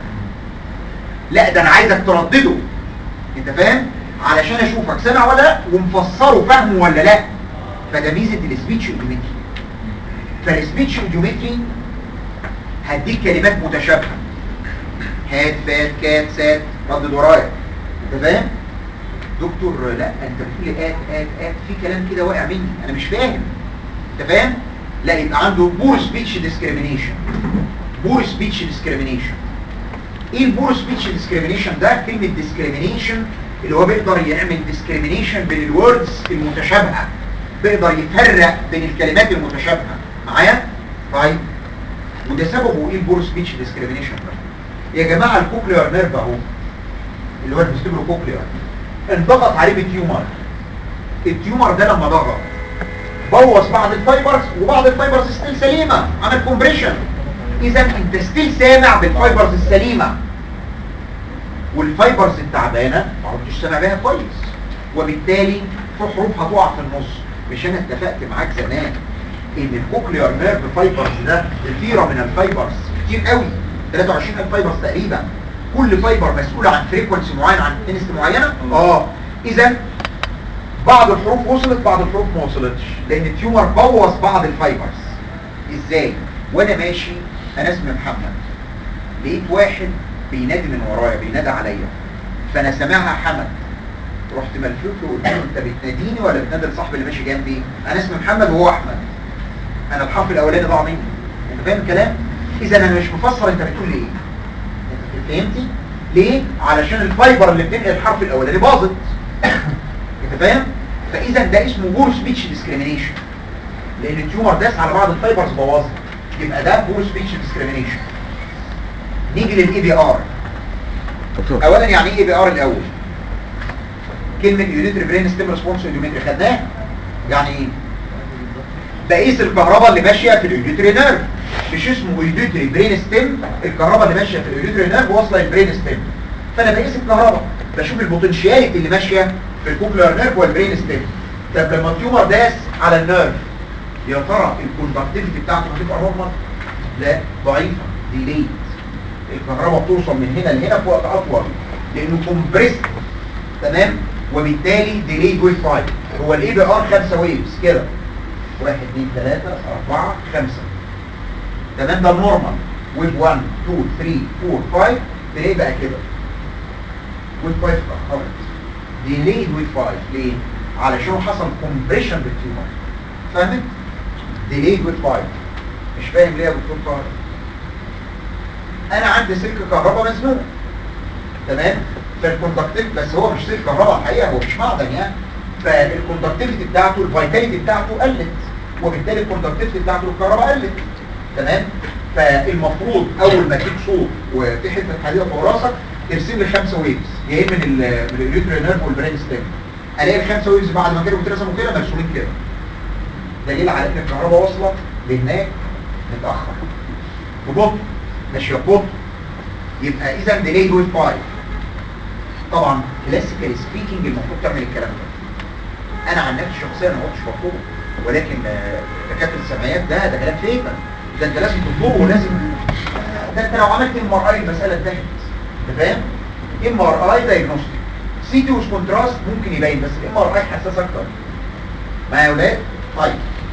لا ده انا عايزك تردده، انت فاهم، علشان اشوفك سامع ولا لا ومفسره فاهمه ولا لا. فده ميزه السبيتش اوديومتري. فالسبيتش اوديومتري هديك كلمات متشابهه، هات فات كات سات، ردد ورايا. انت فاهم؟ دكتور لا انت بتقول لي ات في كلام كده واقع مني انا مش فاهم. انت فاهم؟ لا يبقى عنده بور سبيتش ديسكريميشن. بور سبيتش ديسكريميشن. ايه البور سبيتش ديسكريميشن ده؟ كلمه ديسكريميشن اللي هو بيقدر يعمل ديسكريميشن بين الوردز المتشابهه، بيقدر يفرق بين الكلمات المتشابهه معايا. طيب وده سببه ايه البور سبيتش ديسكريميشن ده؟ يا جماعه الكوكليار نيرف اهو اللي هو الفيستيبولو كوكليار انضغط عليه بالتيومر. التيومر ده لما ضغط بوظ بعض الفايبرز، وبعض الفايبرز ستيل سليمه، عمل كومبريشن. اذا انت ستيل سامع بالفايبرز السليمه، والفايبرز التعبانه ما عرفتش سامع بيها كويس، وبالتالي في حروف هتقع في النص. مش انا اتفقت معاك زمان ان الكوكليار نيرف فايبرز ده كتيره من الفايبرز، كتير قوي، 23,000 فايبرز تقريبا، كل فايبر مسؤول عن فريكونسي معين، عن انتنستي معينه. اذا بعض الحروف وصلت، بعض الحروف ما وصلتش، لان التيومر بوظ بعض الفايبرز. ازاي؟ وانا ماشي انا اسمي محمد، لقيت واحد بينادي من ورايا، بينادي عليا، فانا سامعها حمد، رحت ملفوف له قلت له انت بتناديني ولا بتنادي الصاحب اللي ماشي جنبي؟ انا اسمي محمد وهو احمد، انا الحرف الاولاني ضاع مني. انت فاهم الكلام؟ اذا انا مش مفسر انت بتقول ايه. انت فهمتي ليه؟ علشان الفايبر اللي بتنقل الحرف الاولاني باظت. انت فاهم؟ فاذا ده اسمه بور سبيتش ديسكريميشن، لان التيومر داس على بعض الفايبرز بوظها، يبقى ده بور سبيتش ديسكريميشن. نيجي للاي بي ار. اولا يعني ايه اي بي ار الاول؟ كلمه يونيتري برين ستيم ريسبونس اوديومتري خدناها. يعني ايه؟ بقيس الكهرباء اللي ماشيه في اليونيتري نيرف، مش اسمه يونيتري برين ستيم، الكهرباء اللي ماشيه في اليونيتري نيرف واصله للبرين ستيم، فانا بقيس الكهرباء، بشوف البوتنشاليتي اللي ماشيه في الكوكليار نيرف والبرين ستيم. طب لما التيومر داس على النيرف، يا ترى الكوندكتيفيتي بتاعته هتبقى نورمال؟ لا، ضعيفه، ديليت. الكهرباء بتوصل من هنا لهنا في وقت اطول لانه كومبريست. تمام؟ وبالتالي ديليد ويف تايم. هو الاي بي ار 5 ويفز كده، 1 2 3 4 5. تمام؟ ده النورمال. ويف 1 2 3 4 5 تلاقيه بقى كده. ويف 5 اتاخرت، ديليد ويف 5. ليه؟ علشان حصل كومبريشن بالتيومر. فاهمت؟ ديليد ويف 5. مش فاهم ليه يا دكتور طارق؟ انا عندي سلك كهرباء مزنوق، تمام؟ فالكوندكتيف، بس هو مش سلك كهرباء الحقيقه، هو مش معدن يعني، فالكوندكتيفيتي بتاعته، الفيتاليتي بتاعته قلت، وبالتالي الكوندكتيفيتي بتاعته الكهرباء قلت. تمام؟ فالمفروض اول ما تجيب صوت وفي حته حديده فوق راسك ترسم لي 5 ويفز جايين من اليوتري نيرف والبرين ستيم. الاقي ال5 ويفز بعد ما كانوا بيترسموا كده مرسومين كده. دليل على ان الكهرباء واصله لهناك متاخر ببطء، ماشيه ببطء. يبقى اذا ديلي ويف 5. طبعا كلاسيكال سبيكينج المفروض تعمل الكلام ده. انا عن نفسي شخصيا ما كنتش بطلبه، ولكن دكاتره السمعيات ده كلام فيتا. ده انت لازم تطلبه ولازم ده انت لو عملت MRI المساله انتهت. انت فاهم؟ MRI دايجنوستيك، CT وش كونتراست ممكن يبين، بس MRI حساس اكتر. معايا يا اولاد؟ طيب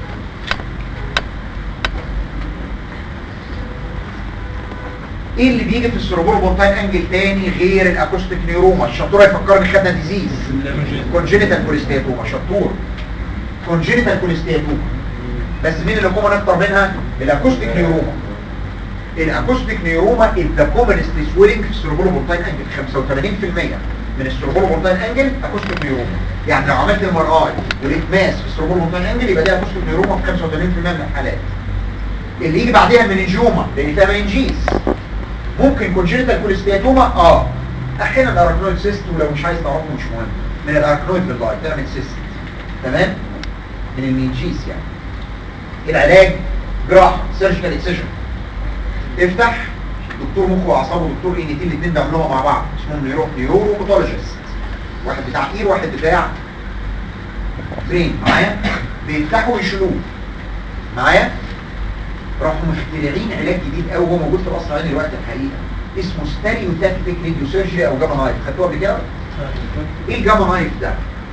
ايه اللي بيجي في السيربرو بونتاين انجل تاني غير الاكوستيك نيوروما؟ الشطوره يفكرني خدنا ديزيز كونجينيتال كوليستياتوما. شطور كونجينيتال كوليستياتوما. بس مين اللي كومن اكتر منها؟ الاكوستيك نيوروما. الاكوستيك نيوروما ذا كومنست سويلنج في السيربرو بونتاين انجل. 85% من السيربرو بونتاين انجل اكوستيك نيوروما. يعني لو عملت MRI ولقيت ماس في السيربرو بونتاين انجل يبقى ده اكوستيك نيوروما في 85% من الحالات. اللي يجي بعديها مننجيوما لان فيها مننجيز. ممكن كونجينيتال كوليستياتوما احيانا اراكنويد سيست، ولو مش عايز تعرفه مش مهم. من الاراكنويد لللايت تعمل سيست، تمام؟ من المنجيز يعني. العلاج جراحه سيرجيكال اكسجن. افتح دكتور مخ واعصاب ودكتور ENT الاثنين بيعملوها مع بعض، اسمهم نيورولوجيست. واحد بتاع اير واحد بتاع برين. معايا؟ بيفتحوا ويشيلوه. معايا؟ راحوا مخترعين علاج جديد قوي هو موجود في القصر العيني دلوقتي الحقيقه، اسمه ستيريوتاكتيك راديو سيرجري او جاما نايف. خدتوها قبل كده؟ ايه الجاما نايف ده؟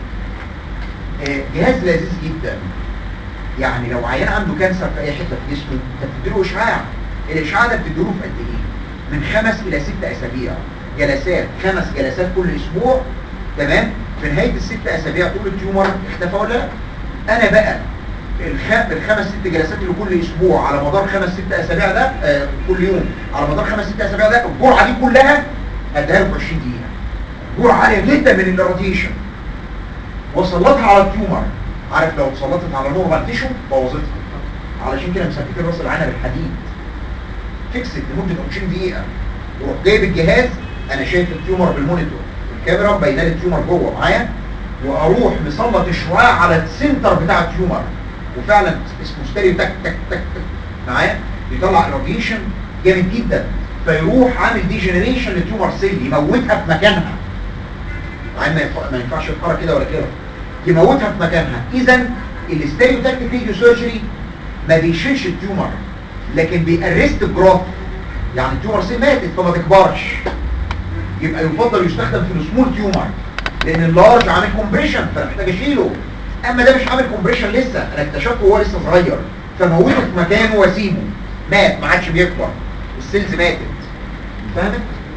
جهاز لذيذ جدا. يعني لو عيان عنده كانسر في اي حته في جسمه انت بتديله اشعاع. الاشعاع ده بتديله في قد ايه؟ من 5 إلى 6 اسابيع. جلسات، 5 جلسات كل اسبوع، تمام؟ في نهايه ال6 اسابيع تقول التيومر اختفى ولا لا؟ انا بقى ال5 6 جلسات اللي كل اسبوع على مدار 5 6 اسابيع ده كل يوم على مدار 5 6 اسابيع ده الجرعه دي كلها هديها له في 20 دقيقه. جرعه عاليه جدا من الراديشن وسلطها على التيومر. عارف لو اتسلطت على نورمال تيشو بوظتها. علشان كده مسكت راس العنب بالحديد فيكسد لمده 20 دقيقه. وروح جايب الجهاز، انا شايف التيومر بالمونيتور، الكاميرا باينه لي التيومر جوه معايا، واروح مسلط الشعاع على السنتر بتاع التيومر، وفعلا اسمه ستيريو تك تك تك تك معايا، بيطلع راديشن جامد جدا، فيروح عامل ديجنريشن للتيومر سيل يموتها في مكانها. معايا ما ينفعش يتحرك كده ولا كده، يموتها في مكانها. اذا الستيريو تاكتيك راديو سيرجري ما بيشيلش التيومر لكن بيأرست الجروث. يعني التيومر سيل ماتت فما تكبرش، يبقى يفضل يستخدم في السمول تيومر لان اللارج عامل كومبريشن فانا محتاج اشيله. اما ده مش عامل كومبريشن لسه، انا اكتشفته وهو لسه صغير فموته في مكانه واسيبه، مات ما عادش بيكبر، السيلز ماتت. فاهمت؟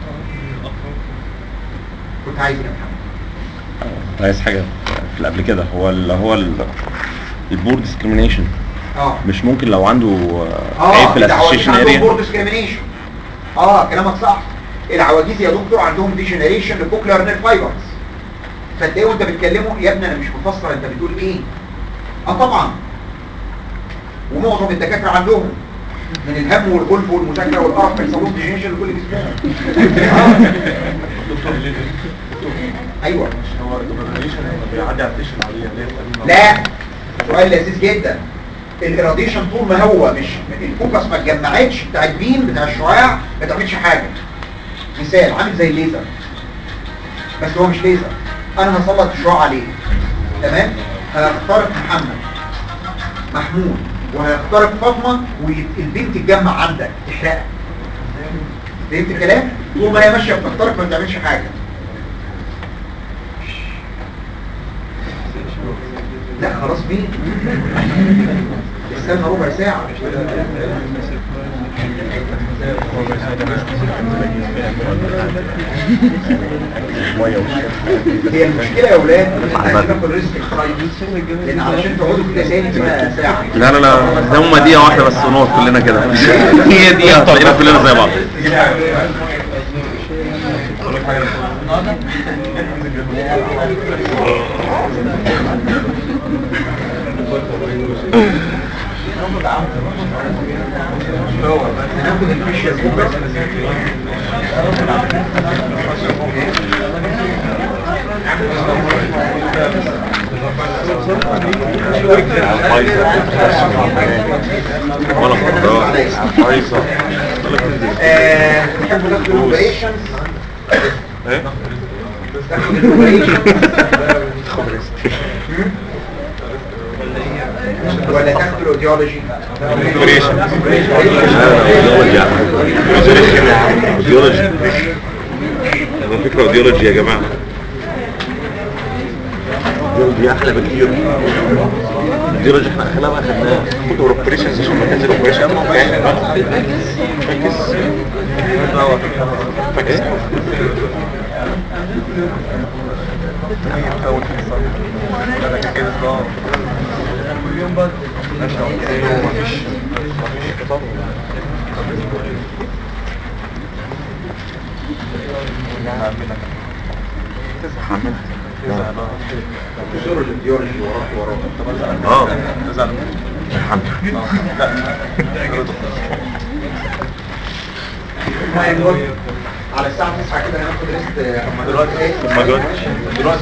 كنت عايز ايه يا محمد؟ عايز حاجه في اللي قبل كده هو البورد ديسكريميشن. مش ممكن لو عنده عيب في الاسوشيشن اريا بورد ديسكريميشن. كلامك صح. العواجيز يا دكتور عندهم ديجنريشن للكوكلير نير فايبرز، فتلاقيه وانت بتكلمه يا ابني انا مش مفسر انت بتقول ايه. طبعا، ومعظم الدكاتره عندهم من الهم والخلف والمذاكره والقرف بيحصل لهم ديجنريشن لكل جسمهم. ايوه هو الراديشن لما بيعدي على التيشن العاديه اللي هي السليمه. لا، سؤال لذيذ جدا. الاراديشن طول ما هو مش الفوكس ما اتجمعتش بتاع البيم بتاع الشعاع ما تعملش حاجه. مثال عامل زي الليزر، بس هو مش ليزر. انا هسلط الشعاع عليه، تمام؟ هيخترق محمود وهيخترق فاطمه والبيم تتجمع عندك تحرقك. فهمت الكلام؟ طول ما هي ماشيه بتخترق ما بتعملش حاجه. لا خلاص مين؟ استنى ربع ساعة. هي المشكلة يا اولاد ناخد ريسك لان علشان تقعدوا في تساني كده ساعة. لا ده هم دقيقة واحدة بس ونقعد كلنا كده. هي دقيقة تلاقينا كلنا زي بعض. هناخد الفيشيال جروب بس. تحبوا تاخدوا الاوبريشنز؟ تاخدوا الاوبريشنز ولا تاخدوا الاوديولوجي؟ فكرة اوديولوجي يا جماعة. اوديولوجي احلى بكتير. اوديولوجي احنا اخلاها بقى خدناها. خد اوبريشنز عشان ما تنزل اوبريشن. على الساعة 9 كده هناخد ريست. دلوقتي ايه؟ دلوقتي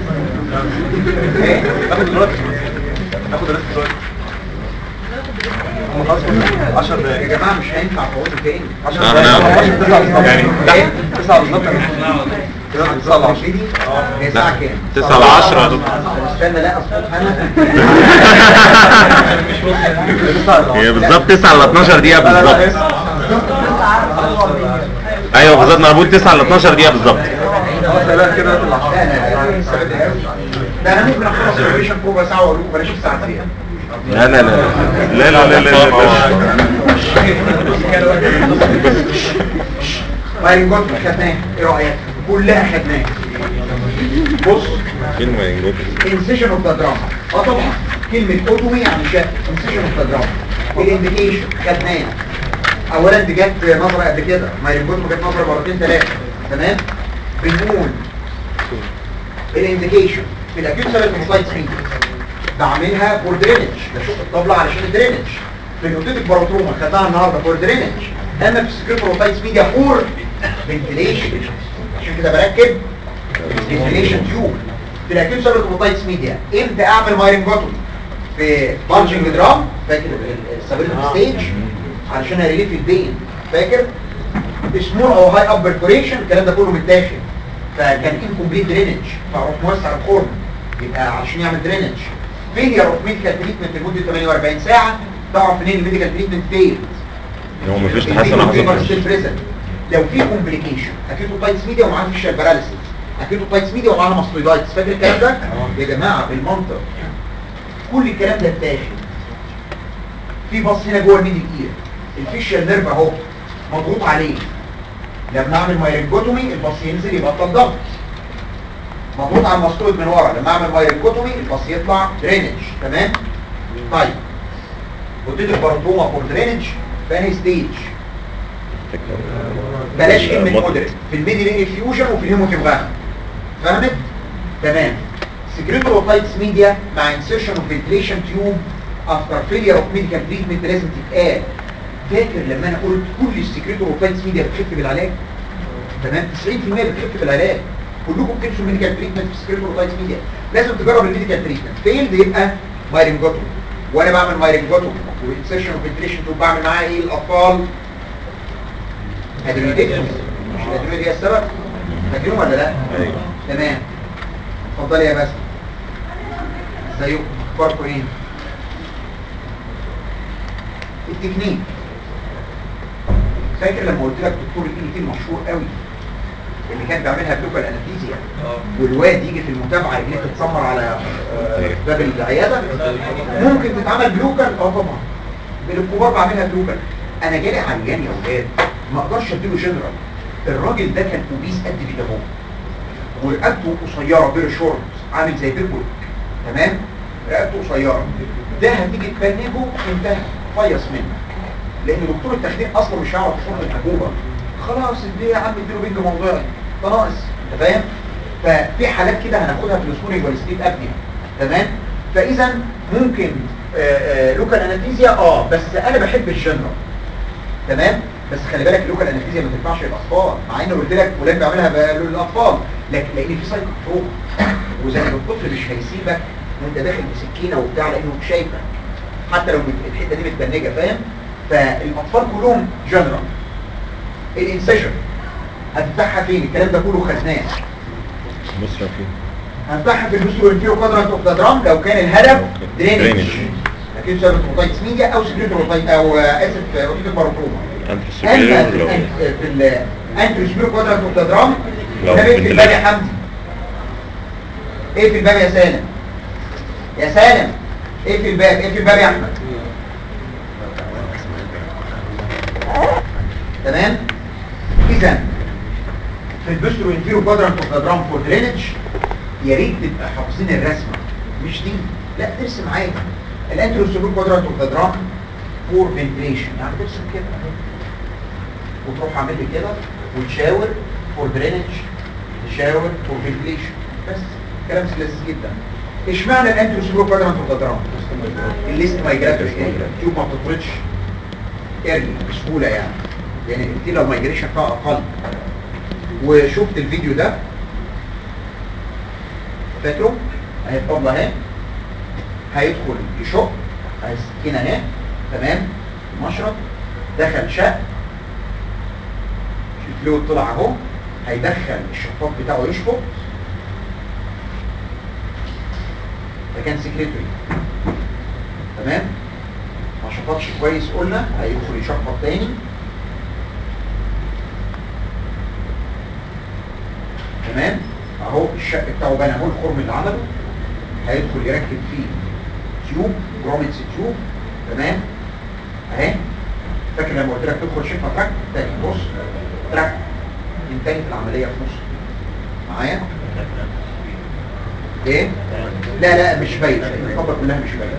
ناخد ريست دلوقتي. 10 دقايق يا جماعة مش هينفع تقعدوا تاني. 10 دقايق يعني 9 بالظبط. كده هنصلي عشيدي. هي الساعة كام؟ 9 ل 10 يا دكتور. استنى لا اصبح انا. هي بالظبط 9 ل 12 دقيقة بالظبط. ايوه بالظبط انا بقول 9 ل 12 دقيقة بالظبط. لا كده هتطلع. ده انا ممكن اخلص الاوبريشن في ربع ساعة واقول لكم بلاش الساعتين. لا لا لا لا لا لا لا مايرنجوت خدناه، ايه رأيك؟ كلها خدناه. بص فين مايرنجوت؟ انسيشن اوف ذا دراما. طبعا كلمة اوتومي يعني شكل انسيشن اوف ذا دراما. الانديكيشن خدناه. اولا دي جت نظرة قبل كده، مايرنجوت جت نظرة مرتين ثلاثة. تمام؟ بنقول الانديكيشن في الاكيوت سيريبروسايتس ميديا بعملها فور درينج، بشوف الطبلة علشان الدرينج. في الاوتيتك باروتروما خدناها النهارده فور درينج. اما في السكريبروسايتس ميديا فور فنتيليشن، عشان كده بركب فنتيليشن تيوب. في الاكيوت سيريبروسايتس ميديا امتى اعمل مايرنجوتومي؟ في بانجنج درام، فاكر السابيلتي ستيج علشان اريليف البين، فاكر؟ سمول او هاي اب برفوريشن، الكلام ده كله متاخد، فكان انكمبليت درينج، فاروح موسع الخرم يبقى عشان يعمل درينج. فيلير اوف ميديكال تريتمنت لمده 48 ساعه. تعرف منين الميديكال تريتمنت فين؟ هو مفيش تحسن حصل. لو في كومبليكيشن اكيوتوبايتس ميديا ومعاها فيشال باراليسيس، اكيوتوبايتس ميديا ومعاها ماستويدايتس، فاكر الكلام ده؟ يا جماعه بالمنطق كل الكلام ده اتاخد. في باص هنا جوه الميدل اير، الفيشال نيرف اهو مضغوط عليه. لما اعمل مايرنجوتومي الباص ينزل يبطل ضغط. مضغوط على الماستويد من ورا، لما اعمل مايرنجوتومي الباص يطلع درينج. تمام؟ طيب وديت الباروتوما فور درينج فاني ستيج. بلاش كلمه مودريت، في الميدل اير فيوجن وفي الهيموتيوغام. فهمت؟ تمام. سكريبروسايتس ميديا مع انسيرشن اوف فنتيليشن تيوب افتر فيلير اوف ميديكال تريتمنت لازم تتقال. فاكر لما انا قلت كل السكريبروسايتس ميديا بتخف بالعلاج؟ تمام؟ 90% بتخف بالعلاج. كلكم بتمشوا ميديكال تريتمنت في سكريبروسايتس ميديا، لازم تجرب الميديكال تريتمنت. فيلد يبقى مايرنجوتومي. وانا بعمل مايرنجوتومي وانسيرشن اوف فنتيليشن تيوب بعمل معاها ايه الاطفال؟ ادرينالين. مش الادرينالين هي السبب؟ فاكرين ولا لا؟ ايوه تمام. اتفضلي يا باسم. ازيكم؟ اخباركم ايه؟ التكنيك. فاكر لما قلت لك دكتور الاي المشهور قوي اللي كان بيعملها بلوكال انستيزيا والواد يجي في المتابعه رجليه تتسمر على باب العياده؟ ممكن تتعمل بلوكال؟ طبعا. الكبار بعملها بلوكال. انا جالي عيان يا اولاد ما اقدرش اديله جنرال. الراجل ده كان اوبيس قد كده اهو، ورقبته قصيره بير شورت عامل زي بيربول. تمام؟ رقبته قصيره. ده هتيجي تبنجه انتهى، فيص منك. لان دكتور التخدير اصلا مش هيعرف يحط الحبوبه. خلاص اديه يا عم اديله بنج موضعي، ده ناقص. انت فاهم؟ ففي حالات كده هناخدها في السكورينج والستيت ابنيا. تمام؟ فاذا ممكن لوكال انستيزيا بس انا بحب الجنرال. تمام. بس خلي بالك اللوكال انستيزيا ما تنفعش للاطفال، مع ان قلت لك فلان بيعملها للاطفال، لكن لان في سايكو تروما، وزي ما الطفل مش هيسيبك وانت داخل بسكينه وبتاع لانه شايفك حتى لو الحته دي متبنجه، فاهم؟ فالاطفال كلهم جنرال. الانسجن هتفتحها فين؟ الكلام ده كله خدناه. بص فين؟ هنفتحها في البوستيريور انفيريور كوادرانت اوف ذا درام لو كان الهدف درينج، اكيد بسبب اوتيتس ميديا او سكريتور اوتيتس او اسف اوتيتس باروتروما. اما في الانتريسبيرو كوادرانت اوف ذا درام ده في الباب يا حمدي. ايه في الباب يا سالم؟ يا سالم ايه في الباب؟ ايه في الباب يا احمد؟ تمام. اذا في البوستيريور انفيريور كوادرانت اوف ذا درام فور درينج يا ريت تبقى حافظين الرسمه، مش دي لا ترسم عادي. الانتروسيبيرو كوادرانت اوف ذا درام فور فنتليشن، يعني ترسم كده وتروح عامل لي كده وتشاور فور درينج، تشاور فور فنتليشن، بس كلام لذيذ جدا. اشمعنى الانتروسيبيرو كوادرانت اوف ذا درام؟ الليست مايجراتوري تيوب ما بتطردش ايرلي بسهوله يعني التيلر مايجريشن بتاعها اقل. وشفت الفيديو ده فاكره؟ اهي الطبله اهي، هيدخل يشق اهي السكينه اهي، تمام، المشرط دخل شق، الفلويد طلع اهو، هيدخل الشفاط بتاعه يشفط، ده كان سكريتوري، تمام، ما شفطش كويس قلنا، هيدخل يشفط تاني، تمام، اهو الشق بتاعه بان اهو، الخرم اللي عمله هيدخل يركب فيه تيوب جروميتس تيوب، تمام اهي. فاكر لما قلت لك تدخل شفه تراك تاني، بص تراك انتهت العمليه في نص معايا ايه؟ لا مش باين، الطبله كلها مش باين،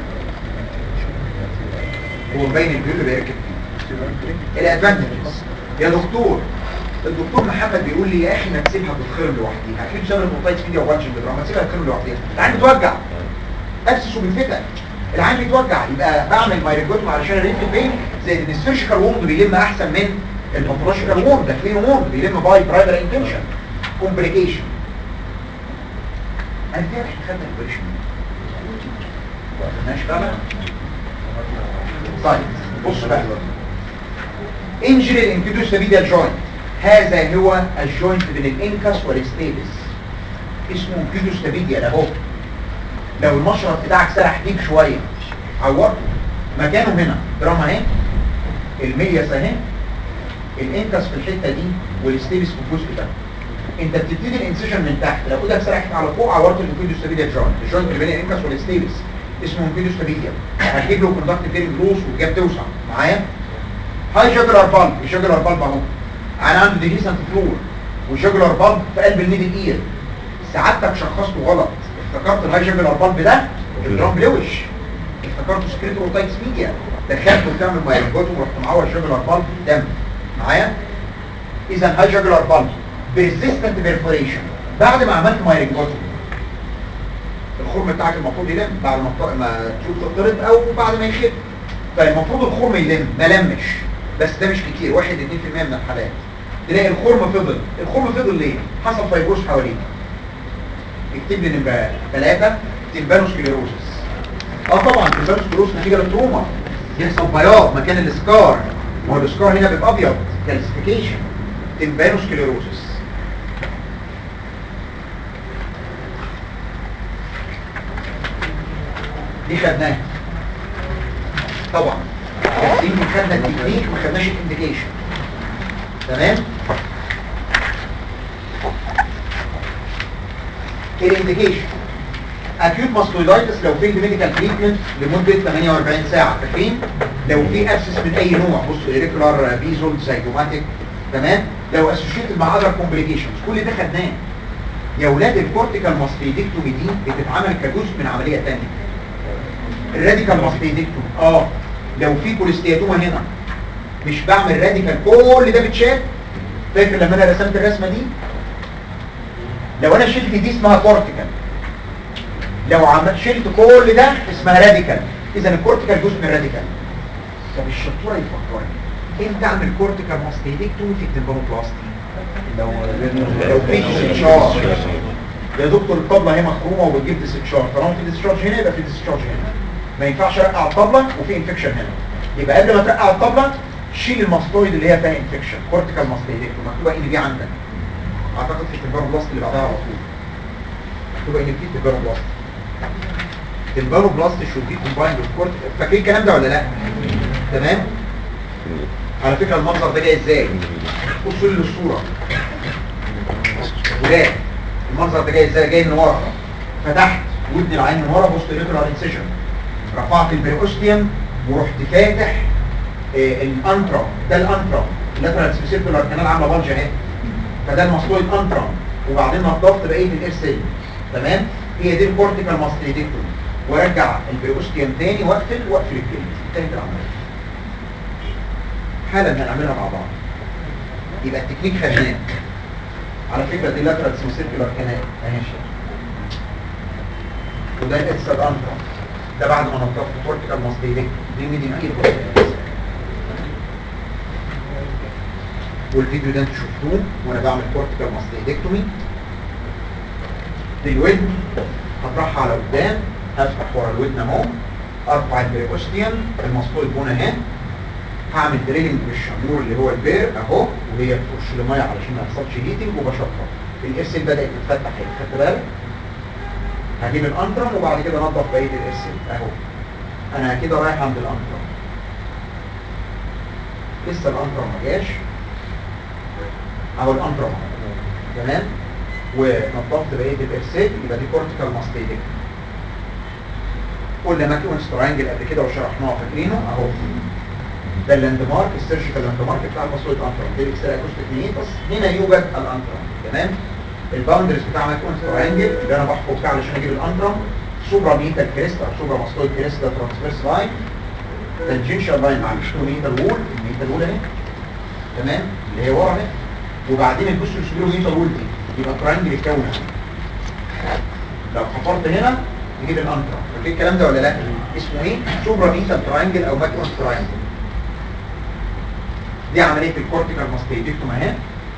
هو باين البيول اللي بيركب فيه. الادفانتجز يا دكتور، الدكتور محمد بيقول لي يا اخي ما تسيبها تتخرم لوحديها، اكيد بسبب الموتايت فيديو وبانشنج دراما، ما تسيبها تتخرم لوحديها، العين بتوجع ابسس وبالفتح، العين بتوجع، يبقى بعمل مايريجوتوم علشان الريت بين، زي ان السيرجيكال ووند بيلم احسن من الباثولوجيكال ووند، ده كلين ووند بيلم باي برايمري انتنشن كومبليكيشن. انا كده احنا خدنا الاوبريشن ماشي بقى. طيب بص بقى، انجري الانكيدوستابيديال جوينت، هذا هو الجوينت بين الانكس والستيبس، اسمه انكيدوستابيديال اهو. لو المشرط بتاعك سرح ديب شويه عورته، مكانه هنا دراما اهي، الميلياس اهي، الانكس في الحته دي والستيبس في الجزء ده. انت بتبتدي الانسيشن من تحت، لو ايدك سرحت على فوق عورت الانكيدوستابيديال جوينت، الجوينت اللي بين الانكس والستيبس اسمه انكيدوستابيديال، هتجيب له كوندكت فيرنج روس والجاب توسع معايا. هاي جاجولار بالب، الجاجولار بالب اهو، انا عنده ديجيسنت فلور والجاجولار بالب في قلب الميدل اير، سعادتك شخصته غلط، افتكرت الهاي جاجولار بالب ده الدرام بلوش، افتكرته سكريتور اوتايتس ميديا، دخلته بتعمل مايريجوتوم ورحت معور الجاجولار بالب دم معايا. اذا هاي جاجولار بالب بريزيستنت بيرفوريشن، بعد ما عملت مايريجوتوم الخرم بتاعك المفروض يلم بعد ما تشوف تضطرب او بعد ما يخف، فالمفروض الخرم يلم، ما لمش، بس ده مش كتير، 1-2% من الحالات تلاقي الخرم فضل. الخرم فضل ليه؟ حصل فيبروس حواليه. اكتب لي نمرة 3 تمبانوسكليروسس. طبعا تمبانوسكليروسس نتيجة للتروما، يحصل بياض مكان السكار، ما هو السكار هنا بيبقى ابيض، كالسيفيكيشن، تمبانوسكليروسس. دي خدناها طبعا، بس يمكن خدنا التكنيك ما خدناش الانديكيشن، تمام. الانديكيشن اكيوت ماستويدايتس لو في ميديكال تريتمنت لمده 48 ساعه، فاكرين؟ لو في ابسس من اي نوع، بصوا ايريكولار بيزول سايكوماتيك، تمام، لو اسوشيتد مع اذر كومبليكيشنز، كل ده خدناه يا اولاد. الكورتيكال ماستويدكتومي دي بتتعمل كجزء من عمليه ثانيه. الراديكال ماستويدكتومي لو في كوليستياتوما هنا مش بعمل راديكال، كل ده بتشال. فاكر لما انا رسمت الرسمه دي؟ لو انا شلت دي اسمها كورتيكال، لو شلت كل ده اسمها راديكال. اذا الكورتيكال جزء من الراديكال. طب الشطوره يفكرني امتى اعمل كورتيكال ماستيدكتومي في التمبانوبلاستي؟ لو في ديسشارج يا دكتور الطبله هي مخرومه وبتجيب ديسشارج، طالما في ديسشارج هنا يبقى في ديسشارج هنا. ما ينفعش ارقع الطبله وفي انفكشن هنا. يبقى قبل ما ترقع الطبله شيل الماستويد اللي هي فيها انفكشن. كورتيكال ماستيدكتومي مكتوبه ان دي عندك اعتقد في التمبانوبلاستي اللي بعدها على طول مكتوبه ان في التمبانوبلاستي. التمبانوبلاستي شو دي كومبايند بالكورتيكال. فاكرين الكلام ده ولا لا؟ تمام. على فكره المنظر ده جاي ازاي؟ بصوا لي الصوره ولاد. المنظر ده جاي ازاي؟ جاي من ورا. فتحت ودني العين من ورا بوستيريكولار انسيجن، رفعت البريوستيوم ورحت فاتح الانترم. ده الانترم اللاترال سبيسيكولار كانال عامله بلج اهي، فده الماستويد انترم. وبعدين نضفت بقيه الاير سيل. تمام. هي دي الكورتيكال ماستيدكتومي. وارجع البريوستيوم تاني واقفل الكلمه. انتهت العمليه. حالا هنعملها مع بعض. يبقى التكنيك خدناه. على فكره دي لاترال سيركيولار كانال اهي، وده الاكسترا انترم. ده بعد ما نضفت كورتيكال ماستيدكتومي. دي ميدي ايد. والفيديو ده انتوا شفتوه وانا بعمل كورتيكال ماستيدكتومي. دي الودن هطرحها على قدام، هفتح ورا الودن اهو، ارفع البريوستيوم الماستويد بون اهي، هعمل دريلنج بالشامور اللي هو البير اهو، وهي تخش لميه علشان ما يحصلش هيتنج وبشطها. الارسل بدات تتفتح اهي، خدت بالك؟ هجيب الانترم وبعد كده انضف بقيه الارسل اهو. انا كده رايح عند الانترم، لسه الانترم ما جاش اهو. الانترم تمام، ونضفت بقيه الارسل. يبقى دي كورتيكال ماستيدكتومي. قلنا ماكيونس تراينجل قبل كده وشرحناها، فاكرينه اهو. ده اللاند مارك، السيرجيكال لاند مارك بتاع الماستويد انترم. دي الاكسترا اكوستيك نيتس، هنا يوجد الانترم. تمام. الباوندرز بتاع ماكيونس تراينجل اللي انا بحفر بتاع علشان اجيب الانترم، سوبرا ميتال كريست او سوبرا ماستويد كريست، ده ترانسفيرس لاين، تانجنشال لاين مع الشتوميتال وول. الميتال وول اهي تمام اللي هي ورا اهي، وبعدين البوستيريور سوبيريور ميتال وول دي، يبقى تراينجل يتكون. لو حفرت هنا نجيب الانترم. فاكر الكلام ده ولا لا؟ اسمه ايه؟ سوبرا ميتال تراينجل او ماكيونس تراينجل. دي عمليه الكورتيكال ماستيدكتومي اهي.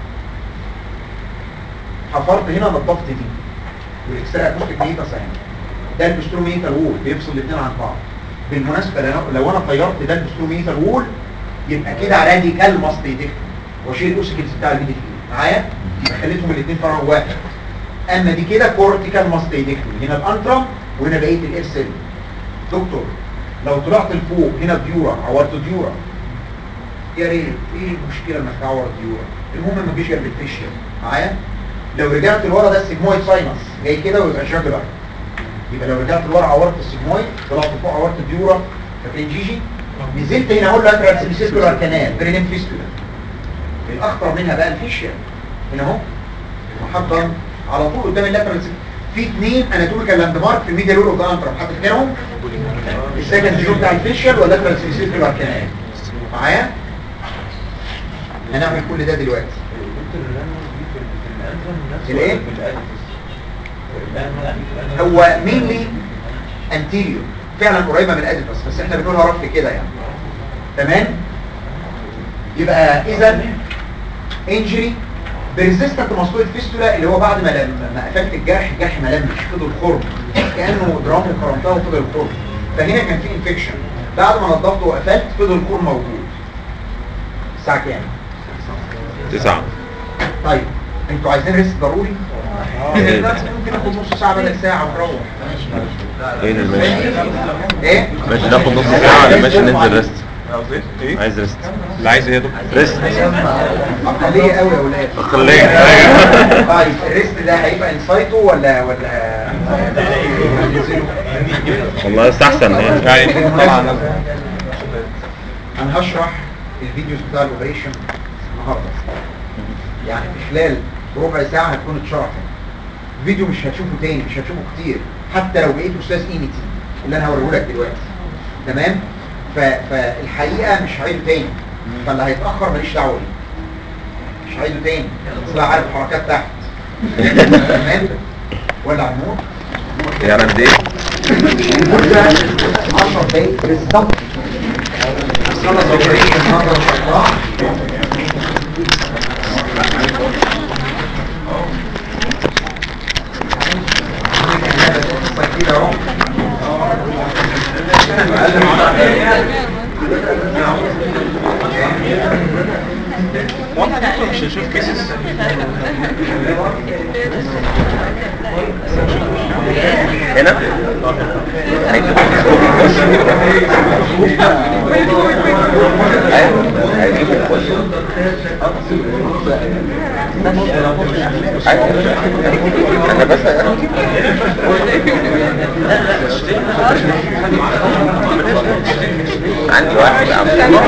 حفرت هنا، نضفت دي، والاكسترا اكوستيك نيتس اهي. ده البوستيريور وول بيفصل الاثنين عن بعض. بالمناسبه لو انا طيرت ده البوستيريور وول يبقى كده راديكال ماستيدكتومي، واشيل الاوسيكلز بتاع الميدل فيه معايا، يبقى خليتهم الاثنين فرع واحد. اما دي كده كورتيكال ماستيدكتومي، هنا الانترم وهنا بقيه الاير سيل. دكتور لو طلعت لفوق هنا ديورا، عورت ديورا، يا ريت ايه المشكله انك تعور ديورا؟ المهم ما تجيش جنب الفيشيال معايا. لو رجعت لورا ده السيجمويد ساينس جاي كده ويبقى جاجلر. يبقى لو رجعت لورا عورت السيجمويد، طلعت فوق عورت الديورا. فاكرين جيجي؟ نزلت هنا اقول لاترال سيركيولار كانال بريلين فيستولا. الاخطر منها بقى الفيشيال هنا اهو، محضر على طول قدام اللاترال. في اثنين اناتوميكال لاند مارك في الميديال وول اوف ذا انترم، حد فاكرهم؟ السكند جون بتاع الفيشيال واللاترال سيركيولار كانال معايا. هنعمل كل ده دلوقتي. الايه؟ هو مينلي انتيريور، فعلا قريبه من الادفس، بس احنا بنقولها رف كده يعني. تمام. يبقى اذا انجري بريزيستنت ماستويد فيستولا، اللي هو بعد ما قفلت الجرح ما لمش، فضل خرم كانه درام وخرمتها وفضل خرم. فهنا كان في انفكشن، بعد ما نضفته وقفلت فضل الخرم موجود. الساعه كام؟ 9. طيب انتوا عايزين ريست ضروري؟ ممكن ناخد نص ساعه بدل ساعه ونروح. فين الماشي؟ ايه؟ ماشي ناخد نص ساعة ولا ماشي ننزل ريست؟ ايه؟ عايز ريست. اللي عايز ايه يا دكتور؟ ريست. اقليه قوي يا اولاد. اقلية. ايوه. طيب الريست ده هيبقى انسايتو ولا والله يستحسن يعني طبعا انا هشرح الفيديوز بتاع الاوبريشن النهارده، يعني في خلال ربع ساعه هتكون اتشرحت. فيديو مش هتشوفه تاني، مش هتشوفه كتير، حتى لو بقيت استاذ ايميتي اللي انا هوريه لك دلوقتي. تمام. فالحقيقه مش هعيده تاني، فاللي هيتاخر ماليش دعوه بيه، مش هعيده تاني، اصل عارف حركات تحت. تمام. ولع النور. يعني قد ايه؟ المدة 10 دقايق بالظبط. خلص اوبريشن النهارده ان شاء الله. كده اهو. واحد مش هنشوف كيسز هنا انا بس عندي واحد يا عم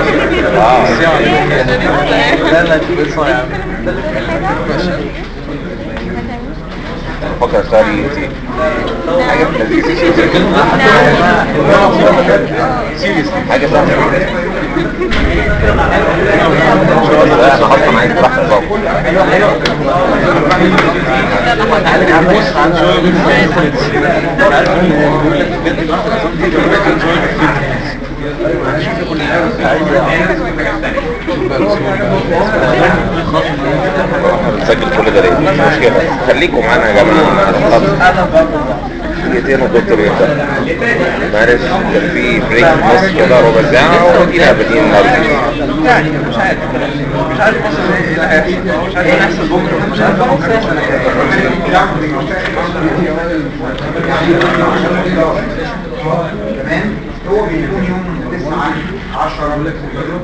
لا لا تبص يا عم فكر ساري حاجة حاجة سهلة انا حاطة معاك براحة بنسجل كل ده ليه؟ مش مشكلة خليكم معانا يا جماعة دقيقتين والدكتور يبدأ معلش كان في بريك في النص كده ربع ساعة ودينا بادئين يعني مش عارف اصلا ايه اللي هيحصل مش عارف ايه اللي هيحصل بكره مش عارف تمام. هو بيكون يوم 9-10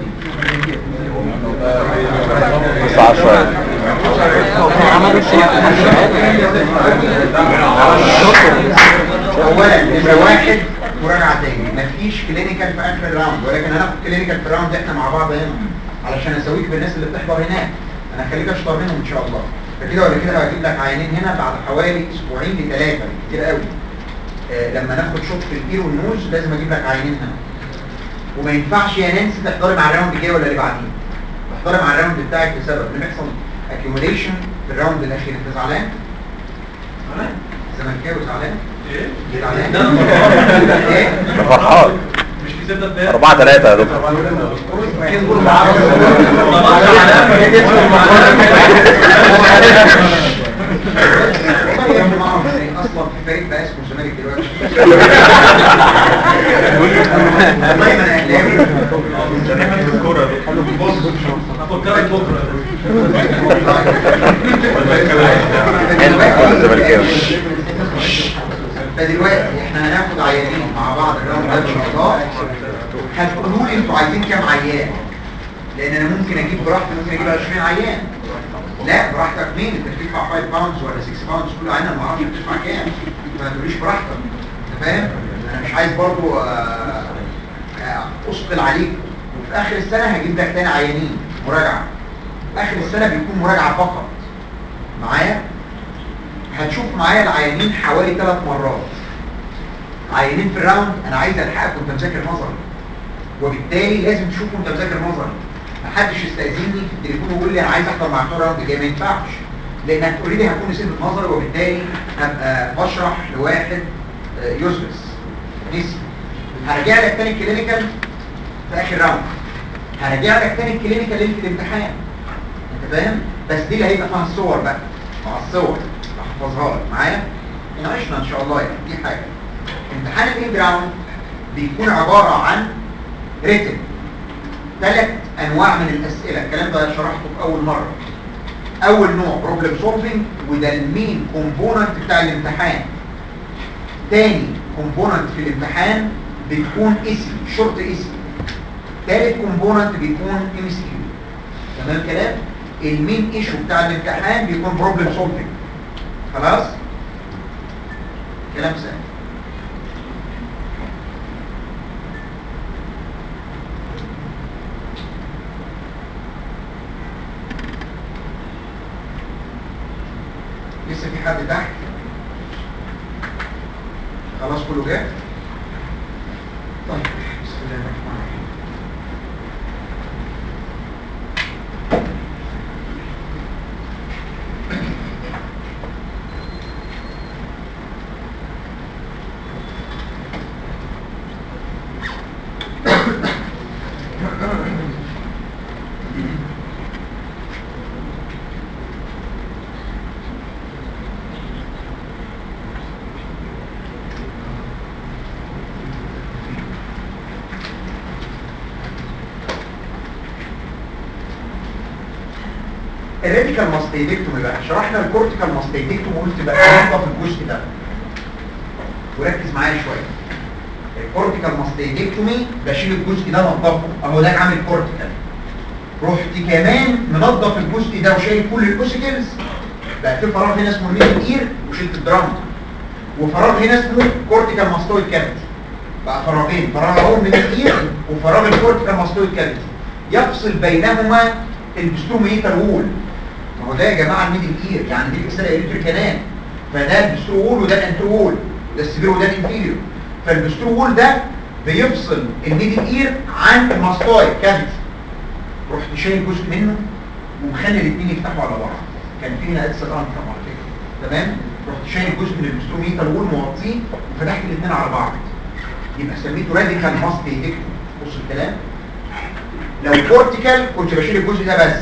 اولا نمرة واحد مراجعة تاني مفيش كلينيكال في اخر الراوند، ولكن هناخد كلينيكال في الراوند احنا مع بعض هنا علشان اسويك بالناس اللي بتحضر هناك. انا هخليك اشطر منهم ان شاء الله. فكده ولا كده هجيب لك عينين هنا بعد حوالي 2 ل 3 كتير قوي. لما ناخد شوط في الاير والنوز لازم اجيب لك عينين هنا. وما ينفعش يا نانسي تحضري مع الراوند الجاي ولا اللي بعديه. تحضري مع الراوند بتاعك لسبب ان بيحصل اكيوميليشن في الراوند الاخير. انت زعلان؟ زملكاوي زعلان؟ ايه؟ زعلان؟ ايه؟ انا فرحان مش كسبنا امبارح 4-3 يا دكتور اصلا في فريق بقى اسمه الزمالك دلوقتي. والله ما انا اهلاوي. هفكرك بكره فدلوقتي احنا هناخد عيانين مع بعض الراوند ده ان شاء الله. هتقولوا لي انتوا عايزين كام عيان؟ لان انا ممكن اجيب براحتي، ممكن اجيب 20 عيان. لا براحتك مين؟ انت بتدفع 5 باوندز ولا 6 باوندز كل عيان؟ انا ما اعرفش بتدفع كام، ما تقوليش براحتك. انت فاهم؟ انا مش عايز برضو اثقل عليك. وفي اخر السنه هجيب لك تاني عيانين مراجعه. اخر السنه بيكون مراجعه فقط معايا. هتشوف معايا العيانين حوالي 3 مرات. عيانين في الراوند انا عايز الحقك وانت مذاكر نظري، وبالتالي لازم تشوفه وانت مذاكر نظري. محدش يستاذنني في التليفون ويقول لي انا عايز احضر مع بتوع الراوند الجاي، ما ينفعش، لانك اوريدي هكون نسيت نظري، وبالتالي هبقى بشرح لواحد يوزلس نسي. هرجع لك تاني الكلينيكال في اخر راوند، هرجع لك تاني الكلينيكال ليله الامتحان. انت فاهم؟ بس دي اللي هيبقى فيها الصور بقى، مع الصور احفظها لك معايا. نعيشنا ان شاء الله يعني. دي حاجه. امتحان الاند راوند بيكون عباره عن ريتن 3 انواع من الاسئله. الكلام ده شرحته في اول مره. اول نوع بروبلم سولفنج، وده المين كومبوننت بتاع الامتحان. تاني كومبوننت في الامتحان بتكون اسي، شورت اسي. تالت كومبوننت بيكون ام اس كيو. تمام كلام؟ المين ايشو بتاع الامتحان بيكون بروبلم سولفنج. خلاص؟ كلام سهل. لسه في حد تحت؟ خلاص كله جاء؟ طيب بسم الله الرحمن الرحيم. الراديكال ماستيدكتومي بقى شرحنا الكورتيكال ماستيدكتومي وقلت بقى ننضف الجزء ده وركز معايا شويه. الكورتيكال ماستيدكتومي بشيل الجزء ده نضفه اهو ده عامل كورتيكال، رحت كمان منضف الجزء ده وشايل كل الاوسيكلز، بقى في فراغ هنا اسمه الميدل اير وشلت الدرام، وفراغ هنا اسمه كورتيكال ماستويد كافيتي، بقى فراغين، فراغ اهو الميدل اير وفراغ الكورتيكال ماستويد كافيتي، يفصل بينهما البستروميتال وول. ما هو ده يا جماعه الميدل اير، يعني دي الاكسترا ايريتري كانال، فده البسترو وول وده الانترو وول، ده السيفير وده الانفيريور، فالبسترو وول ده بيفصل الميدل اير عن الماستويد كافيتي، رحت شايل جزء منه ومخلي الاثنين يفتحوا على بعض، كان في هنا ادس الان طبعا كده تمام، رحت شايل جزء من البستروميتال وول موطيه وفتحت الاثنين على بعض، يبقى سميته راديكال ماستيدكتومي. بص الكلام، لو كورتيكال كنت بشيل الجزء ده بس،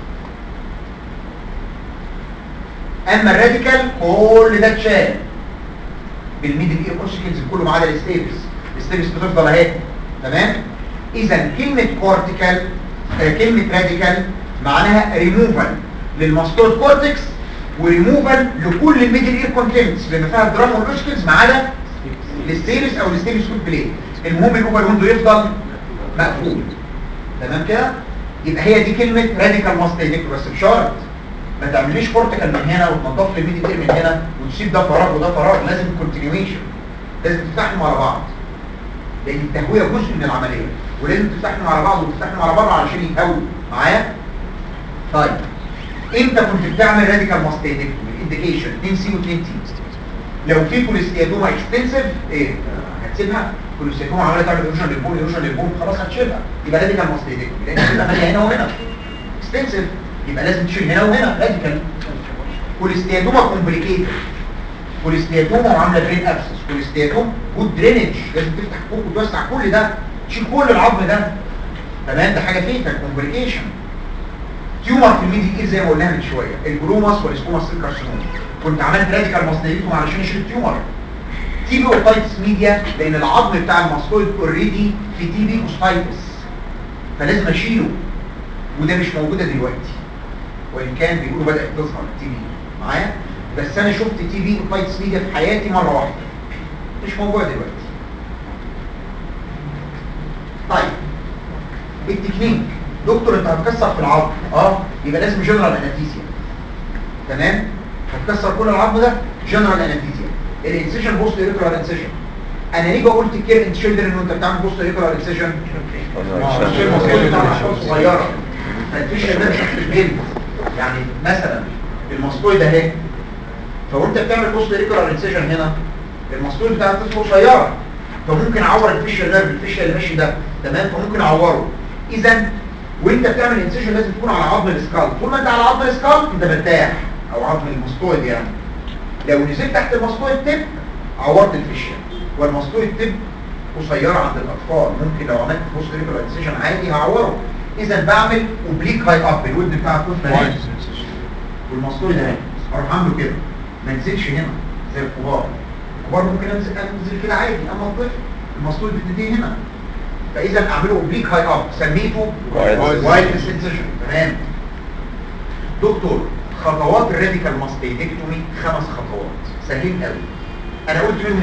اما الراديكال كل ده اتشال بالميدل اير اوسيكلز كله ما عدا الستيبس بتفضل اهي تمام. اذا كلمه كورتيكال كلمه راديكال معناها ريموفال للماستويد كورتكس وريموفال لكل الميدل اير كونتنتس بما فيها الدرام والاوسيكلز ما عدا الستيبس او الستيبس فود بليت، المهم الاوفر ويندو يفضل مقفول تمام كده. يبقى هي دي كلمه راديكال ماستيدكتومي، بس بشرط ما تعمليش كورتيكال من هنا وتنضف لي الميدل اير من هنا وتسيب ده فراغ وده فراغ، لازم كونتينيويشن، لازم تفتحهم على بعض لان التهويه جزء من العمليه، ولازم تفتحهم على بعض وتفتحهم على بعض علشان يتهووا معايا. طيب امتى كنت بتعمل راديكال ماستيدكتومي؟ الانديكيشن 2 سي و2 تي. لو في كوليستياتوما اكستنسيف ايه هتسيبها؟ كوليستياتوما عماله تعمل ايروجن للبون خلاص هتشيلها، يبقى راديكال ماستيدكتومي لان هتبقى ماليه هنا وهنا اكستنسيف، يبقى لازم تشيل هنا وهنا راديكال. كوليستياتوما كومبليكيتد، كوليستياتوما وعامله برين ابسس، كوليستياتوم جود درينج، لازم تفتح فوق وتوسع كل ده، تشيل كل العظم ده تمام، ده حاجه فيتال كومبليكيشن. تيومر في الميدل اير زي ما قلنا من شويه، الجلوماس والسكوماس سيل كارسينوما، كنت عملت راديكال ماستيدكتومي علشان اشيل التيومر. تي بي اوتايتس ميديا لان العظم بتاع الماستويد اوريدي في تي بي اوستايتس فلازم اشيله، وده مش موجوده دلوقتي وان كان بيقولوا بدات تظهر تي بي معايا، بس انا شفت تي بي اوتايتس ميديا في حياتي مره واحده مش موجوده دلوقتي. طيب التكنيك، دكتور انت هتكسر في العظم يبقى لازم جنرال انستيزيا تمام، هتكسر كل العظم ده جنرال انستيزيا. الانسيشن بوست ايريكولار انسيشن، انا ليه بقول تكير انت شيلدرن وانت بتعمل بوست ايريكولار انسيشن؟ عشان المصايب بتاع الاطفال صغيره فالفيش ده تحت الجلد، يعني مثلا الماستويد اهي، فوانت بتعمل بوست ايريكولار انسيشن هنا الماستويد بتاع الطفل صغيره فممكن اعور الفيشل نيرف، الفيشل اللي ماشي ده تمام، فممكن اعوره. اذا وانت بتعمل انسيشن لازم تكون على عظم السكال، طول ما انت على عظم السكال انت مرتاح، او عظم الماستويد يعني. لو نزلت تحت الماستويد تب عورت الفيشل، والماستويد تب قصيره عند الاطفال، ممكن لو عملت بوست ايريكولار انسيشن عادي هعوره. اذا بعمل اوبليك هاي اب، الودن بتاع الطفل هنا والماستويد اهي اروح عامله كده، ما انزلش هنا زي الكبار، الكبار ممكن انزل كده عادي، اما الطفل الماستويد بتديه هنا، فاذا اعمله اوبليك هاي اب سميته وايد انسيشن تمام. دكتور خطوات الراديكال ماستيدكتومي 5 خطوات سهلين قوي، انا قلت منهم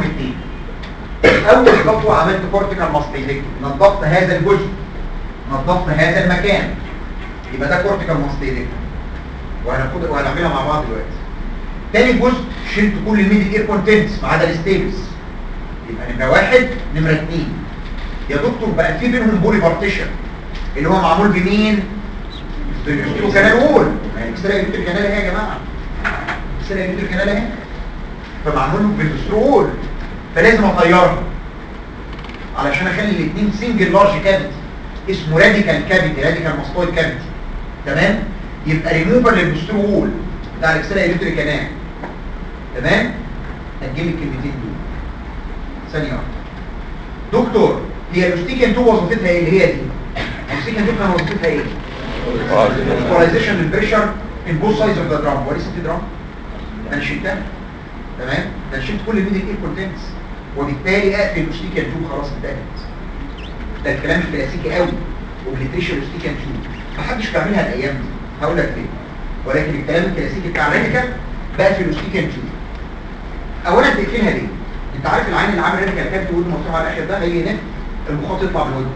2. اول خطوه عملت كورتيكال ماستيدكتومي، نظفت هذا الجزء، نظفت هذا المكان، يبقى ده كورتيكال ماستيدكتومي وهنعملها مع بعض دلوقتي. تاني جزء شلت كل الميدل اير كونتنتس ما عدا الستيبس، يبقى نمره 1 نمره 2. يا دكتور بقى في بينهم بولي بارتيشن اللي هو معمول بمين؟ بالسترو كانال وول، الاكسترا ايريتري كانال اهي يا جماعه، الاكسترا ايريتري كانال اهي، فمعمول بالسترو وول، فلازم اطيرها علشان اخلي الاثنين سنجل لارج كافيتي اسمه راديكال كافيتي، راديكال ماستويد كافيتي تمام. يبقى ريموفر للسترو وول بتاع الاكسترا ايريتري كانال تمام. اجيب الكلمتين دول ثانيه واحده. دكتور هي الاوستيكان 2 وظيفتها ايه اللي هي دي؟ الاوستيكان 2 كان وظيفتها ايه؟ ايكواليزيشن للبريشر ان بوث سايدز اوف ذا درام، وليس في درام انا شلتها تمام، ده شلت كل الميدل اير كونتنتس وبالتالي اقفل الاوستيكان 2 خلاص انتهت. ده الكلام الكلاسيكي قوي، اوبليتريشن الاوستيكان 2 محدش بيعملها الايام دي، هقول لك ليه. ولكن الكلام الكلاسيكي بتاع الراديكال بقى في الاوستيكان تيوب. اولا تقفلها ليه؟ انت عارف العين اللي عامل راديكال كانت ودنه مفتوحه على الاخر ده هيجي هناك المخاط يطلع من ودنه.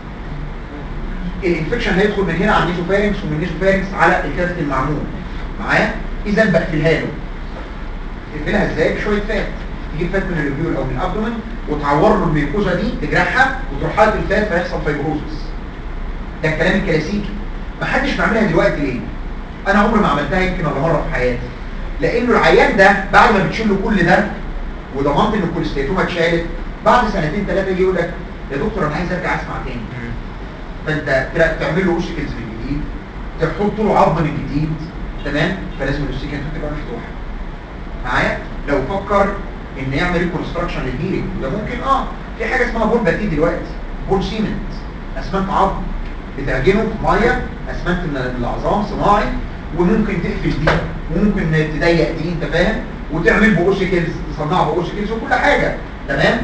الانفكشن هيدخل من هنا على النيزوفارينكس ومن النيزوفارينكس على الكافيتي المعمول معايا. اذا بقفلها له. تقفلها ازاي؟ بشويه فات. تجيب فات من الريبيول او من الابدومن وتعور له الميكوزا دي تجرحها وتروح حاطط الفات فيحصل فايبروزس. ده الكلام الكلاسيكي. محدش بيعملها دلوقتي ليه؟ انا عمري ما عملتها يمكن ولا مره في حياتي. لانه العيان ده بعد ما بتشيل له كل ده وضمنت ان الكوليستاتوما اتشالت بعد سنتين ثلاثه يجي يقول لك يا دكتور انا عايز ارجع اسمع تاني. فانت تعمل له اوسيكلز من جديد، تحط له عظم من جديد، تمام؟ فلازم الاوسيكلز تبقى مفتوحه. معايا؟ لو فكر ان يعمل ريكونستراكشن للهيرنج ده ممكن في حاجه اسمها بول باتيه دلوقتي، بول سيمنت، اسمنت عظم بتعجنه في ميه، اسمنت من العظام صناعي، وممكن تقفل دي وممكن تضيق دي، انت فاهم؟ وتعمل باوسيكلز، تصنعه باوسيكلز وكل حاجه، تمام؟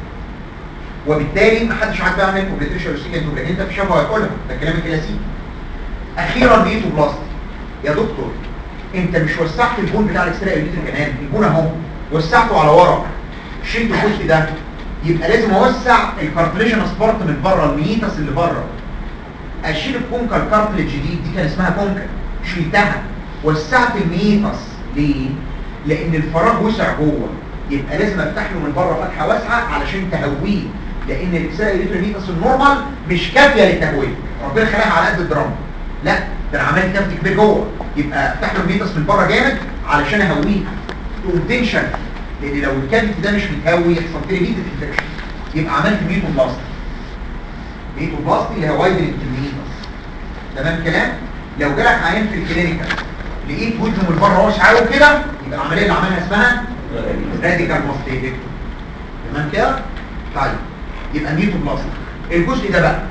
وبالتالي ما حدش عارف يعمل كومبليتيشن اوسيكلز، لكن انت في شفا هتقولها، ده الكلام الكلاسيكي. اخيرا ميتو بلاستي. يا دكتور انت مش وسعت البون بتاع الاكسترا يونيتري كمان، البون اهو وسعته على ورا، شلت الجزء ده، يبقى لازم اوسع الكارتليجن سبارت من بره، الميتاس اللي بره، اشيل الكونكال كارتليج دي كان اسمها كونكال، شلتها وسعت الميتاس. ليه؟ لان الفراغ وسع جوه، يبقى لازم افتح له من بره فتحه واسعه علشان تهويه، لان الاكسترا يونيتري ميتاس النورمال مش كافيه للتهويه، ربنا خلقها على قد الدرام، لا ده انا عملت كافيتي كبير جوه، يبقى افتح له الميتاس من بره جامد علشان اهويها، تقوم تنشف، لان لو الكافيتي ده مش متهوي يحصل فيه ريبيت انفكشن، يبقى عملت ميتو بلاستي. ميتو بلاستي اللي هو وايدنج الميتاس، تمام كلام؟ لو جالك عيان في الكلينيكال لقيت ودنه من بره واسعه قوي كده، يبقى العمليه اللي عملها اسمها راديكال ماستيدكتومي، تمام كده؟ طيب يبقى ميتو بلاستي. الجزء ده بقى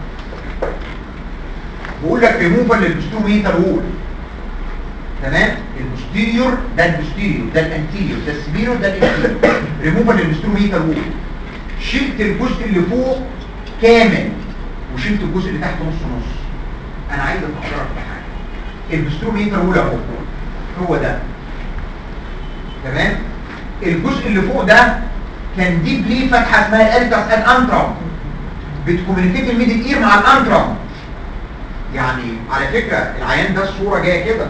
بقول لك ريموفال للبستروميتال وول، تمام؟ البوستيريور ده البوستيريور، ده الانتيريور، ده السبيريور، ده الانتيريور. ريموفال للبستروميتال وول، شلت الجزء اللي فوق كامل وشلت الجزء اللي تحت نص نص. انا عايز افكرك بحاجه، البستروميتال وول اهو هو ده، تمام؟ الجزء اللي فوق ده كان ديب ليه فتحه اسمها الالتاس انترام، بتكوميونيكيت الميدل اير مع الانترام. يعني على فكره العيان ده الصوره جايه كده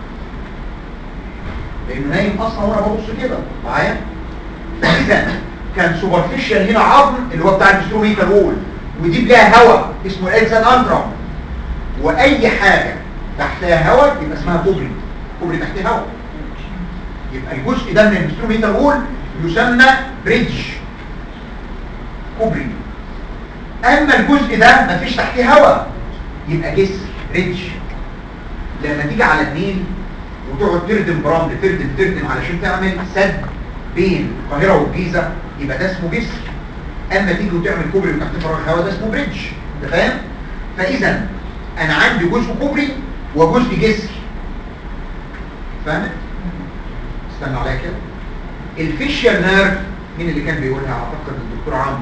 لانه نايم اصلا وانا ببص كده معايا. اذا كان سوبرفيشال هنا عظم اللي هو بتاع البستروميتال وول، ودي لها هواء اسمه الالتاس انترام، واي حاجه تحتها هواء يبقى اسمها كوبري، كوبري تحتها هواء. يبقى الجزء ده من البستروميتال وول يسمى بريدج، كوبري. اما الجزء ده مفيش تحتيه هواء يبقى جسر، ريدج. لما تيجي على النيل وتقعد تردم برمل، تردم علشان تعمل سد بين القاهره والجيزه، يبقى ده اسمه جسر. اما تيجي وتعمل كوبري وتحتيه فراغ هواء ده اسمه بريدج، انت فاهم؟ فاذا انا عندي جزء كوبري وجزء جسر، فاهم؟ استنى عليا كده. الفيشيال نيرف مين اللي كان بيقولها؟ اعتقد الدكتور عمرو.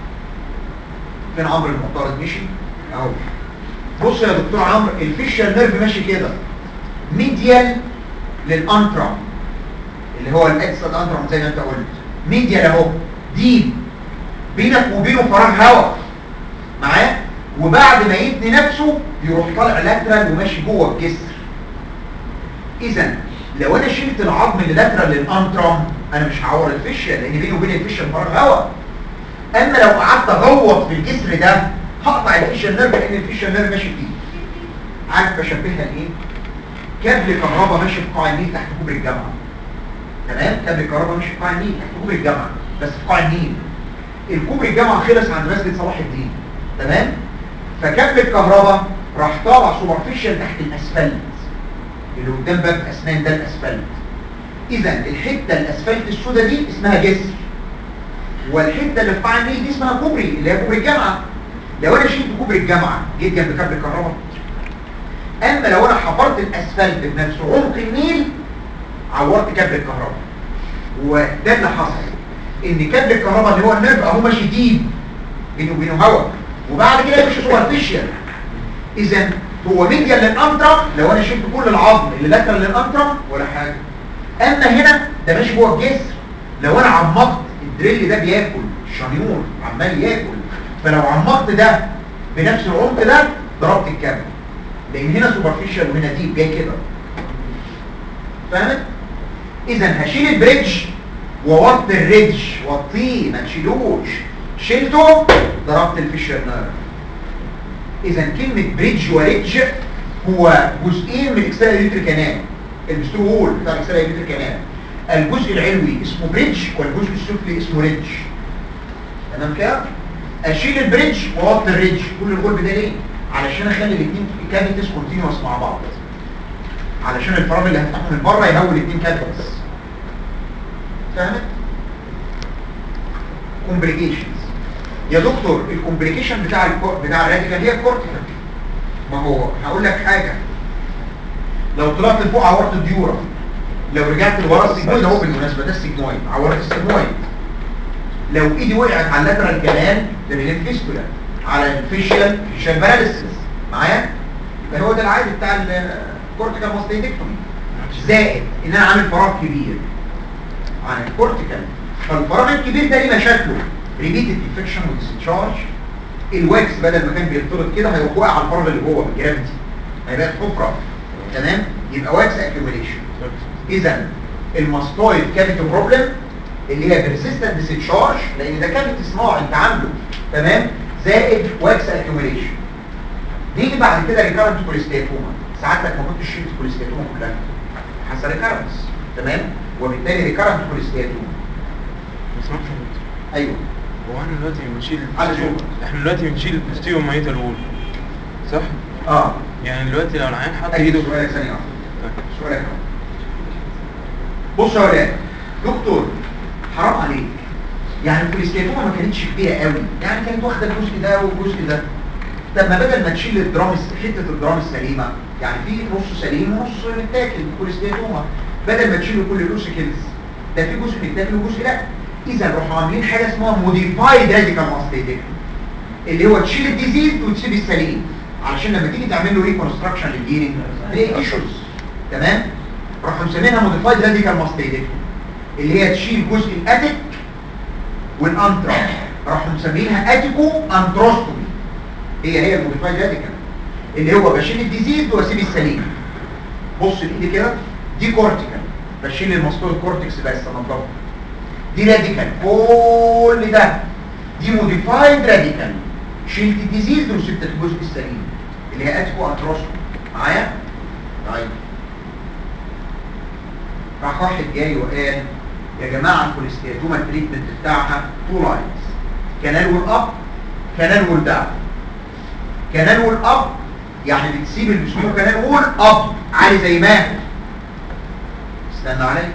فين عمرو المعترض؟ مشي اهو. بص يا دكتور عمرو، الفيشيال نيرف ماشي كده ميديال للانترام اللي هو الاكسد انترام زي ما انت قلت، ميديال اهو، دي بينك وبينه فراغ هواء معاه، وبعد ما يتني نفسه يروح طالع لاترال وماشي جوه الجسر. اذا لو انا شلت العظم اللي لاترال للانترام انا مش هعور الفيشيال، لان بيني وبين الفيشيال فراغ هواء. اما لو قعدت اغوط في الجسر ده هقطع الفيشيال نيرف، لان الفيشيال نيرف ماشي فيه. عارف بشبهها لايه؟ كابل كهرباء ماشي في قاع النيل تحت كوبري الجامعه، تمام؟ كابل كهرباء ماشي في قاع النيل تحت كوبري الجامعه، بس في قاع النيل. الكوبري الجامعه خلص عند مسجد صلاح الدين، تمام؟ فكابل الكهرباء راح طالع سوبرفيشال تحت الاسفلت اللي قدام باب اسنان، ده الاسفلت. اذا الحته الاسفلت السوداء دي اسمها جسر، والحته اللي في قاع النيل دي اسمها كوبري اللي هي كوبري الجامعه. لو انا شلت كوبري الجامعه جيت جنب كابل الكهرباء، اما لو انا حفرت الاسفلت بنفسه عمق النيل عورت كابل الكهرباء. وده اللي حصل، ان كابل الكهرباء اللي هو النيرف اهو ماشي ديب بينه وبينه هواء، وبعد كده يمشي سوبرفيشال. اذا هو ميديال للانترم لو انا شلت كل العظم اللي لاترال للانترم ولا حاجه. اما هنا ده ماشي جوه الجسر، لو انا عمقت الدريل ده بياكل الشنيور عمال ياكل، فلو عمقت ده بنفس العمق ده ضربت الكابل، لان هنا سوبرفيشال وهنا ديب جاي كده. فاهمت؟ اذا هشيل البريدج ووطي الريدج، وطيه ما تشيلوش، شلته ضربت الفيشر نيرف. اذا كلمه بريدج وريدج هو جزئين من الاكسترا يوتري كانال، البسترو وول بتاع الاكسترا يوتري كانال. الجزء العلوي اسمه بريدج والجزء السفلي اسمه ريدج. تمام كده؟ اشيل البريدج واوطي الريدج. كل القلب ده ليه؟ علشان اخلي الاثنين كافيتس كونتينوس مع بعض، علشان الفراغ اللي هفتحه من بره يهوي الاثنين كافيتس. فاهمت؟ كومبليكيشنز يا دكتور، الكومبليكيشن بتاع الراديكال هي الكورتيكال. ما هو هقول لك حاجه، لو طلعت لفوق عورت الديورا، لو رجعت لورا السيجمويد اهو بالمناسبه ده السيجمويد، عورت السيجمويد. لو ايدي وقعت على اللاترال كانال ده الفيستولا، على الفيشيال باراليسيس معايا، يبقى هو ده العادي بتاع الكورتيكال ماستيدكتومي، زائد ان انا عامل فراغ كبير عن الكورتيكال. فالفراغ الكبير ده ليه مشاكله؟ ريبيتد انفكشن وديسشارج. الواكس بدل ما كان بيختلط كده هيروح واقع على الفراغ اللي جوه بالجرافيتي، هيبقى حفره. تمام؟ يبقى واكس اكيوميليشن. اذا الماستويد كافيتي بروبلم اللي هي بيرسيستنت ديسشارج، لان ده كافيتي صناعي انت عامله، تمام، زائد واكس اكيوميليشن. نيجي بعد كده ريكارنت كوليستياتوما. ساعات لك ما كنتش شلت الكوليستياتوما كلها، حصل ريكارنس، تمام، وبالتالي ريكارنت كوليستياتوما. ايوه. هو احنا دلوقتي بنشيل على شوف. احنا دلوقتي بنشيل الستيو مايتال وول، صح؟ يعني دلوقتي لو العيان حط ايده ايده سؤالك ثانيه واحده. سؤالك اهو. بص يا ولاد، دكتور حرام عليك، يعني الكوليستياتوما ما كانتش كبيره قوي، يعني كانت واخده الجزء ده والجزء ده. طب ما بدل ما تشيل الدرام حته الدرام السليمه، يعني في نص سليم ونص متاكل الكوليستياتوما، بدل ما تشيلوا كل الاوسيكلز ده في جزء متاكل وجزء لا. اذا راحوا عاملين حاجه اسمها موديفايد راديكال ماستيدكتومي، اللي هو تشيل الديزيز وتسيب السليم، علشان لما تيجي تعمل له ريكونستراكشن للجيرنج تلاقي ايشوز. تمام؟ راحوا مسمينها موديفايد راديكال ماستيدكتومي، اللي هي تشيل جزء الاتيك والانترا، راحوا مسمينها اتيكو انتروستومي. هي الموديفايد راديكال، اللي هو بشيل الديزيز واسيب السليم. بص الايد كده، دي كورتيكال، بشيل الماستويد كورتكس بس انضفه. دي راديكال، كل ده دي موديفايد راديكال، شلت الديزيز وسبت الجزء السليم اللي هي اتيكو انتروستومي. معايا؟ طيب راح واحد جاي وقال يا جماعه الكوليستياتوما التريتمنت بتاعها تو لاينز، كانال والاب، كانال والداون. كانال والاب يعني بتسيب البسمو كانال وول اب عالي زي ما هو. استنى عليا،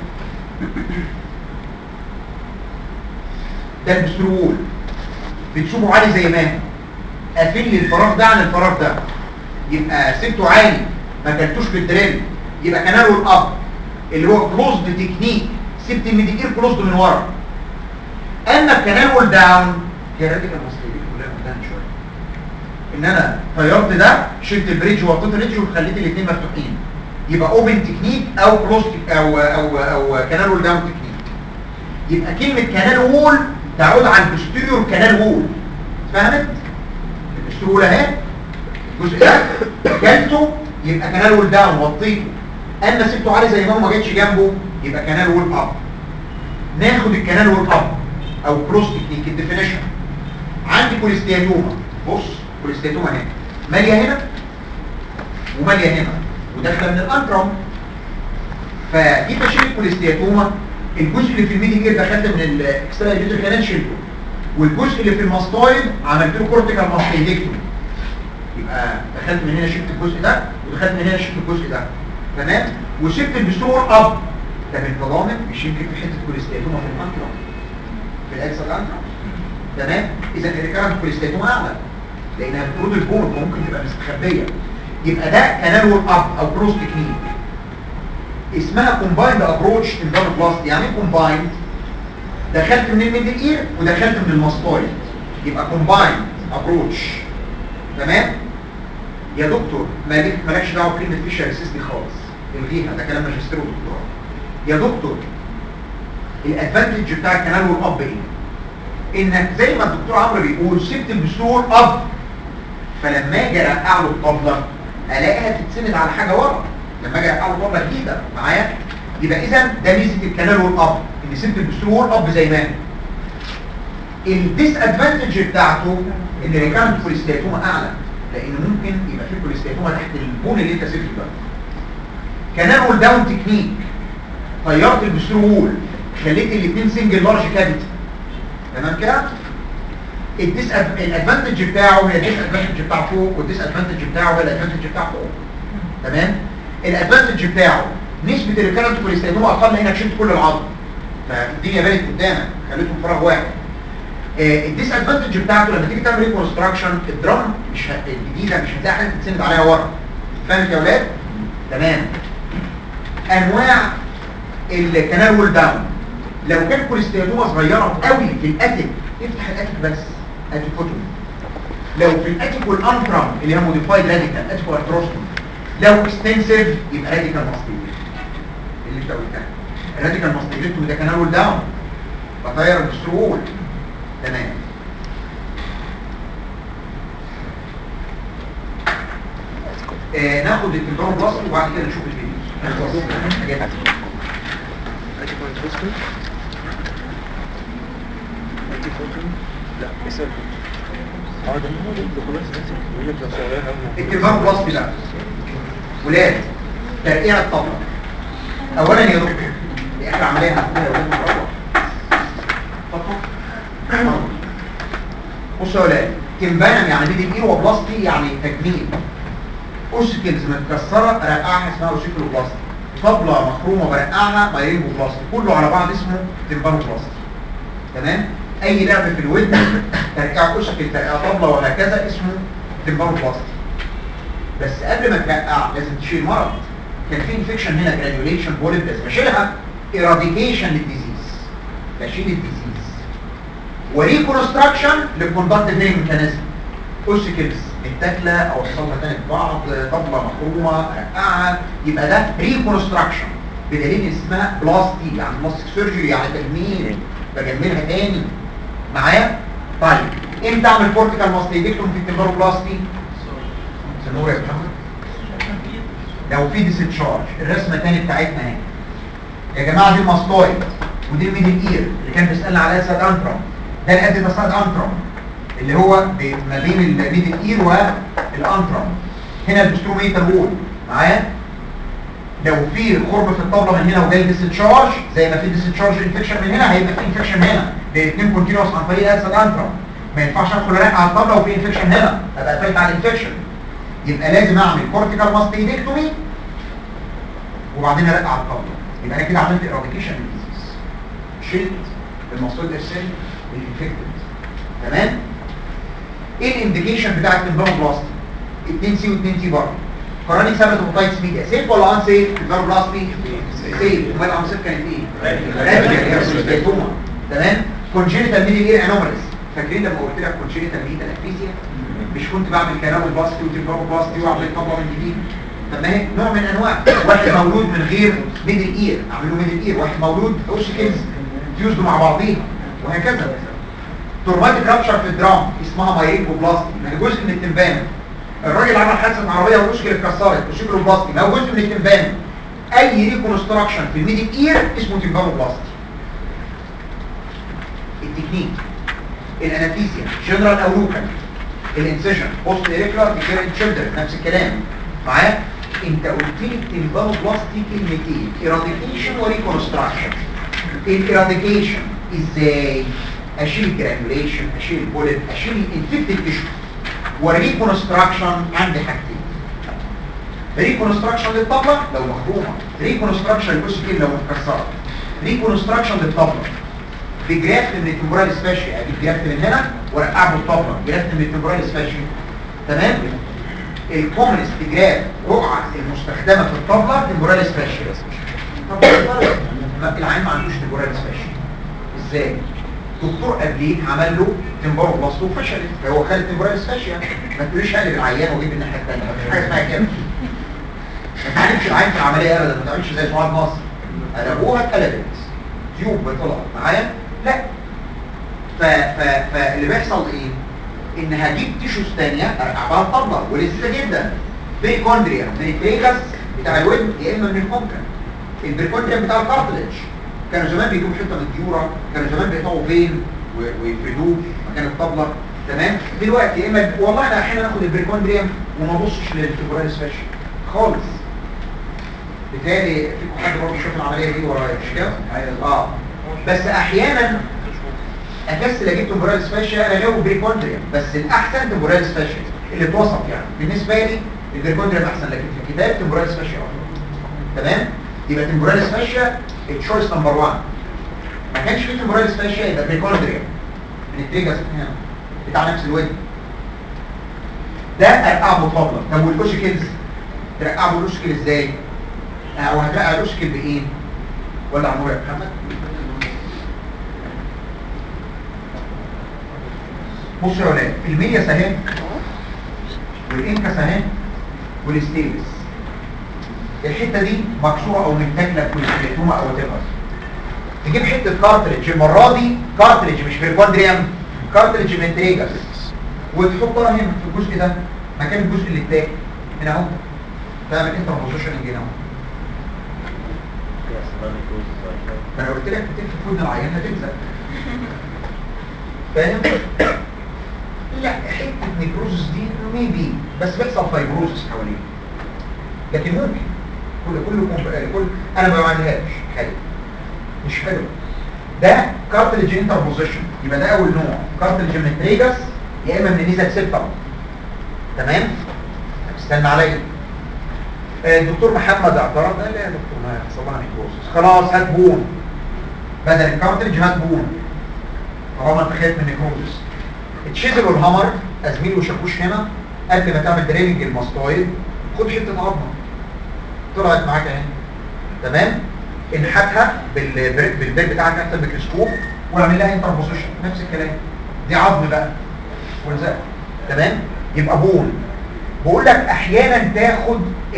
ده البسمو وول بتسيبه عالي زي ما هو، قافل لي الفراغ ده عن الفراغ ده، يبقى سبته عالي ما كلتوش بالدريل، يبقى كانال والاب اللي هو كلوزد تكنيك، سبت الميديكير كلوزد من ورا. اما الكانال والداون هي راديكال ماستيدكتومي كلها قدام شويه، ان انا طيرت ده، شلت البريدج وحطيت الريدج وخليت الاثنين مفتوحين، يبقى اوبن تكنيك او كلوز او كانال وول داون تكنيك. يبقى كلمه كانال وول تعود على البوستيريور كانال وول. فهمت؟ البوستيريور وول اهي، الجزء ده كلته يبقى كانال وول داون وطيته، اما سبته عالي زي ما هو ما جتش جنبه يبقى كانال وول اب. ناخد الكانال وول اب او كلوز تكنيك. الديفينيشن عندي كوليستياتوما، بص كوليستياتوما هنا ماليه هنا وماليه هنا وداخله من الانترم، فجيت اشيل الكوليستياتوما، الجزء اللي في الميديكير دخلت من الاكسترا يوتري كانال شلته، والجزء اللي في الماستويد عملت له كورتيكال ماستيدكتومي، يبقى دخلت من هنا شلت الجزء ده ودخلت من هنا شلت الجزء ده، تمام، وسبت البستور اب. طب انت ضامن مش يمكن في حته كوليستياتوما في الانترم، في الاكسل انترم، تمام؟ اذا الريكارنت كوليستياتوما اعلى لانها بترد البون ممكن تبقى مستخبيه. يبقى ده كانال وول اب او كروس تكنيك، اسمها كومبايند ابروتش انفالوبلاستي. يعني ايه كومبايند؟ دخلت من الميدل اير ودخلت من الماستويد، يبقى كومبايند ابروتش، تمام؟ يا دكتور مالكش دعوه بكلمه فيشر سيستي خالص، الغيها، ده كلام ماجستير ودكتوراه. يا دكتور الادفانتج بتاع الكنال والاب ايه؟ انك زي ما الدكتور عمرو بيقول سبت البستور اب، فلما اجي ارقع له الطبله الاقيها تتسند على حاجه ورا، لما اجي ارقع له طبله جديده معايا. يبقى اذا ده ميزه الكنال والاب، ان سبت البستور اب زي ما هي. الديس ادفانتج بتاعته ان ريكارنت كوليستاتوما اعلى، لان ممكن يبقى في كوليستاتوما تحت البون اللي انت سبته ده. كنال وول داون تكنيك، طيرت البستور وول، خليت الاثنين سنجل لارج كافيتي، تمام كده. الادفانتج بتاعه هي الديس ادفانتج بتاع فوق، والديس ادفانتج بتاعه هي الادفانتج بتاع فوق، تمام. الادفانتج بتاعه نسبه الريكارنت كوليستاتوما اقل لانك شلت كل العظم، فالدنيا بانت قدامك، خليتهم فراغ واحد. الديس ادفانتج بتاعته لما تيجي تعمل ريكونستراكشن الدرام الجديده مش هتلاقي حاجه تتسند عليها ورا، فاهم يا اولاد؟ تمام. انواع الكنال وول داون، لو كان كوليستاتوما صغيره قوي في الاتيك افتح الاتيك بس، اتيكوتومي. لو في الاتيك والانترم اللي هي موديفايد راديكال اتيك وارتروستومي، لو اكستنسيف يبقى راديكال ماستيليت اللي انت قلتها. الراديكال ماستيليت ده كنال وول داون، بطير البسترول، تمام. ناخد التمبرون بلاستي وبعد كده نشوف الفيديو. لا اسال ده هو ده خلاص بيقول لك لو شغال التمبرون بلاستي ده ولاد ترقيع الطبله. اولا يا دكتور دي اخر عمليه هنعملها يا ولاد، بصوا يا ولاد، تمبانم يعني ميدل اير، وبلاستي يعني تجميل. اوسيكلز متكسره رقعها اسمها اوسيكلو بلاستي، طبله مخرومه برقعها مايرينجو بلاستي، كله على بعض اسمه تمبانو بلاستي، تمام. اي لعب في الود ترقيع اوسيكل ترقيع طبله وهكذا اسمه تمبانو بلاستي. بس قبل ما ترقع لازم تشيل مرض. كان في انفكشن هنا جرانيوليشن بوليب، لازم اشيلها. ايراديكيشن للديزيز، بشيل الديزيز. وريكونستراكشن للكوندكتيف هيلينج ميكانيزم، اوسيكلز متاكله او وصلها تاني ببعض، طبله مخرومه رقعها، يبقى ده ريكونستراكشن، بدليل اسمها بلاستي يعني بلاستيك سيرجري يعني تجميل، بجملها تاني معايا. طيب امتى اعمل كورتيكال ماستيدكتوم في التمبرو بلاستي؟ سنور يا محمد. لو في ديستشارج، الرسمه الثانيه بتاعتنا اهي يا جماعه، دي الماستويد ودي الميدل اير اللي كان بيسالنا عليها ساد انترم، ده الادي ده ساد انترم اللي هو ما بين الميدل اير والانترم. هنا البستروميتر وول معايا. لو في خرم في الطبله من هنا وجاي ديستشارج، زي ما في ديستشارج انفكشن من هنا هيبقى في انفكشن هنا، ده الاثنين كونتينوس عن طريق الساد انترم. ما ينفعش ادخل ارقع على الطبله وفي انفكشن هنا، ابقى قفلت على الانفكشن. يبقى لازم اعمل كورتيكال ماستيدكتومي وبعدين ارقع على الطبله، يبقى انا كده عملت ايراديكيشن للديزيز، شلت الماستويد ارسل الانفكتد، تمام. ايه الانديكيشن بتاع التمبرون بلاستي؟ 2 سي و2 تي برضه. كورونيك سابت اوبايتس ميديا سيف ولا ان سيف؟ التمبرون بلاستي سيف. امال الانسيف كانت ايه؟ راديكال، تمام. كونجينيتال ميدل اير انوماليز، فاكرين لما قلت لك كونجينيتال ميدل اكريسيا؟ مش كنت بعمل كلام بلاستي وتمبرون بلاستي واعمل طبله من جديد؟ طب ما هي نوع من انواع، واحد مولود من غير ميدل اير اعمل له ميدل اير، واحد مولود اوسيكلز فيوزدوا مع بعضيها وهكذا. تروماتيك رابشر في الدرام اسمها مايرينجو بلاستي، يعني جزء من التمبان. الراجل عمل حادثه عربيه والاوسيكل اتكسرت، اوسيكلو بلاستي، ما هو جزء من التمبان. اي ريكونستراكشن في الميدل اير اسمه تمبانو بلاستي. التكنيك الانافيزيا جنرال او لوكال، الانسيشن بوست ايريكولار ديكيرنت شيلدر نفس الكلام معايا. انت قلت لي التمبانو بلاستي كلمتين، ايراديكيشن وريكونستراكشن. الايراديكيشن ازاي؟ اشيل الجرانيوليشن، اشيل البوليت، اشيل الانفكتد تيشو. وريكونستراكشن عندي حاجتين، ريكونستراكشن للطبله لو مخرومه، ريكونستراكشن للبوسيكل لو متكسره، ريكونستراكشن للطبله بجرافت من التمبورال سباشي، ادي جرافت من هنا وارقعه بالطبله، جرافت من التمبورال سباشي، تمام. الكومنست جراف رقعه المستخدمه في الطبله تمبورال سباشي. طب العين ما عندوش تمبورال سباشي ازاي؟ دكتور قبليه عمل له تمبروبلاست وفشلت، فهو خد تمبوراليس فاشيا. ما تقوليش قلب العيان وجيب الناحيه الثانيه، مفيش حاجه اسمها كده. ما تعملش العين في العمليه ابدا، ما تعملش زي سعاد نصر قلبوها اتقلبت تيوب طلعت معايا. لا، فاللي بيحصل ايه؟ ان هجيب تيشوز ثانيه ارجع بها الطبله ولذيذه جدا. بريكوندريا من التريكس بتاع الود يا اما من الكونكا. البريكوندريا بتاع الكارتلج كانوا زمان بيجيبوا حته من الديوره، كانوا زمان بيقطعوا فين ويفردوه مكان الطبله. تمام. دلوقتي يا اما والله انا احيانا اخد البريكوندريا وما ابصش للتمبوراليس فاشيا خالص. بالتالي فيكم حد برضه شاف العمليه دي ورايا مش كده؟ بس احيانا اكسل اجيب تمبوراليس فاشيا انا جايبه بريكوندريا، بس الاحسن تمبوراليس فاشيا اللي اتوصف يعني بالنسبه لي البريكوندريا احسن، لكن في الكتاب تمبوراليس فاشيا افضل. تمام. يبقى تمبوراليس فاشيا التشويس نمبر 1. ما كانش في تمبوراليس فاشيا يبقى بريكوندريا من التريجاس هنا بتاع نفس الود ده ارقعه طبله. طب والاوسيكلز ترقعه الاوسيكل ازاي؟ او هترقع الاوسيكل بايه؟ ولا عمو يا محمد؟ بصوا يا ولاد، الميلياس اهي والانكس اهي والستيلس. الحته دي مكسوره او متاكله في الكرياتوما او تبقى تجيب حته كارتريج. المره دي كارتريج مش بريكوندريم، كارتريج من تريجاس، وتحطها هنا في الجزء ده مكان الجزء اللي اتاكل هنا اهو. تعمل انتربوزيشن هنا اهو. فانا قلت لك بتلف في ودن العيان هتلزق. فاهم؟ لا، حته نيكروزس دي ميبي بس بيحصل فايبروزس حواليه، لكن ممكن كل انا ما بعملهاش حلو مش حلو. ده كارتلج انتربوزيشن، يبقى ده اول نوع كارتلج من التريجاس يا اما من النيزل سيبتم. تمام. استنى عليا. الدكتور محمد اعترض قال لي يا دكتور ما حصل لها نيكروزس، خلاص هات بون بدل الكارتلج، هات بون طالما انت خايف من نيكروزس. التشيزل والهامر ازميل وشاكوش هنا قبل ما تعمل دريننج الماستويد خد حته عظمه طلعت معاك اهي. تمام. انحتها بالبير بتاعك تحت الميكروسكوب واعمل لها انتربوزيشن نفس الكلام. دي عظم بقى ولزق. تمام. يبقى بون. بقول لك احيانا تاخد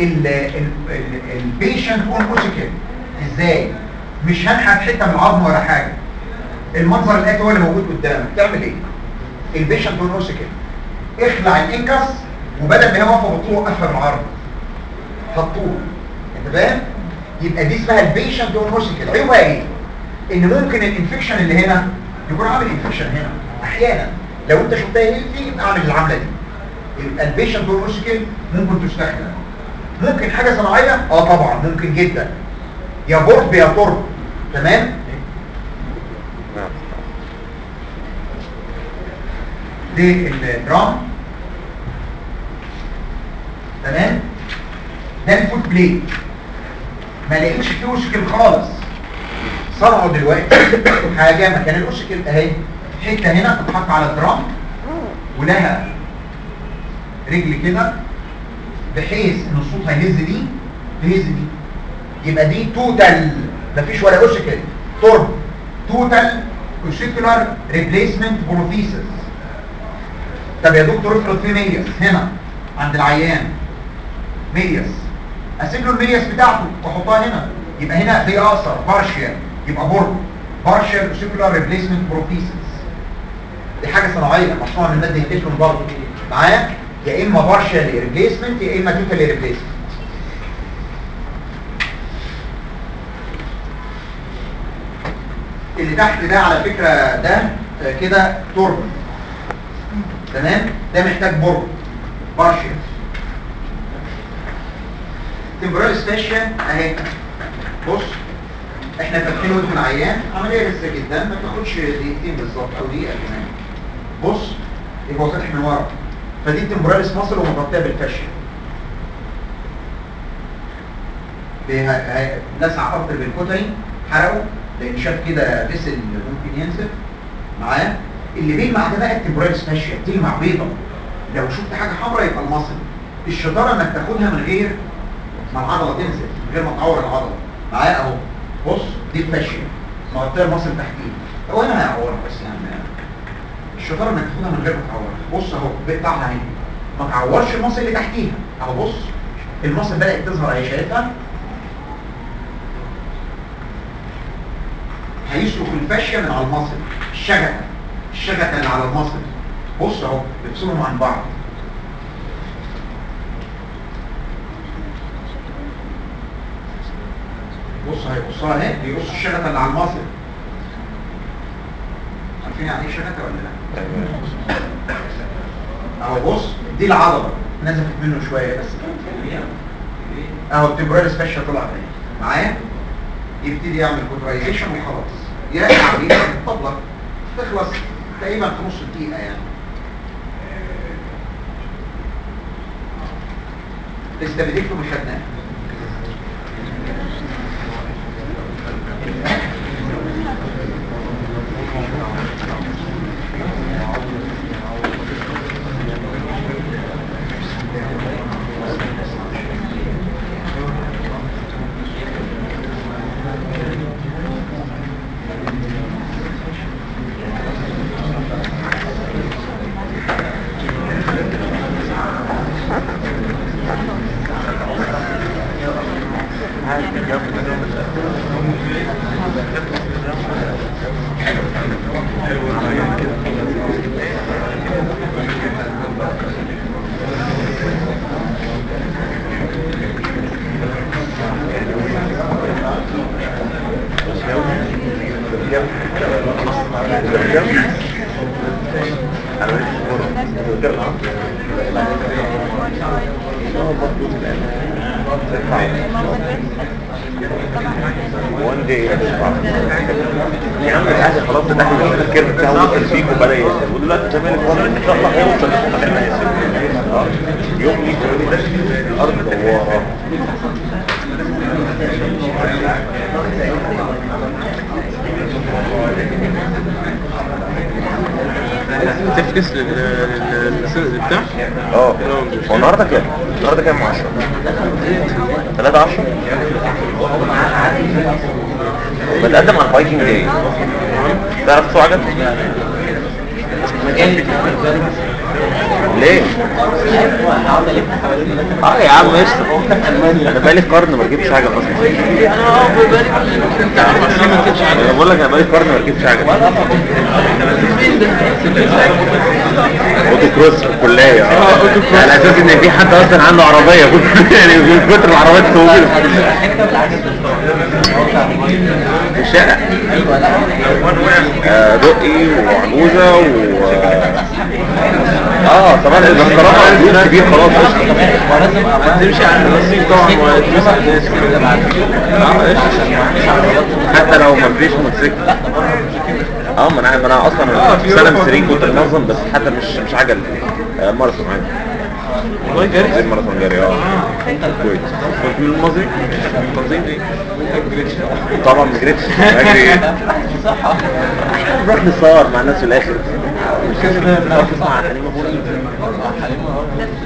البيشنت اون اوسيكل. ازاي؟ مش هنحت حته من العظم ولا حاجه، المنظر الاتي هو اللي موجود قدامك. تعمل ايه؟ البيشنت اون اوسيكل اخلع الانكس وبدل ما هي واقفه بالطول وقفها بالعرض حطوه. انت فاهم؟ يبقى دي اسمها البيشنت اون اوسيكل. عيوبها ايه؟ ان ممكن الانفكشن اللي هنا يكون عامل انفكشن هنا احيانا. لو انت شفتها هيلثي يبقى اعمل العمله دي. يبقى البيشنت اون اوسيكل ممكن تستخدم. ممكن حاجه صناعيه؟ طبعا ممكن جدا، يا بورد يا تورب. تمام. دي الدرام. تمام. ده الفوت بليد ما لقيتش فيه اوسيكل خالص، صنعوا دلوقتي حاجه مكان الاوسيكل اهي، حته هنا تتحط على الدرام ولها رجل كده بحيث ان الصوت هيهز دي تهز دي. يبقى دي توتال مفيش ولا اوسيكل، تورب توتال اوسيكولار ريبليسمنت بروثيسس. طب يا دكتور افرض في ميلياس هنا عند العيان، ميلياس اسيب له الميلياس بتاعته واحطها هنا، يبقى هنا دي اقصر بارشيال، يبقى بورد بارشيال اوسيكولار ريبليسمنت بروثيسس. دي حاجه صناعيه مصنوعه من ماده التيفلون برضه معايا، يا اما بارشيال ريبليسمنت يا اما توتال ريبليسمنت. اللي تحت ده على فكره ده كده تورب. تمام. ده محتاج بورد بارشيال. تمبوراليس فاشيا اهي. بص احنا فاتحين ودن العيان، عمليه لسه جدا ما تاخدش دقيقتين بالظبط او دقيقه كمان. بص يبقى هو فاتح من ورا، فدي التمبوراليس ماسل ومغطيه بالفاشيا. لسع ارض بالكوتري حرقه لان شاف كده فيسل ممكن ينزف معاه. اللي بيلمع ده بقى التمبوراليس فاشيا بتلمع بيضه، لو شفت حاجه حمراء يبقى المصل. الشطاره انك تاخدها من غير ما العضله تنزل، من غير ما تعور العضله معاه اهو. بص دي الفاشيا مغطيه المصل تحتيه. هو انا هيعورها بس يعني الشطاره انك تاخدها من غير ما تعورها. بص اهو بقطعها اهي، ما تعورش المصل اللي تحتيها اهو. بص المصل بدات تظهر اهي، شايفها؟ هيسلك الفاشيه من على المصل، الشبكه اللي على المصل. بص اهو بيفصلهم عن بعض. بص هيقصها اهي، بيقص الشبكه اللي على المصل. عارفين يعني ايه شبكه ولا لا؟ اهو بص دي العضله نزفت منه شويه بس اهو التمبرال سبيشال طلع اهي معايا. يبتدي يعمل كوترايزيشن وخلاص يرجع بيه الطبله تخلص تقريبا في نص دقيقه يعني. استبدلته مش خدناه. وان دي يا عم الحاجه خلاص احنا التفكير بتاعه وصل فيك وبدا يحصل، ودلوقتي زمان الفضل ان شاء الله هيوصل لكم ما يحصل. يوم يجي الارض دواره تفكس بتاع هو النهارده كام؟ النهارده كام 10 3 10 بتقدم على الفايتنج داي. تعرف تسوق عجل؟ ليه؟ يا عم قشطة. انا بقالي قرن ما ركبتش عجل اصلا. انا بقول لك انا بقالي قرن ما ركبتش عجل. اوتو كروس في الكلية على اساس ان في حد اصلا عنده عربية يعني من كتر العربيات الطويلة في الشارع. دقي وعجوزة طبعا المسكرات كبير خلاص ما تمشي على الرصيف طبعا وتدوس على الناس حتى لو ما فيش موتوسيكل. ما انا اصلا في سنه من سنين كنت منظم بس حتى مش عجل ماراثون عادي. والله جري زي الماراثون جري كويس. كنت من الماضي تنظيم ايه؟ طبعا ما جريتش اجري نروح نصور مع الناس في الاخر. مش كده تسمع حليمه